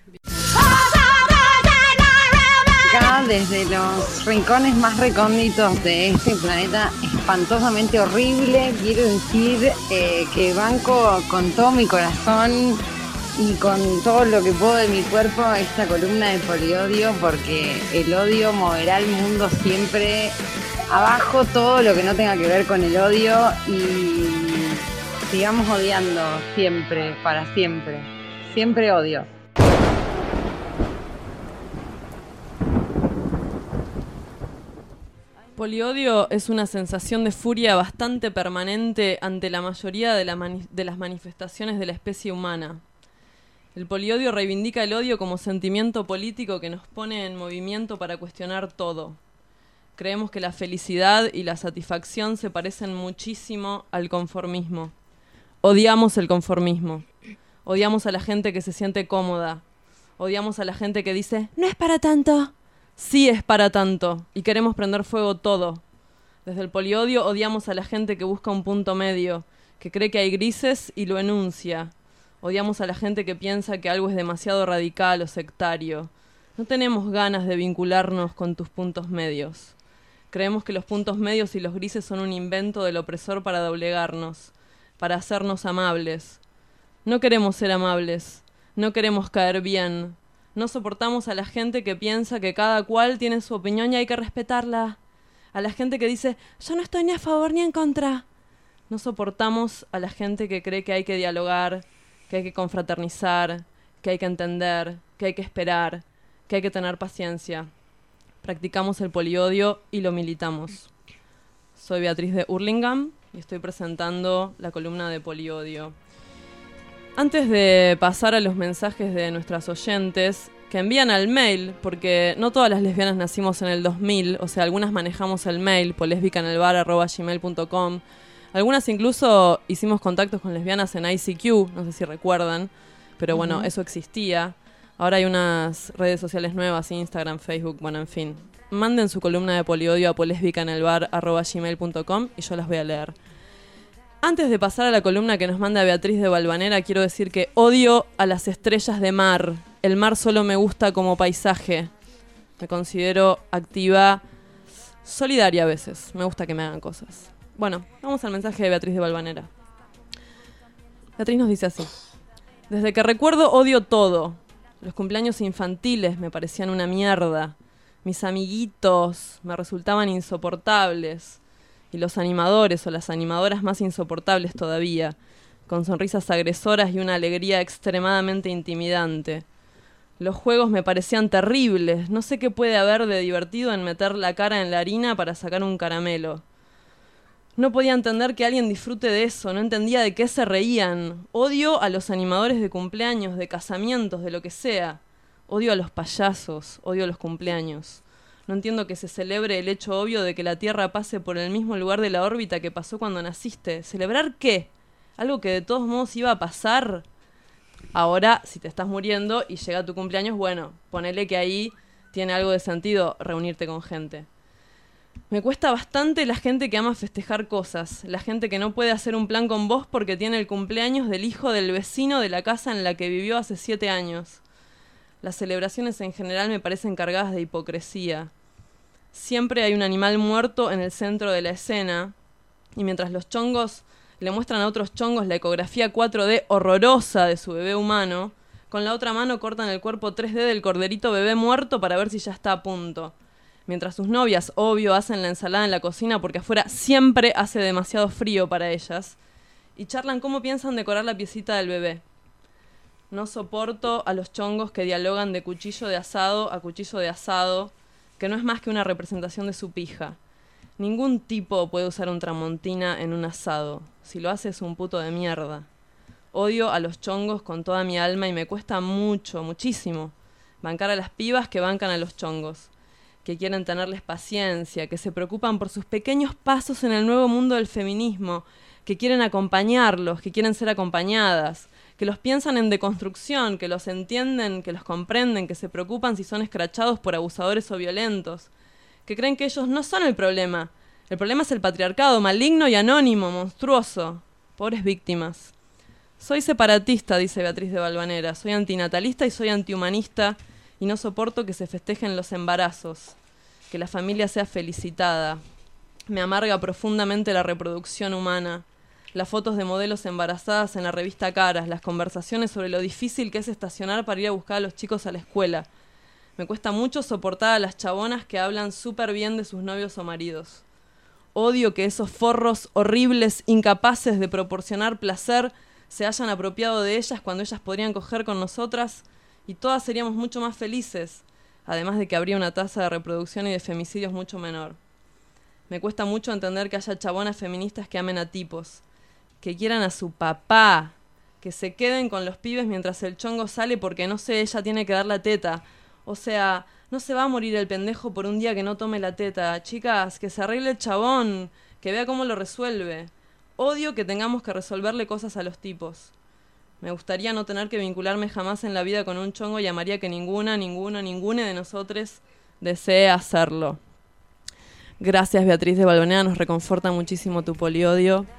Acá, desde los rincones más recónditos de este planeta espantosamente horrible, quiero decir que banco con todo mi corazón y con todo lo que puedo de mi cuerpo esta columna de Poliodio, porque el odio moverá el mundo siempre abajo, todo lo que no tenga que ver con el odio, y sigamos odiando siempre, para siempre. Siempre odio. Poliodio es una sensación de furia bastante permanente ante la mayoría de las manifestaciones de la especie humana. El poliodio reivindica el odio como sentimiento político que nos pone en movimiento para cuestionar todo. Creemos que la felicidad y la satisfacción se parecen muchísimo al conformismo. Odiamos el conformismo. Odiamos a la gente que se siente cómoda. Odiamos a la gente que dice, no es para tanto. Sí es para tanto, y queremos prender fuego todo. Desde el poliodio odiamos a la gente que busca un punto medio, que cree que hay grises y lo enuncia. Odiamos a la gente que piensa que algo es demasiado radical o sectario. No tenemos ganas de vincularnos con tus puntos medios. Creemos que los puntos medios y los grises son un invento del opresor para doblegarnos, para hacernos amables. No queremos ser amables, no queremos caer bien. No soportamos a la gente que piensa que cada cual tiene su opinión y hay que respetarla. A la gente que dice, yo no estoy ni a favor ni en contra. No soportamos a la gente que cree que hay que dialogar, que hay que confraternizar, que hay que entender, que hay que esperar, que hay que tener paciencia. Practicamos el poliodio y lo militamos. Soy Beatriz de Hurlingham y estoy presentando la columna de Poliodio. Antes de pasar a los mensajes de nuestras oyentes, que envían al mail, porque no todas las lesbianas nacimos en el 2000, o sea, algunas manejamos el mail, polesbicanelbar@gmail.com. Algunas incluso hicimos contactos con lesbianas en ICQ, no sé si recuerdan, pero bueno, eso existía. Ahora hay unas redes sociales nuevas, Instagram, Facebook, bueno, en fin. Manden su columna de poliodio a polesbicanelbar@gmail.com y yo las voy a leer. Antes de pasar a la columna que nos manda Beatriz de Valvanera, quiero decir que odio a las estrellas de mar. El mar solo me gusta como paisaje. Me considero activa, solidaria a veces. Me gusta que me hagan cosas. Bueno, vamos al mensaje de Beatriz de Valvanera. Beatriz nos dice así. Desde que recuerdo odio todo. Los cumpleaños infantiles me parecían una mierda. Mis amiguitos me resultaban insoportables. Y los animadores o las animadoras más insoportables todavía, con sonrisas agresoras y una alegría extremadamente intimidante. Los juegos me parecían terribles, no sé qué puede haber de divertido en meter la cara en la harina para sacar un caramelo. No podía entender que alguien disfrute de eso, no entendía de qué se reían. Odio a los animadores de cumpleaños, de casamientos, de lo que sea. Odio a los payasos, odio los cumpleaños. No entiendo que se celebre el hecho obvio de que la Tierra pase por el mismo lugar de la órbita que pasó cuando naciste. ¿Celebrar qué? ¿Algo que de todos modos iba a pasar? Ahora, si te estás muriendo y llega tu cumpleaños, bueno, ponele que ahí tiene algo de sentido reunirte con gente. Me cuesta bastante la gente que ama festejar cosas, la gente que no puede hacer un plan con vos porque tiene el cumpleaños del hijo del vecino de la casa en la que vivió hace 7 años. Las celebraciones en general me parecen cargadas de hipocresía. Siempre hay un animal muerto en el centro de la escena, y mientras los chongos le muestran a otros chongos la ecografía 4D horrorosa de su bebé humano, con la otra mano cortan el cuerpo 3D del corderito bebé muerto para ver si ya está a punto. Mientras sus novias, obvio, hacen la ensalada en la cocina porque afuera siempre hace demasiado frío para ellas, y charlan cómo piensan decorar la piecita del bebé. No soporto a los chongos que dialogan de cuchillo de asado a cuchillo de asado, que no es más que una representación de su pija. Ningún tipo puede usar un tramontina en un asado. Si lo hace es un puto de mierda. Odio a los chongos con toda mi alma y me cuesta mucho, muchísimo, bancar a las pibas que bancan a los chongos, que quieren tenerles paciencia, que se preocupan por sus pequeños pasos en el nuevo mundo del feminismo, que quieren acompañarlos, que quieren ser acompañadas, que los piensan en deconstrucción, que los entienden, que los comprenden, que se preocupan si son escrachados por abusadores o violentos, que creen que ellos no son el problema es el patriarcado, maligno y anónimo, monstruoso. Pobres víctimas. Soy separatista, dice Beatriz de Valvanera, soy antinatalista y soy antihumanista y no soporto que se festejen los embarazos, que la familia sea felicitada. Me amarga profundamente la reproducción humana. Las fotos de modelos embarazadas en la revista Caras, las conversaciones sobre lo difícil que es estacionar para ir a buscar a los chicos a la escuela. Me cuesta mucho soportar a las chabonas que hablan súper bien de sus novios o maridos. Odio que esos forros horribles, incapaces de proporcionar placer, se hayan apropiado de ellas cuando ellas podrían coger con nosotras y todas seríamos mucho más felices, además de que habría una tasa de reproducción y de femicidios mucho menor. Me cuesta mucho entender que haya chabonas feministas que amen a tipos, que quieran a su papá, que se queden con los pibes mientras el chongo sale porque, no sé, ella tiene que dar la teta. O sea, no se va a morir el pendejo por un día que no tome la teta. Chicas, que se arregle el chabón, que vea cómo lo resuelve. Odio que tengamos que resolverle cosas a los tipos. Me gustaría no tener que vincularme jamás en la vida con un chongo y amaría que ninguna de nosotros desee hacerlo. Gracias, Beatriz de Valvanera, nos reconforta muchísimo tu poliodio.